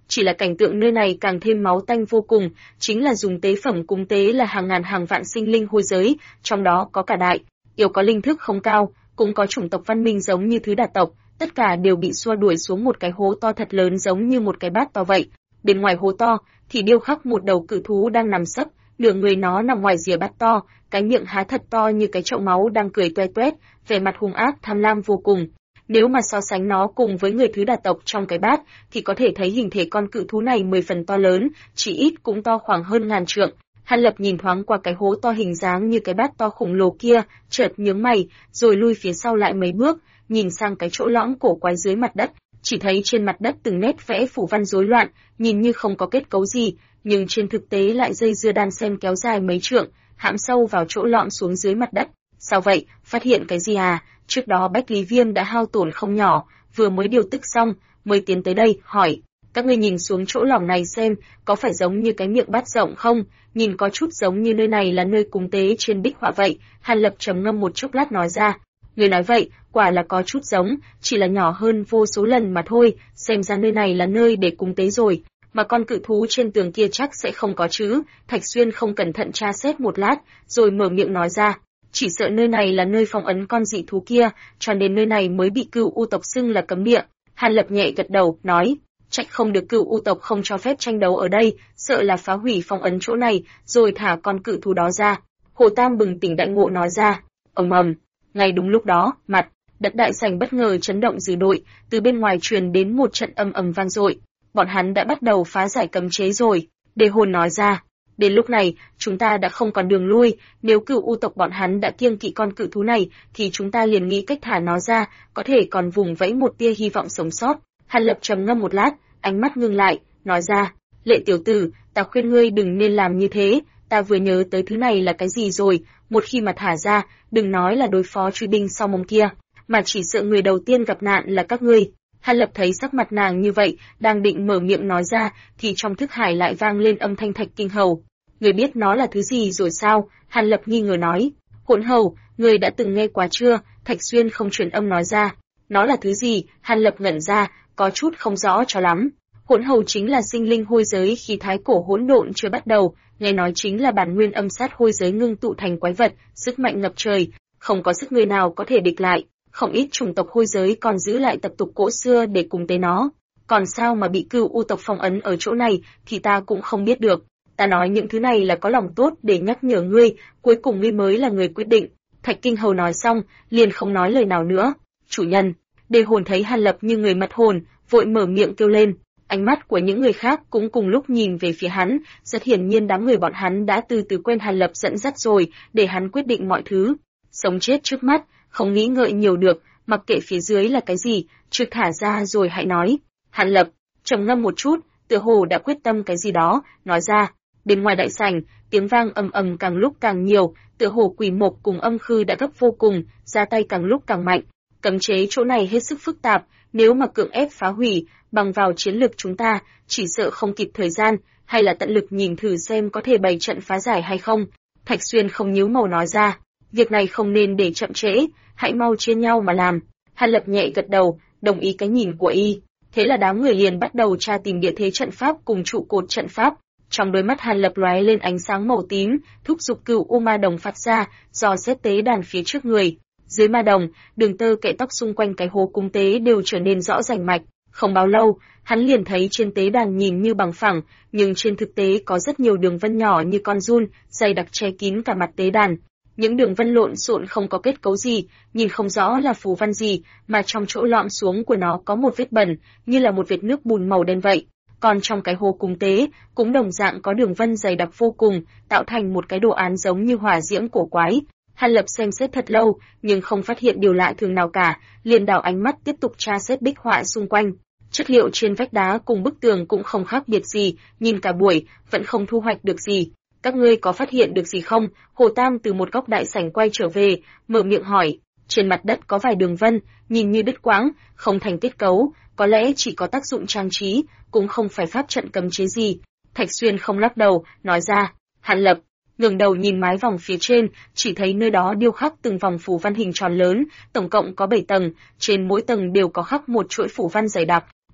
chỉ là cảnh tượng nơi này càng thêm máu tanh vô cùng, chính là dùng tế phẩm cúng tế là hàng ngàn hàng vạn sinh linh hôi giới, trong đó có cả đại yêu có linh thức không cao, cũng có chủng tộc văn minh giống như thứ Đà tộc, tất cả đều bị xua đuổi xuống một cái hố to thật lớn giống như một cái bát to vậy. Bên ngoài hố to thì điêu khắc một đầu cự thú đang nằm sấp, nửa người nó nằm ngoài rìa bát to, cái miệng há thật to như cái chậu máu đang cười toe toét, vẻ mặt hung ác tham lam vô cùng. Nếu mà so sánh nó cùng với người thứ Đà tộc trong cái bát, thì có thể thấy hình thể con cự thú này 10 phần to lớn, chỉ ít cũng to khoảng hơn ngàn trượng. Hàn Lập nhìn thoáng qua cái hố to hình dáng như cái bát to khổng lồ kia, chợt nhướng mày, rồi lui phía sau lại mấy bước, nhìn sang cái chỗ lõm cổ quái dưới mặt đất, chỉ thấy trên mặt đất từng nét vẽ phủ văn rối loạn, nhìn như không có kết cấu gì, nhưng trên thực tế lại dây dưa đan xen kéo dài mấy trượng, hãm sâu vào chỗ lõm xuống dưới mặt đất. Sao vậy, phát hiện cái gì à? Trước đó Bách Lý Viêm đã hao tổn không nhỏ, vừa mới điều tức xong, mới tiến tới đây, hỏi, các ngươi nhìn xuống chỗ lõm này xem, có phải giống như cái miệng bát rộng không? Nhìn có chút giống như nơi này là nơi cúng tế trên bích họa vậy. Hàn Lập trầm ngâm một chốc lát nói ra, người nói vậy, quả là có chút giống, chỉ là nhỏ hơn vô số lần mà thôi, xem ra nơi này là nơi để cúng tế rồi. Mà con cự thú trên tường kia chắc sẽ không có chứ. Thạch Xuyên không cẩn thận tra xét một lát, rồi mở miệng nói ra, chỉ sợ nơi này là nơi phong ấn con dị thú kia, cho nên nơi này mới bị Cửu U tộc xưng là cấm địa. Hàn Lập nhẹ gật đầu, nói, trách không được Cửu U tộc không cho phép tranh đấu ở đây, sợ là phá hủy phong ấn chỗ này, rồi thả con cự thú đó ra. Hồ Tam bừng tỉnh đại ngộ nói ra, ầm ầm. Ngay đúng lúc đó, mặt đất đại sảnh bất ngờ chấn động dữ dội, từ bên ngoài truyền đến một trận ầm ầm vang dội. Bọn hắn đã bắt đầu phá giải cấm chế rồi. Đề Hồn nói ra, đến lúc này, chúng ta đã không còn đường lui, nếu Cửu U tộc bọn hắn đã kiêng kỵ con cự thú này, thì chúng ta liền nghĩ cách thả nó ra, có thể còn vùng vẫy một tia hy vọng sống sót. Hàn Lập trầm ngâm một lát, ánh mắt ngưng lại, nói ra, Lệ tiểu tử, ta khuyên ngươi đừng nên làm như thế, ta vừa nhớ tới thứ này là cái gì rồi, một khi mà thả ra, đừng nói là đối phó truy binh sau mông kia, mà chỉ sợ người đầu tiên gặp nạn là các ngươi. Hàn Lập thấy sắc mặt nàng như vậy, đang định mở miệng nói ra, thì trong thức hải lại vang lên âm thanh Thạch Kinh Hầu. Người biết nó là thứ gì rồi sao? Hàn Lập nghi ngờ nói. Hỗn Hầu, người đã từng nghe qua chưa? Thạch Xuyên không truyền âm nói ra. Nó là thứ gì? Hàn Lập ngẩn ra, có chút không rõ cho lắm. Hỗn Hầu chính là sinh linh hôi giới khi thái cổ hỗn độn chưa bắt đầu, nghe nói chính là bản nguyên âm sát hôi giới ngưng tụ thành quái vật, sức mạnh ngập trời, không có sức người nào có thể địch lại. Không ít chủng tộc hôi giới còn giữ lại tập tục cũ xưa để cúng tế nó. Còn sao mà bị Cửu U tộc phong ấn ở chỗ này thì ta cũng không biết được. Ta nói những thứ này là có lòng tốt để nhắc nhở ngươi, cuối cùng ngươi mới là người quyết định. Thạch Kinh Hầu nói xong, liền không nói lời nào nữa. Chủ nhân, Đề Hồn thấy Hàn Lập như người mất hồn, vội mở miệng kêu lên. Ánh mắt của những người khác cũng cùng lúc nhìn về phía hắn, rất hiển nhiên đám người bọn hắn đã từ từ quen Hàn Lập dẫn dắt rồi, để hắn quyết định mọi thứ. Sống chết trước mắt, không nghĩ ngợi nhiều được, mặc kệ phía dưới là cái gì, trước thả ra rồi hãy nói. Hàn Lập trầm ngâm một chút, tựa hồ đã quyết tâm cái gì đó, nói ra. Bên ngoài đại sảnh, tiếng vang ầm ầm càng lúc càng nhiều, tựa hồ Quỷ Mộc cùng Âm Khư đã gấp vô cùng, ra tay càng lúc càng mạnh. Cấm chế chỗ này hết sức phức tạp, nếu mà cưỡng ép phá hủy, bằng vào chiến lược chúng ta, chỉ sợ không kịp thời gian, hay là tận lực nhìn thử xem có thể bày trận phá giải hay không. Thạch Xuyên không nhíu màu nói ra, việc này không nên để chậm trễ, hãy mau chia nhau mà làm. Hàn Lập nhẹ gật đầu, đồng ý cái nhìn của y. Thế là đám người liền bắt đầu tra tìm địa thế trận pháp cùng trụ cột trận pháp. Trong đôi mắt Hàn Lập lóe lên ánh sáng màu tím, thúc giục Cửu U ma đồng phát ra, dò xét tế đàn phía trước người. Dưới ma đồng, đường tơ kệ tóc xung quanh cái hố cúng tế đều trở nên rõ rành mạch. Không bao lâu, hắn liền thấy trên tế đàn nhìn như bằng phẳng, nhưng trên thực tế có rất nhiều đường vân nhỏ như con giun, dày đặc che kín cả mặt tế đàn. Những đường vân lộn xộn không có kết cấu gì, nhìn không rõ là phù văn gì, mà trong chỗ lõm xuống của nó có một vết bẩn, như là một vệt nước bùn màu đen vậy. Còn trong cái hố cúng tế, cũng đồng dạng có đường vân dày đặc vô cùng, tạo thành một cái đồ án giống như hỏa diễm cổ quái. Hàn Lập xem xét thật lâu, nhưng không phát hiện điều lạ thường nào cả, liền đảo ánh mắt tiếp tục tra xét bích họa xung quanh. Chất liệu trên vách đá cùng bức tường cũng không khác biệt gì, nhìn cả buổi, vẫn không thu hoạch được gì. Các ngươi có phát hiện được gì không? Hồ Tam từ một góc đại sảnh quay trở về, mở miệng hỏi. Trên mặt đất có vài đường vân, nhìn như đứt quãng, không thành kết cấu, có lẽ chỉ có tác dụng trang trí, cũng không phải pháp trận cấm chế gì. Thạch Xuyên không lắc đầu, nói ra. Hàn Lập ngẩng đầu nhìn mái vòng phía trên, chỉ thấy nơi đó điêu khắc từng vòng phù văn hình tròn lớn, tổng cộng có 7 tầng, trên mỗi tầng đều có khắc một chuỗi phù văn dày đặc.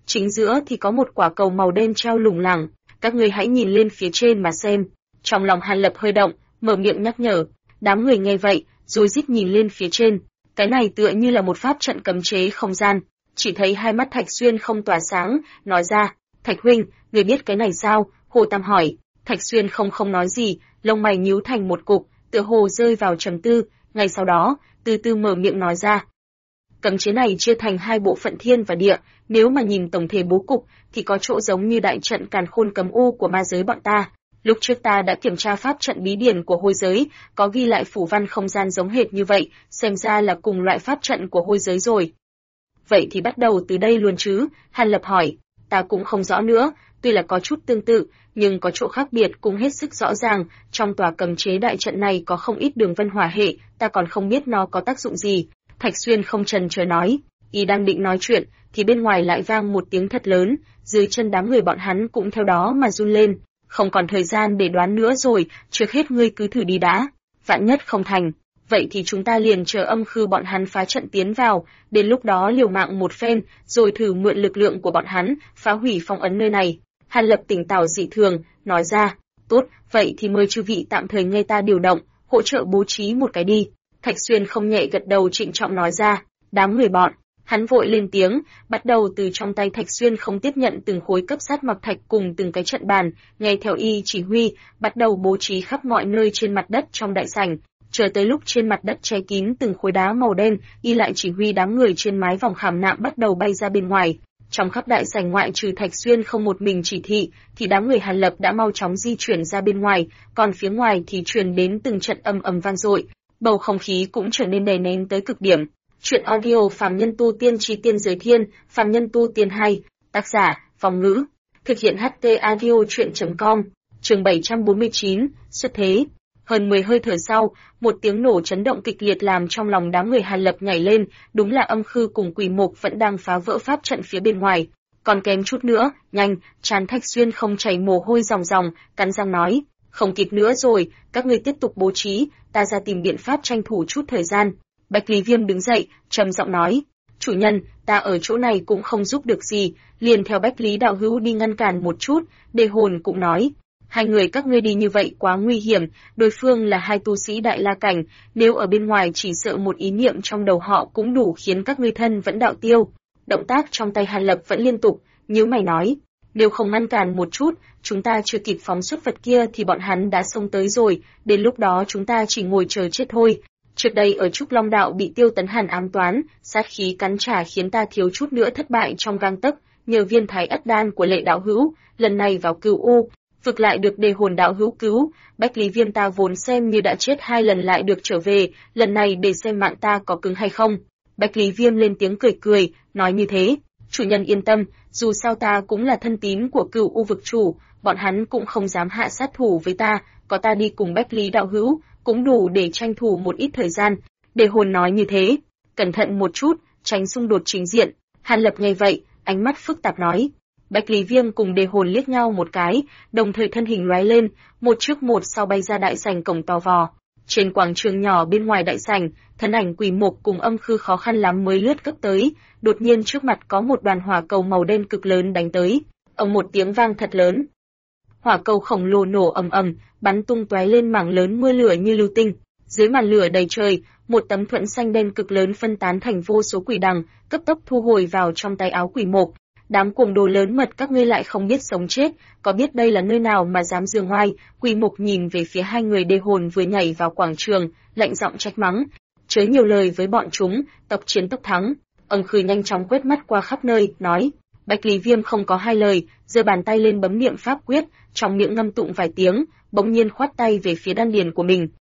chính giữa thì có một quả cầu màu đen treo lủng lẳng, các ngươi hãy nhìn lên phía trên mà xem. Trong lòng Hàn Lập hơi động, mở miệng nhắc nhở. Đám người nghe vậy, rối rít nhìn lên phía trên. Cái này tựa như là một pháp trận cấm chế không gian. Chỉ thấy hai mắt Thạch Xuyên không tỏa sáng, nói ra, Thạch huynh, người biết cái này sao? Hồ Tam hỏi. Thạch Xuyên không nói gì, lông mày nhíu thành một cục, tựa hồ rơi vào trầm tư, ngay sau đó, từ từ mở miệng nói ra. Cấm chế này chia thành hai bộ phận thiên và địa, nếu mà nhìn tổng thể bố cục thì có chỗ giống như đại trận Càn Khôn Cấm U của ma giới bọn ta. Lúc trước ta đã kiểm tra pháp trận bí điển của hôi giới, có ghi lại phủ văn không gian giống hệt như vậy, xem ra là cùng loại pháp trận của hôi giới rồi. Vậy thì bắt đầu từ đây luôn chứ? Hàn Lập hỏi. Ta cũng không rõ nữa, tuy là có chút tương tự, nhưng có chỗ khác biệt cũng hết sức rõ ràng. Trong tòa cấm chế đại trận này có không ít đường vân hỏa hệ, ta còn không biết nó có tác dụng gì. Thạch Xuyên không chần chờ nói. Y đang định nói chuyện, thì bên ngoài lại vang một tiếng thật lớn, dưới chân đám người bọn hắn cũng theo đó mà run lên. Không còn thời gian để đoán nữa rồi, trước hết ngươi cứ thử đi đã. Vạn nhất không thành, vậy thì chúng ta liền chờ âm khư bọn hắn phá trận tiến vào, đến lúc đó liều mạng một phen, rồi thử mượn lực lượng của bọn hắn, phá hủy phong ấn nơi này. Hàn Lập tỉnh táo dị thường, nói ra, tốt, vậy thì mời chư vị tạm thời nghe ta điều động, hỗ trợ bố trí một cái đi. Thạch Xuyên không nhẹ gật đầu trịnh trọng nói ra, đám người bọn. Hắn vội lên tiếng, bắt đầu từ trong tay Thạch Xuyên không tiếp nhận từng khối cấp sát mặc thạch cùng từng cái trận bàn, nghe theo y chỉ huy, bắt đầu bố trí khắp mọi nơi trên mặt đất trong đại sảnh. Chờ tới lúc trên mặt đất che kín từng khối đá màu đen, y lại chỉ huy đám người trên mái vòng khảm nạm bắt đầu bay ra bên ngoài. Trong khắp đại sảnh ngoại trừ Thạch Xuyên không một mình chỉ thị, thì đám người Hàn Lập đã mau chóng di chuyển ra bên ngoài, còn phía ngoài thì truyền đến từng trận ầm ầm vang dội, bầu không khí cũng trở nên đè nén tới cực điểm. Chuyện audio Phàm Nhân Tu Tiên Chí Tiên Giới Thiên, Phàm Nhân Tu Tiên 2, tác giả, Phong Ngữ, thực hiện HT audio chuyện.com, chương 749, xuất thế. Hơn 10 hơi thở sau, một tiếng nổ chấn động kịch liệt làm trong lòng đám người Hàn Lập nhảy lên, đúng là âm khư cùng quỷ mục vẫn đang phá vỡ pháp trận phía bên ngoài. Còn kém chút nữa, nhanh, trán Thạch Xuyên không chảy mồ hôi ròng ròng, cắn răng nói, không kịp nữa rồi, các ngươi tiếp tục bố trí, ta ra tìm biện pháp tranh thủ chút thời gian. Bạch Lý Viêm đứng dậy, trầm giọng nói, chủ nhân, ta ở chỗ này cũng không giúp được gì, liền theo Bách Lý đạo hữu đi ngăn cản một chút. Đề Hồn cũng nói, hai người các ngươi đi như vậy quá nguy hiểm, đối phương là hai tu sĩ đại la cảnh, nếu ở bên ngoài chỉ sợ một ý niệm trong đầu họ cũng đủ khiến các ngươi thân vẫn đạo tiêu. Động tác trong tay Hàn Lập vẫn liên tục, nhíu mày nói, nếu không ngăn cản một chút, chúng ta chưa kịp phóng xuất vật kia thì bọn hắn đã xông tới rồi, đến lúc đó chúng ta chỉ ngồi chờ chết thôi. Trước đây ở Trúc Long Đạo bị Tiêu Tấn Hàn ám toán, sát khí cắn trả khiến ta thiếu chút nữa thất bại trong gang tấc, nhờ viên thái ất đan của Lệ đạo hữu, lần này vào Cửu U, vực lại được Đề Hồn đạo hữu cứu, Bách Lý Viêm ta vốn xem như đã chết 2 lần lại được trở về, lần này để xem mạng ta có cứng hay không. Bách Lý Viêm lên tiếng cười cười, nói như thế, chủ nhân yên tâm, dù sao ta cũng là thân tín của Cửu U vực chủ, bọn hắn cũng không dám hạ sát thủ với ta, có ta đi cùng Bách Lý đạo hữu, cũng đủ để tranh thủ một ít thời gian. Đề Hồn nói như thế, cẩn thận một chút, tránh xung đột chính diện. Hàn Lập nghe vậy, ánh mắt phức tạp nói. Bạch Lý Viêm cùng Đề Hồn liếc nhau một cái, đồng thời thân hình lóe lên, một trước một sau bay ra đại sảnh cổng to vò. Trên quảng trường nhỏ bên ngoài đại sảnh, thân ảnh Quỷ Mục cùng Âm Khư khó khăn lắm mới lướt cấp tới, đột nhiên trước mặt có một đoàn hỏa cầu màu đen cực lớn đánh tới, ầm một tiếng vang thật lớn. Hỏa cầu khổng lồ nổ ầm ầm, bắn tung tóe lên mảng lớn mưa lửa như lưu tinh. Dưới màn lửa đầy trời, một tấm thuẫn xanh đen cực lớn phân tán thành vô số quỷ đằng, cấp tốc thu hồi vào trong tay áo Quỷ Mục. Đám cuồng đồ lớn mật các ngươi lại không biết sống chết, có biết đây là nơi nào mà dám giương oai? Quỷ Mục nhìn về phía hai người Đề Hồn vừa nhảy vào quảng trường, lạnh giọng trách mắng, chớ nhiều lời với bọn chúng, tộc chiến tốc thắng. Âm Khư nhanh chóng quét mắt qua khắp nơi, nói. Bạch Lý Viêm không có hai lời, giơ bàn tay lên bấm niệm pháp quyết, trong miệng ngâm tụng vài tiếng, bỗng nhiên khoát tay về phía đan điền của mình.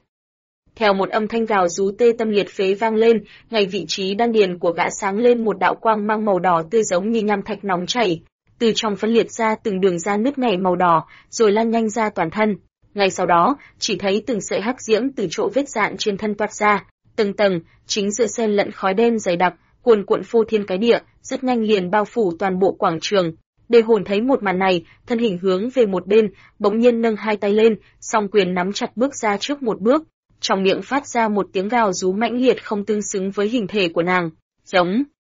Theo một âm thanh gào rú tê tâm liệt phế vang lên, ngay vị trí đan điền của gã sáng lên một đạo quang mang màu đỏ tươi giống như nham thạch nóng chảy, từ trong phân liệt ra từng đường ra nứt nẻ màu đỏ, rồi lan nhanh ra toàn thân. Ngay sau đó, chỉ thấy từng sợi hắc diễm từ chỗ vết rạn trên thân toát ra, từng tầng, chính giữa xen lẫn khói đen dày đặc, cuồn cuộn phô thiên cái địa, rất nhanh liền bao phủ toàn bộ quảng trường. Đề Hồn thấy một màn này, thân hình hướng về một bên, bỗng nhiên nâng hai tay lên, song quyền nắm chặt bước ra trước một bước, trong miệng phát ra một tiếng gào rú mãnh liệt không tương xứng với hình thể của nàng. Giống.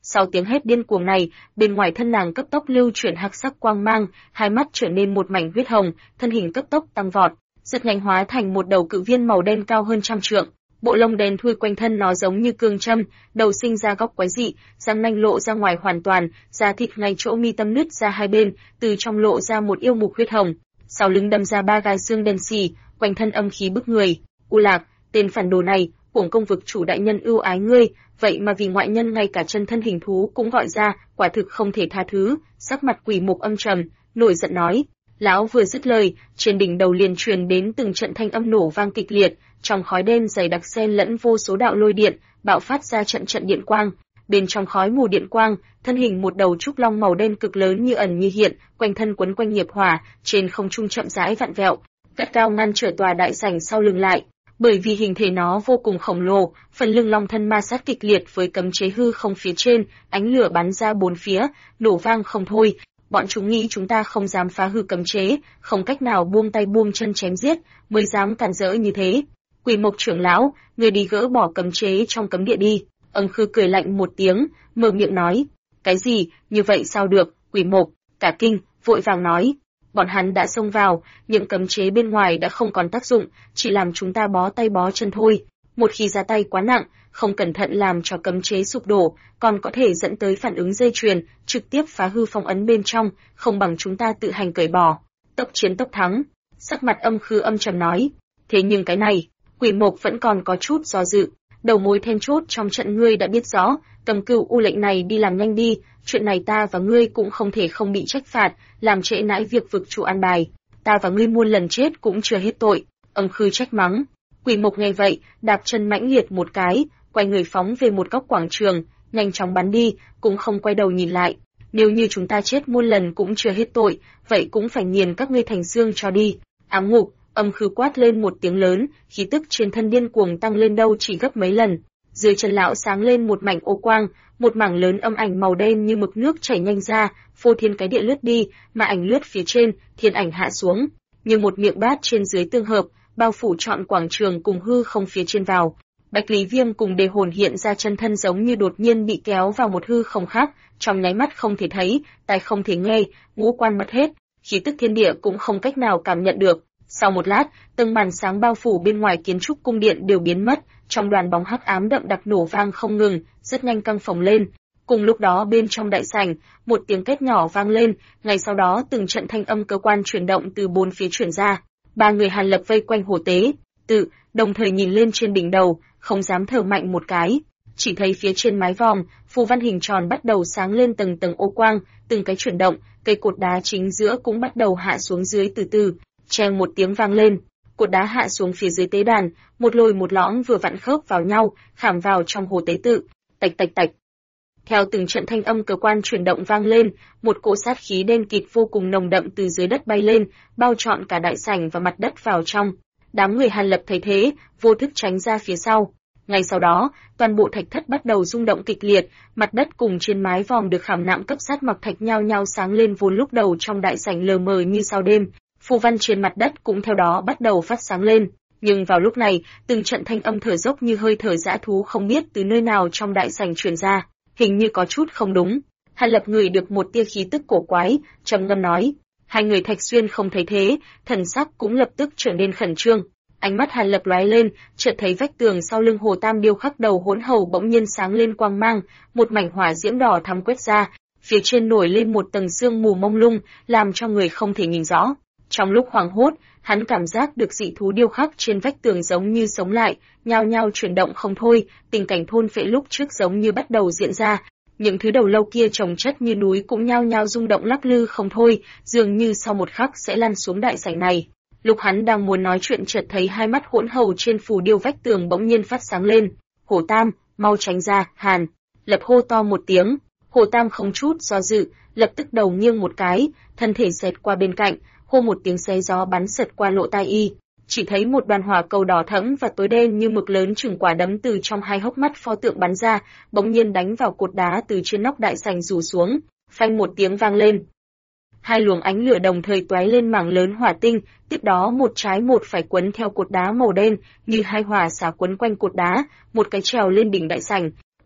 Sau tiếng hét điên cuồng này, bên ngoài thân nàng cấp tốc lưu chuyển hắc sắc quang mang, hai mắt trở nên một mảnh huyết hồng, thân hình cấp tốc tăng vọt, rất nhanh hóa thành một đầu cự viên màu đen cao hơn trăm trượng. Bộ lông đen thui quanh thân nó giống như cương châm, đầu sinh ra góc quái dị, răng nanh lộ ra ngoài hoàn toàn, da thịt ngay chỗ mi tâm nứt ra hai bên, từ trong lộ ra một yêu mục huyết hồng. Sau lưng đâm ra ba gai xương đen xì, quanh thân âm khí bức người. U Lạc, tên phản đồ này, Uổng Công vực chủ đại nhân ưu ái ngươi, vậy mà vì ngoại nhân ngay cả chân thân hình thú cũng gọi ra, quả thực không thể tha thứ. Sắc mặt Quỷ Mục âm trầm, nổi giận nói. Lão vừa dứt lời, trên đỉnh đầu liền truyền đến từng trận thanh âm nổ vang kịch liệt, trong khói đen dày đặc xen lẫn vô số đạo lôi điện, bạo phát ra trận trận điện quang. Bên trong khói mù điện quang, thân hình một đầu trúc long màu đen cực lớn như ẩn như hiện, quanh thân quấn quanh nghiệp hỏa, trên không trung chậm rãi vặn vẹo, gắt gao ngăn trở tòa đại sảnh sau lưng lại. Bởi vì hình thể nó vô cùng khổng lồ, phần lưng long thân ma sát kịch liệt với cấm chế hư không phía trên, ánh lửa bắn ra bốn phía, nổ vang không thôi. Bọn chúng nghĩ chúng ta không dám phá hư cấm chế, không cách nào buông tay buông chân chém giết, mới dám cản rỡ như thế. Quỷ Mộc trưởng lão, người đi gỡ bỏ cấm chế trong cấm địa đi. Ưng Khư cười lạnh một tiếng, mở miệng nói. Cái gì, như vậy sao được? Quỷ Mộc cả kinh, vội vàng nói. Bọn hắn đã xông vào, những cấm chế bên ngoài đã không còn tác dụng, chỉ làm chúng ta bó tay bó chân thôi. Một khi ra tay quá nặng, không cẩn thận làm cho cấm chế sụp đổ, còn có thể dẫn tới phản ứng dây chuyền, trực tiếp phá hư phong ấn bên trong, không bằng chúng ta tự hành cởi bỏ. Tốc chiến tốc thắng. Sắc mặt Âm Khư âm trầm nói. Thế nhưng cái này, Quỷ Mộc vẫn còn có chút do dự. Đầu mối then chốt trong trận ngươi đã biết rõ, cầm cửu u lệnh này đi làm nhanh đi, chuyện này ta và ngươi cũng không thể không bị trách phạt, làm trễ nãi việc vực chủ an bài. Ta và ngươi muôn lần chết cũng chưa hết tội. Âm Khư trách mắng. Quỷ Mộc nghe vậy, đạp chân mãnh liệt một cái, quay người phóng về một góc quảng trường, nhanh chóng bắn đi, cũng không quay đầu nhìn lại. Nếu như chúng ta chết muôn lần cũng chưa hết tội, vậy cũng phải nghiền các ngươi thành xương cho đi. Ám ngục, Âm Khư quát lên một tiếng lớn, khí tức trên thân điên cuồng tăng lên đâu chỉ gấp mấy lần. Dưới chân lão sáng lên một mảnh ô quang, một mảng lớn âm ảnh màu đen như mực nước chảy nhanh ra, phô thiên cái địa lướt đi, mà ảnh lướt phía trên, thiên ảnh hạ xuống, như một miệng bát trên dưới tương hợp, bao phủ trọn quảng trường cùng hư không phía trên vào. Bạch Lý Viêm cùng Đề Hồn hiện ra chân thân giống như đột nhiên bị kéo vào một hư không khác, trong nháy mắt không thể thấy, tai không thể nghe, ngũ quan mất hết, khí tức thiên địa cũng không cách nào cảm nhận được. Sau một lát, từng màn sáng bao phủ bên ngoài kiến trúc cung điện đều biến mất, trong đoàn bóng hắc ám đậm đặc nổ vang không ngừng, rất nhanh căng phồng lên. Cùng lúc đó bên trong đại sảnh, một tiếng két nhỏ vang lên, ngay sau đó từng trận thanh âm cơ quan chuyển động từ bốn phía chuyển ra. Ba người Hàn Lập vây quanh Hồ Tế Tự, đồng thời nhìn lên trên đỉnh đầu, không dám thở mạnh một cái. Chỉ thấy phía trên mái vòm, phù văn hình tròn bắt đầu sáng lên tầng tầng ô quang, từng cái chuyển động, cây cột đá chính giữa cũng bắt đầu hạ xuống dưới từ từ. Cheng một tiếng vang lên, cột đá hạ xuống phía dưới tế đàn, một lồi một lõm vừa vặn khớp vào nhau, khảm vào trong Hồ Tế Tự. Tạch tạch tạch. Theo từng trận thanh âm cơ quan chuyển động vang lên, một cỗ sát khí đen kịt vô cùng nồng đậm từ dưới đất bay lên, bao trọn cả đại sảnh và mặt đất vào trong. Đám người Hàn Lập thấy thế, vô thức tránh ra phía sau. Ngay sau đó, toàn bộ thạch thất bắt đầu rung động kịch liệt, mặt đất cùng trên mái vòm được khảm nạm cấp sát mặc thạch nhao nhao sáng lên vốn lúc đầu trong đại sảnh lờ mờ như sao đêm. Phù văn trên mặt đất cũng theo đó bắt đầu phát sáng lên. Nhưng vào lúc này, từng trận thanh âm thở dốc như hơi thở dã thú không biết từ nơi nào trong đại sảnh truyền ra, hình như có chút không đúng. Hàn Lập ngửi được một tia khí tức cổ quái, trầm ngâm nói. Hai người Thạch Xuyên không thấy thế, thần sắc cũng lập tức trở nên khẩn trương. Ánh mắt Hàn Lập lóe lên, chợt thấy vách tường sau lưng Hồ Tam điêu khắc đầu hỗn hầu bỗng nhiên sáng lên quang mang, một mảnh hỏa diễm đỏ thắm quét ra, phía trên nổi lên một tầng sương mù mông lung, làm cho người không thể nhìn rõ. Trong lúc hoảng hốt, hắn cảm giác được dị thú điêu khắc trên vách tường giống như sống lại, nhao nhao chuyển động không thôi, tình cảnh thôn phệ lúc trước giống như bắt đầu diễn ra. Những thứ đầu lâu kia chồng chất như núi cũng nhao nhao rung động lắc lư không thôi, dường như sau một khắc sẽ lăn xuống đại sảnh này. Lúc hắn đang muốn nói chuyện chợt thấy hai mắt hỗn hầu trên phù điêu vách tường bỗng nhiên phát sáng lên. Hồ Tam, mau tránh ra, Hàn Lập hô to một tiếng. Hồ Tam không chút do dự, lập tức đầu nghiêng một cái, thân thể xẹt qua bên cạnh, hô một tiếng xé gió bắn sượt qua lỗ tai y. Chỉ thấy một đoàn hỏa cầu đỏ thẫm và tối đen như mực lớn chừng quả đấm từ trong hai hốc mắt pho tượng bắn ra, bỗng nhiên đánh vào cột đá từ trên nóc đại sảnh rủ xuống. Phanh một tiếng vang lên. Hai luồng ánh lửa đồng thời tóe lên mảng lớn hỏa tinh, tiếp đó một trái một phải quấn theo cột đá màu đen, như hai hỏa xả quấn quanh cột đá, một cái trèo lên đỉnh đại sảnh.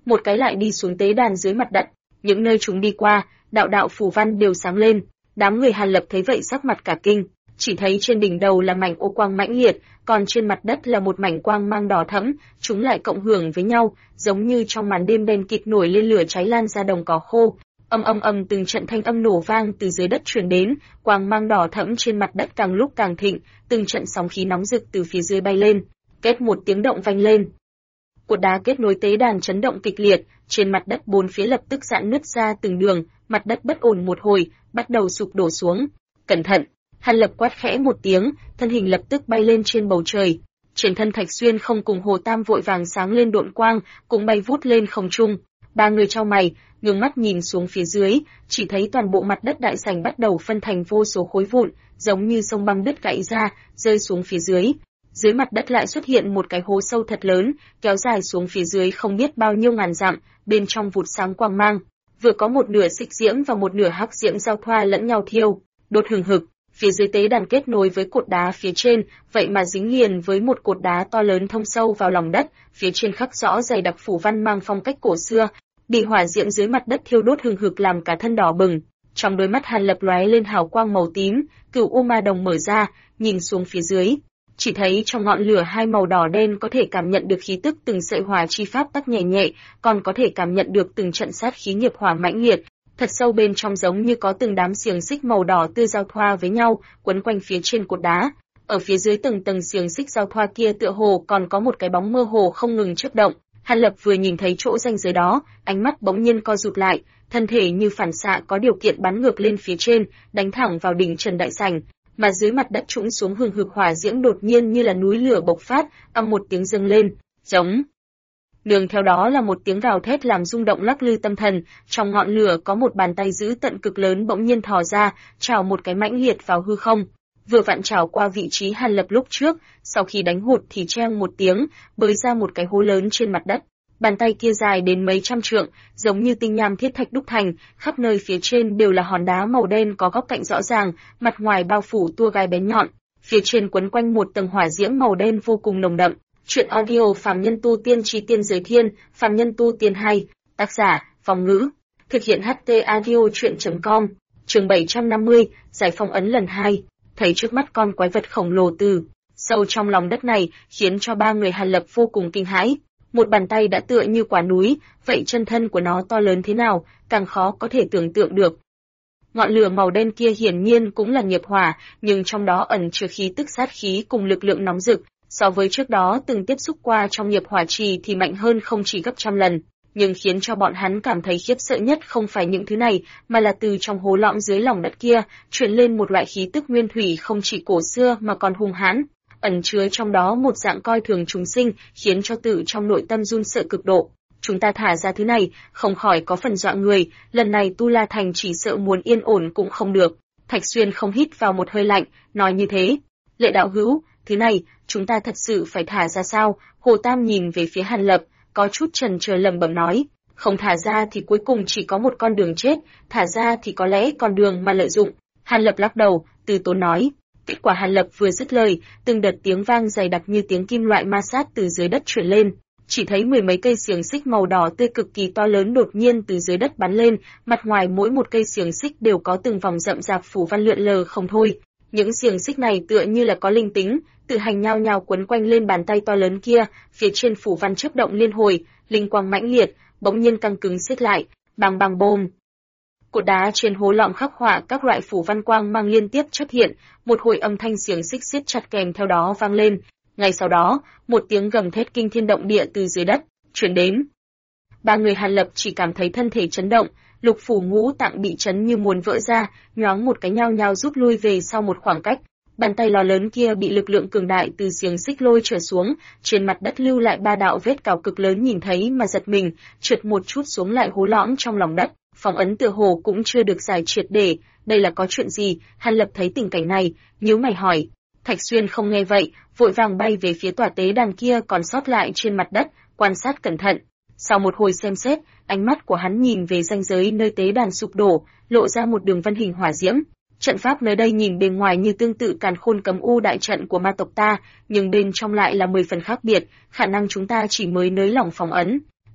một cái lại đi xuống tế đàn dưới mặt đất. Những nơi chúng đi qua, đạo đạo phù văn đều sáng lên. Đám người Hàn Lập thấy vậy sắc mặt cả kinh, chỉ thấy trên đỉnh đầu là mảnh ô quang mãnh liệt, còn trên mặt đất là một mảnh quang mang đỏ thẫm, chúng lại cộng hưởng với nhau, giống như trong màn đêm đen kịt nổi lên lửa cháy lan ra đồng cỏ khô. Âm âm âm, từng trận thanh âm nổ vang từ dưới đất truyền đến, quang mang đỏ thẫm trên mặt đất càng lúc càng thịnh, từng trận sóng khí nóng rực từ phía dưới bay lên. Két một tiếng động vang lên. Cột đá kết nối tế đàn chấn động kịch liệt, trên mặt đất bốn phía lập tức rạn nứt ra từng đường, mặt đất bất ổn một hồi, bắt đầu sụp đổ xuống. Cẩn thận! Hàn Lập quát khẽ một tiếng, thân hình lập tức bay lên trên bầu trời. Trên thân Thạch Xuyên không cùng Hồ Tam vội vàng sáng lên độn quang, cũng bay vút lên không trung. Ba người chau mày, ngước mắt nhìn xuống phía dưới, chỉ thấy toàn bộ mặt đất đại sảnh bắt đầu phân thành vô số khối vụn, giống như sông băng đứt gãy ra, rơi xuống phía dưới. Dưới mặt đất lại xuất hiện một cái hố sâu thật lớn, kéo dài xuống phía dưới không biết bao nhiêu ngàn dặm, bên trong vụt sáng quang mang. Vừa có một nửa xích diễm và một nửa hắc diễm giao thoa lẫn nhau thiêu, đốt hừng hực. Phía dưới tế đàn kết nối với cột đá phía trên, vậy mà dính liền với một cột đá to lớn thông sâu vào lòng đất, phía trên khắc rõ dày đặc phủ văn mang phong cách cổ xưa, bị hỏa diễm dưới mặt đất thiêu đốt hừng hực làm cả thân đỏ bừng. Trong đôi mắt Hàn Lập lóe lên hào quang màu tím, Cửu U Ma Đồng mở ra, nhìn xuống phía dưới, chỉ thấy trong ngọn lửa hai màu đỏ đen có thể cảm nhận được khí tức từng sợi hỏa chi pháp tắc nhẹ nhẹ, còn có thể cảm nhận được từng trận sát khí nghiệp hỏa mãnh liệt. Thật sâu bên trong giống như có từng đám xiềng xích màu đỏ tươi giao thoa với nhau, quấn quanh phía trên cột đá. Ở phía dưới từng tầng xiềng xích giao thoa kia tựa hồ còn có một cái bóng mơ hồ không ngừng chớp động. Hàn Lập vừa nhìn thấy chỗ ranh giới đó, ánh mắt bỗng nhiên co rụt lại, thân thể như phản xạ có điều kiện bắn ngược lên phía trên, đánh thẳng vào đỉnh trần đại sảnh, mà dưới mặt đất trũng xuống hừng hực hỏa diễm đột nhiên như là núi lửa bộc phát, ầm một tiếng dâng lên, giống. Nương theo đó là một tiếng gào thét làm rung động lắc lư tâm thần, trong ngọn lửa có một bàn tay dữ tận cực lớn bỗng nhiên thò ra, chảo một cái mãnh liệt vào hư không. Vừa vặn chảo qua vị trí Hàn Lập lúc trước, sau khi đánh hụt thì choeng một tiếng, bới ra một cái hố lớn trên mặt đất. Bàn tay kia dài đến mấy trăm trượng, giống như tinh nham thiết thạch đúc thành, khắp nơi phía trên đều là hòn đá màu đen có góc cạnh rõ ràng, mặt ngoài bao phủ tua gai bén nhọn, phía trên quấn quanh một tầng hỏa diễm màu đen vô cùng nồng đậm. Truyện audio Phàm Nhân Tu Tiên Chí Tiên Giới Thiên, Phàm Nhân Tu Tiên 2, tác giả, Phong Ngữ, thực hiện HT audio truyện.com, chương 750, giải phong ấn lần 2, thấy trước mắt con quái vật khổng lồ từ sâu trong lòng đất này, khiến cho ba người Hàn Lập vô cùng kinh hãi. Một bàn tay đã tựa như quả núi, vậy chân thân của nó to lớn thế nào, càng khó có thể tưởng tượng được. Ngọn lửa màu đen kia hiển nhiên cũng là nghiệp hỏa, nhưng trong đó ẩn chứa khí tức sát khí cùng lực lượng nóng rực. So với trước đó từng tiếp xúc qua trong nghiệp hỏa trì thì mạnh hơn không chỉ gấp trăm lần, nhưng khiến cho bọn hắn cảm thấy khiếp sợ nhất không phải những thứ này, mà là từ trong hố lõm dưới lòng đất kia, truyền lên một loại khí tức nguyên thủy không chỉ cổ xưa mà còn hung hãn, ẩn chứa trong đó một dạng coi thường chúng sinh, khiến cho tự trong nội tâm run sợ cực độ. Chúng ta thả ra thứ này, không khỏi có phần dọa người, lần này Tu La Thành chỉ sợ muốn yên ổn cũng không được. Thạch Xuyên không hít vào một hơi lạnh, nói như thế. Lệ đạo hữu, thứ này, chúng ta thật sự phải thả ra sao? Hồ Tam nhìn về phía Hàn Lập, có chút chần chờ lẩm bẩm nói, không thả ra thì cuối cùng chỉ có một con đường chết, thả ra thì có lẽ con đường mà lợi dụng. Hàn Lập lắc đầu, từ tốn nói. Kết quả Hàn Lập vừa dứt lời, từng đợt tiếng vang dày đặc như tiếng kim loại ma sát từ dưới đất truyền lên. Chỉ thấy mười mấy cây xiềng xích màu đỏ tươi cực kỳ to lớn đột nhiên từ dưới đất bắn lên, mặt ngoài mỗi một cây xiềng xích đều có từng vòng rậm rạp phủ văn lượn lờ không thôi. Những xiềng xích này tựa như là có linh tính, tự hành nhao nhao quấn quanh lên bàn tay to lớn kia, phía trên phủ văn chớp động liên hồi, linh quang mãnh liệt, bỗng nhiên căng cứng siết lại, bang bang bôm. Cột đá trên hố lõm khắc họa các loại phủ văn quang mang liên tiếp xuất hiện, một hồi âm thanh xiềng xích siết chặt kèm theo đó vang lên. Ngay sau đó, một tiếng gầm thét kinh thiên động địa từ dưới đất truyền đến. Ba người Hàn Lập chỉ cảm thấy thân thể chấn động, lục phủ ngũ tạng bị chấn như muốn vỡ ra, nhoáng một cái nhao nhao rút lui về sau một khoảng cách. Bàn tay lò lớn kia bị lực lượng cường đại từ xiềng xích lôi trở xuống, trên mặt đất lưu lại ba đạo vết cào cực lớn, nhìn thấy mà giật mình, trượt một chút xuống lại hố lõm trong lòng đất. Phong ấn tựa hồ cũng chưa được giải triệt để, đây là có chuyện gì? Hàn Lập thấy tình cảnh này, nhíu mày hỏi. Thạch Xuyên không nghe vậy, vội vàng bay về phía tòa tế đàn kia còn sót lại trên mặt đất, quan sát cẩn thận. Sau một hồi xem xét, ánh mắt của hắn nhìn về ranh giới nơi tế đàn sụp đổ, lộ ra một đường vân hình hỏa diễm. Trận pháp nơi đây nhìn bề ngoài như tương tự Càn Khôn Cấm U đại trận của ma tộc ta, nhưng bên trong lại là 10 phần khác biệt, khả năng chúng ta chỉ mới nới lỏng phong ấn.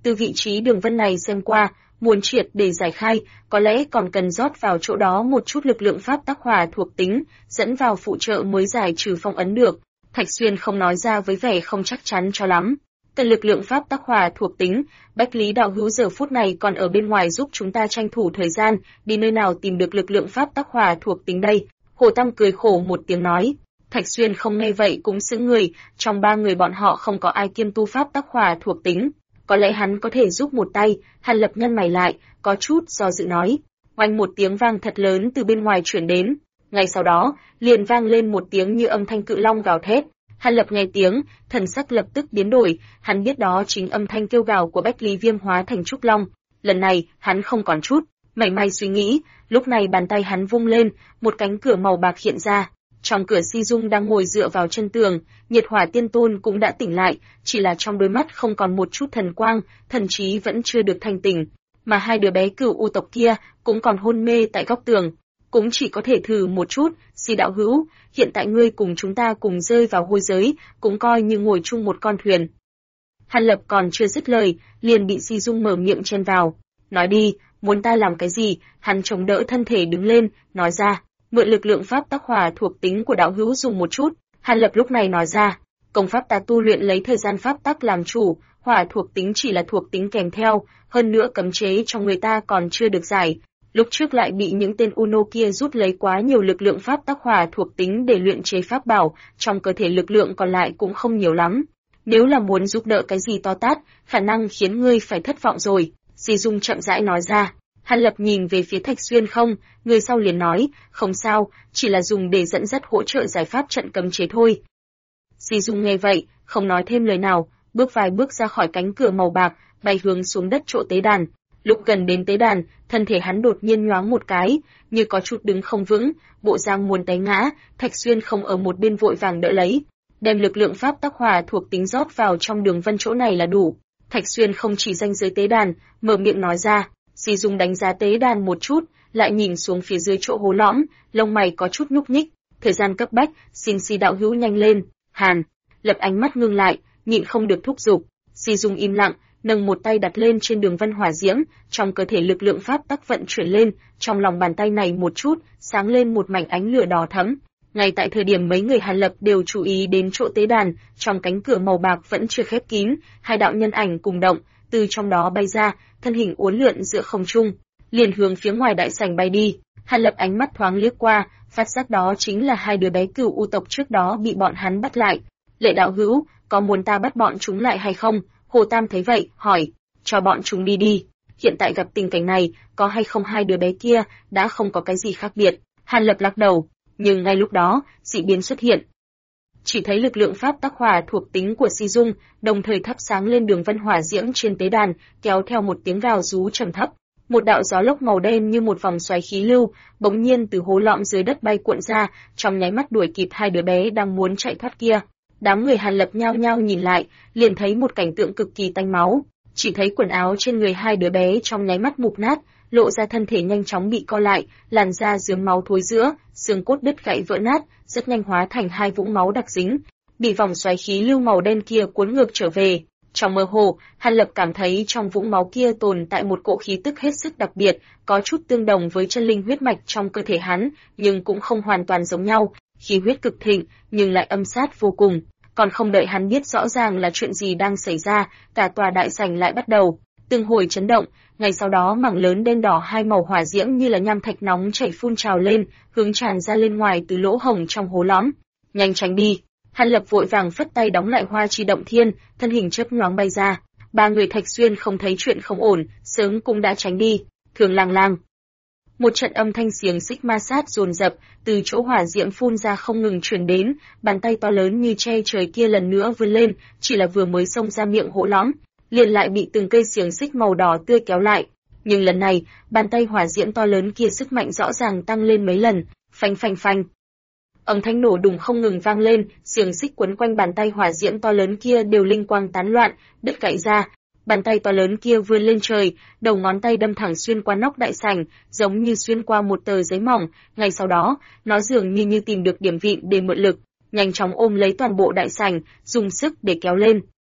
Từ vị trí đường vân này xem qua, muốn triệt để giải khai, có lẽ còn cần rót vào chỗ đó một chút lực lượng pháp tắc hỏa thuộc tính, dẫn vào phụ trợ mới giải trừ phong ấn được. Thạch Xuyên không nói ra với vẻ không chắc chắn cho lắm. Cần lực lượng pháp tắc hỏa thuộc tính, Bách Lý đạo hữu giờ phút này còn ở bên ngoài giúp chúng ta tranh thủ thời gian, đi nơi nào tìm được lực lượng pháp tắc hỏa thuộc tính đây? Hồ Tam cười khổ một tiếng nói. Thạch Xuyên không nghe vậy cũng sững người, trong 3 người bọn họ không có ai kiêm tu pháp tắc hỏa thuộc tính. Có lẽ hắn có thể giúp một tay. Hàn Lập nhăn mày lại, có chút do dự nói. Oanh một tiếng vang thật lớn từ bên ngoài chuyển đến. Ngay sau đó, liền vang lên một tiếng như âm thanh cự long gào thét. Hàn Lập nghe tiếng, thần sắc lập tức biến đổi, hắn biết đó chính âm thanh kêu gào của Bách Lý Viêm hóa thành trúc long. Lần này, hắn không còn chút mảy may suy nghĩ, lúc này bàn tay hắn vung lên, một cánh cửa màu bạc hiện ra. Trong cửa Si Dung đang ngồi dựa vào chân tường, Nhiệt Hỏa Tiên Tôn cũng đã tỉnh lại, chỉ là trong đôi mắt không còn một chút thần quang, thần trí vẫn chưa được thanh tỉnh, mà 2 đứa bé Cửu U tộc kia cũng còn hôn mê tại góc tường. Cũng chỉ có thể thử một chút, Si đạo hữu, hiện tại ngươi cùng chúng ta cùng rơi vào hôi giới, cũng coi như ngồi chung một con thuyền. Hàn Lập còn chưa dứt lời, liền bị Si Dung mở miệng chen vào. Nói đi, muốn ta làm cái gì? Hắn chống đỡ thân thể đứng lên, nói ra, mượn lực lượng pháp tắc hỏa thuộc tính của đạo hữu dùng một chút. Hàn Lập lúc này nói ra, công pháp ta tu luyện lấy thời gian pháp tắc làm chủ, hỏa thuộc tính chỉ là thuộc tính kèm theo, hơn nữa cấm chế trong người ta còn chưa được giải. Lúc trước lại bị những tên Uno kia rút lấy quá nhiều lực lượng pháp tắc hỏa thuộc tính để luyện chế pháp bảo, trong cơ thể lực lượng còn lại cũng không nhiều lắm. Nếu là muốn giúp đỡ cái gì to tát, khả năng khiến ngươi phải thất vọng rồi. Di Dung chậm rãi nói ra. Hàn Lập nhìn về phía Thạch Xuyên không, người sau liền nói, không sao, chỉ là dùng để dẫn dắt hỗ trợ giải pháp trận cấm chế thôi. Di Dung nghe vậy, không nói thêm lời nào, bước vài bước ra khỏi cánh cửa màu bạc, bay hướng xuống đất chỗ tế đàn. Lúc gần đến tế đàn, thân thể hắn đột nhiên nhoáng một cái, như có chút đứng không vững, bộ dạng muốn té ngã. Thạch Xuyên không ở một bên vội vàng đỡ lấy, đem lực lượng pháp tắc hỏa thuộc tính rót vào trong đường vân chỗ này là đủ. Thạch Xuyên không chỉ danh giới tế đàn, mở miệng nói ra. Di Dung đánh giá tế đàn một chút, lại nhìn xuống phía dưới chỗ hố lõm, lông mày có chút nhúc nhích. Thời gian cấp bách, xin Si đạo hữu nhanh lên. Hàn Lập ánh mắt ngưng lại, nhịn không được thúc giục. Di Dung im lặng, nâng một tay đặt lên trên đường vân hỏa diễm, trong cơ thể lực lượng pháp tắc vận chuyển lên, trong lòng bàn tay này một chút, sáng lên một mảnh ánh lửa đỏ thẫm. Ngay tại thời điểm mấy người Hàn Lập đều chú ý đến chỗ tế đàn, trong cánh cửa màu bạc vẫn chưa khép kín, 2 đạo nhân ảnh cùng động, từ trong đó bay ra, thân hình uốn lượn giữa không trung, liền hướng phía ngoài đại sảnh bay đi. Hàn Lập ánh mắt thoáng liếc qua, phát giác đó chính là 2 đứa bé Cửu U tộc trước đó bị bọn hắn bắt lại. Lệ đạo hữu, có muốn ta bắt bọn chúng lại hay không? Hồ Tam thấy vậy, hỏi, cho bọn chúng đi đi. Hiện tại gặp tình cảnh này, có hay không 2 đứa bé kia, đã không có cái gì khác biệt. Hàn Lập lắc đầu, nhưng ngay lúc đó, dị biến xuất hiện. Chỉ thấy lực lượng pháp tắc hỏa thuộc tính của Si Dung, đồng thời thắp sáng lên đường vân hỏa diễm trên tế đàn, kéo theo một tiếng gào rú trầm thấp. Một đạo gió lốc màu đen như một vòng xoáy khí lưu, bỗng nhiên từ hố lõm dưới đất bay cuộn ra, trong nháy mắt đuổi kịp 2 đứa bé đang muốn chạy thoát kia. Đám người Hàn Lập nhao nhao nhìn lại, liền thấy một cảnh tượng cực kỳ tanh máu. Chỉ thấy quần áo trên người 2 đứa bé trong nháy mắt mục nát, lộ ra thân thể nhanh chóng bị co lại, làn da rướm máu thối rữa, xương cốt đứt gãy vỡ nát, rất nhanh hóa thành 2 vũng máu đặc dính, bị vòng xoáy khí lưu màu đen kia cuốn ngược trở về. Trong mơ hồ, Hàn Lập cảm thấy trong vũng máu kia tồn tại một cỗ khí tức hết sức đặc biệt, có chút tương đồng với chân linh huyết mạch trong cơ thể hắn, nhưng cũng không hoàn toàn giống nhau, khí huyết cực thịnh, nhưng lại âm sát vô cùng. Còn không đợi hắn biết rõ ràng là chuyện gì đang xảy ra, cả tòa đại sảnh lại bắt đầu từng hồi chấn động. Ngay sau đó mảng lớn đen đỏ 2 màu hỏa diễm như là nham thạch nóng chảy phun trào lên, hướng tràn ra lên ngoài từ lỗ hổng trong hố lõm. Nhanh tránh đi! Hàn Lập vội vàng phất tay đóng lại hoa chi động thiên, thân hình chớp nhoáng bay ra. 3 người Thạch Xuyên không thấy chuyện không ổn, sớm cũng đã tránh đi. Thường lang lang. Một trận âm thanh xiềng xích ma sát dồn dập từ chỗ hỏa diễm phun ra không ngừng truyền đến, bàn tay to lớn như che trời kia lần nữa vươn lên, chỉ là vừa mới xông ra miệng hố lõm, liền lại bị từng cây xiềng xích màu đỏ tươi kéo lại. Nhưng lần này, bàn tay hỏa diễm to lớn kia sức mạnh rõ ràng tăng lên mấy lần, phanh phanh phanh. Âm thanh nổ đùng không ngừng vang lên, xiềng xích quấn quanh bàn tay hỏa diễm to lớn kia đều linh quang tán loạn, đứt gãy ra. Bàn tay to lớn kia vươn lên trời, đầu ngón tay đâm thẳng xuyên qua nóc đại sảnh, giống như xuyên qua một tờ giấy mỏng. Ngay sau đó, nó dường như tìm được điểm vịn để mượn lực, nhanh chóng ôm lấy toàn bộ đại sảnh, dùng sức để kéo lên.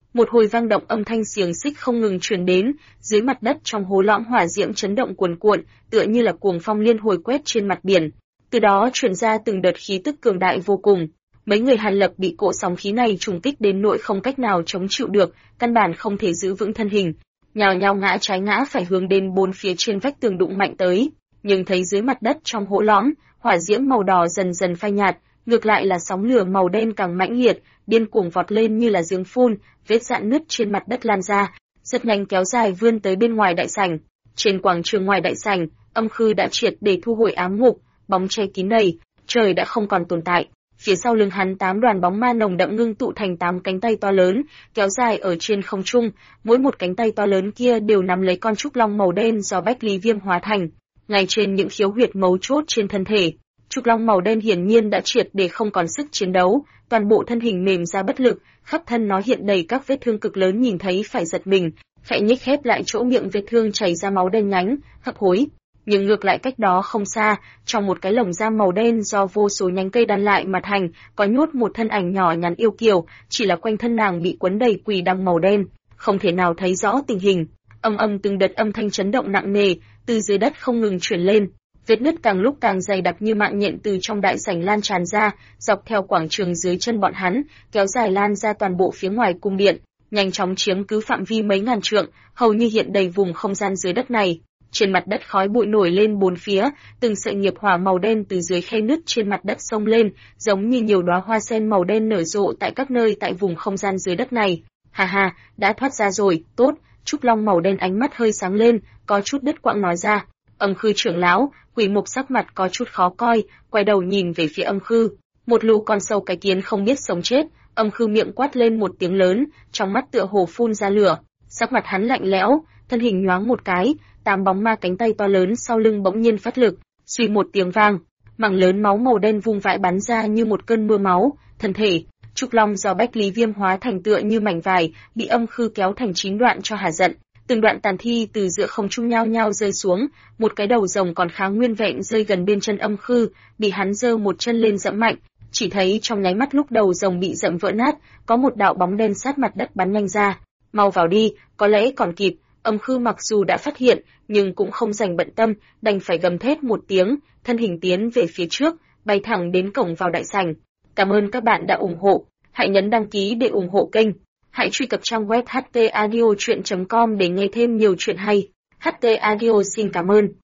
Một hồi vang động âm thanh xiềng xích không ngừng truyền đến, dưới mặt đất trong hố lõm hỏa diễm chấn động cuồn cuộn, tựa như là cuồng phong liên hồi quét trên mặt biển. Từ đó truyền ra từng đợt khí tức cường đại vô cùng. Mấy người Hàn Lập bị cỗ sóng khí này trùng kích đến nỗi không cách nào chống chịu được, căn bản không thể giữ vững thân hình, nhào nhào ngã trái ngã phải hướng đến bốn phía trên vách tường đụng mạnh tới. Nhưng thấy dưới mặt đất trong hố lõm, hỏa diễm màu đỏ dần dần phai nhạt, ngược lại là sóng lửa màu đen càng mãnh liệt, điên cuồng vọt lên như là giếng phun, vết rạn nứt trên mặt đất lan ra, rất nhanh kéo dài vươn tới bên ngoài đại sảnh. Trên quảng trường ngoài đại sảnh, Âm Khư đã triệt để thu hồi ám ngục, bóng che kín đầy, trời đã không còn tồn tại. Phía sau lưng hắn 8 đoàn bóng ma nồng đậm ngưng tụ thành 8 cánh tay to lớn, kéo dài ở trên không trung, mỗi một cánh tay to lớn kia đều nắm lấy con trúc long màu đen do Bách Lý Viêm hóa thành, ngay trên những khiếu huyệt mấu chốt trên thân thể. Trúc long màu đen hiển nhiên đã triệt để không còn sức chiến đấu, toàn bộ thân hình mềm ra bất lực, khắp thân nó hiện đầy các vết thương cực lớn, nhìn thấy phải giật mình, khẽ nhếch khép lại chỗ miệng vết thương chảy ra máu đen nhánh, hấp hối. Nhưng ngược lại cách đó không xa, trong một cái lồng giam màu đen do vô số nhánh cây đan lại mà thành, có nhốt một thân ảnh nhỏ nhắn yêu kiều, chỉ là quanh thân nàng bị quấn đầy quỷ đăng màu đen, không thể nào thấy rõ tình hình. Âm âm từng đợt âm thanh chấn động nặng nề từ dưới đất không ngừng truyền lên, vết nứt càng lúc càng dày đặc như mạng nhện từ trong đại sảnh lan tràn ra, dọc theo quảng trường dưới chân bọn hắn, kéo dài lan ra toàn bộ phía ngoài cung điện, nhanh chóng chiếm cứ phạm vi mấy ngàn trượng, hầu như hiện đầy vùng không gian dưới đất này. Trên mặt đất khói bụi nổi lên bốn phía, từng sợi nghiệp hỏa màu đen từ dưới khe nứt trên mặt đất xông lên, giống như nhiều đóa hoa sen màu đen nở rộ tại các nơi tại vùng không gian dưới đất này. Ha ha, đã thoát ra rồi, tốt. Trúc long màu đen ánh mắt hơi sáng lên, có chút đứt quãng nói ra. Âm Khư trưởng lão, Quỷ Mục sắc mặt có chút khó coi, quay đầu nhìn về phía Âm Khư. Một lũ con sâu cái kiến không biết sống chết. Âm Khư miệng quát lên một tiếng lớn, trong mắt tựa hồ phun ra lửa. Sắc mặt hắn lạnh lẽo, thân hình nhoáng một cái, 8 bóng ma cánh tay to lớn sau lưng bỗng nhiên phát lực, suy một tiếng vang, mảng lớn máu màu đen vung vãi bắn ra như một cơn mưa máu, thân thể Trúc Long do Bách Lý Viêm hóa thành tựa như mảnh vải, bị Âm Khư kéo thành 9 đoạn cho hả giận. Từng đoạn tàn thi từ giữa không trung nhao nhao rơi xuống, một cái đầu rồng còn khá nguyên vẹn rơi gần bên chân Âm Khư, bị hắn giơ một chân lên dẫm mạnh, chỉ thấy trong nháy mắt lúc đầu rồng bị dẫm vỡ nát, có một đạo bóng đen sát mặt đất bắn nhanh ra. Mau vào đi, có lẽ còn kịp. Âm Khư mặc dù đã phát hiện, nhưng cũng không dành bận tâm, đành phải gầm thét một tiếng, thân hình tiến về phía trước, bay thẳng đến cổng vào đại sảnh. Cảm ơn các bạn đã ủng hộ, hãy nhấn đăng ký để ủng hộ kênh. Hãy truy cập trang web htaudio.com để nghe thêm nhiều chuyện hay. HT Audio xin cảm ơn.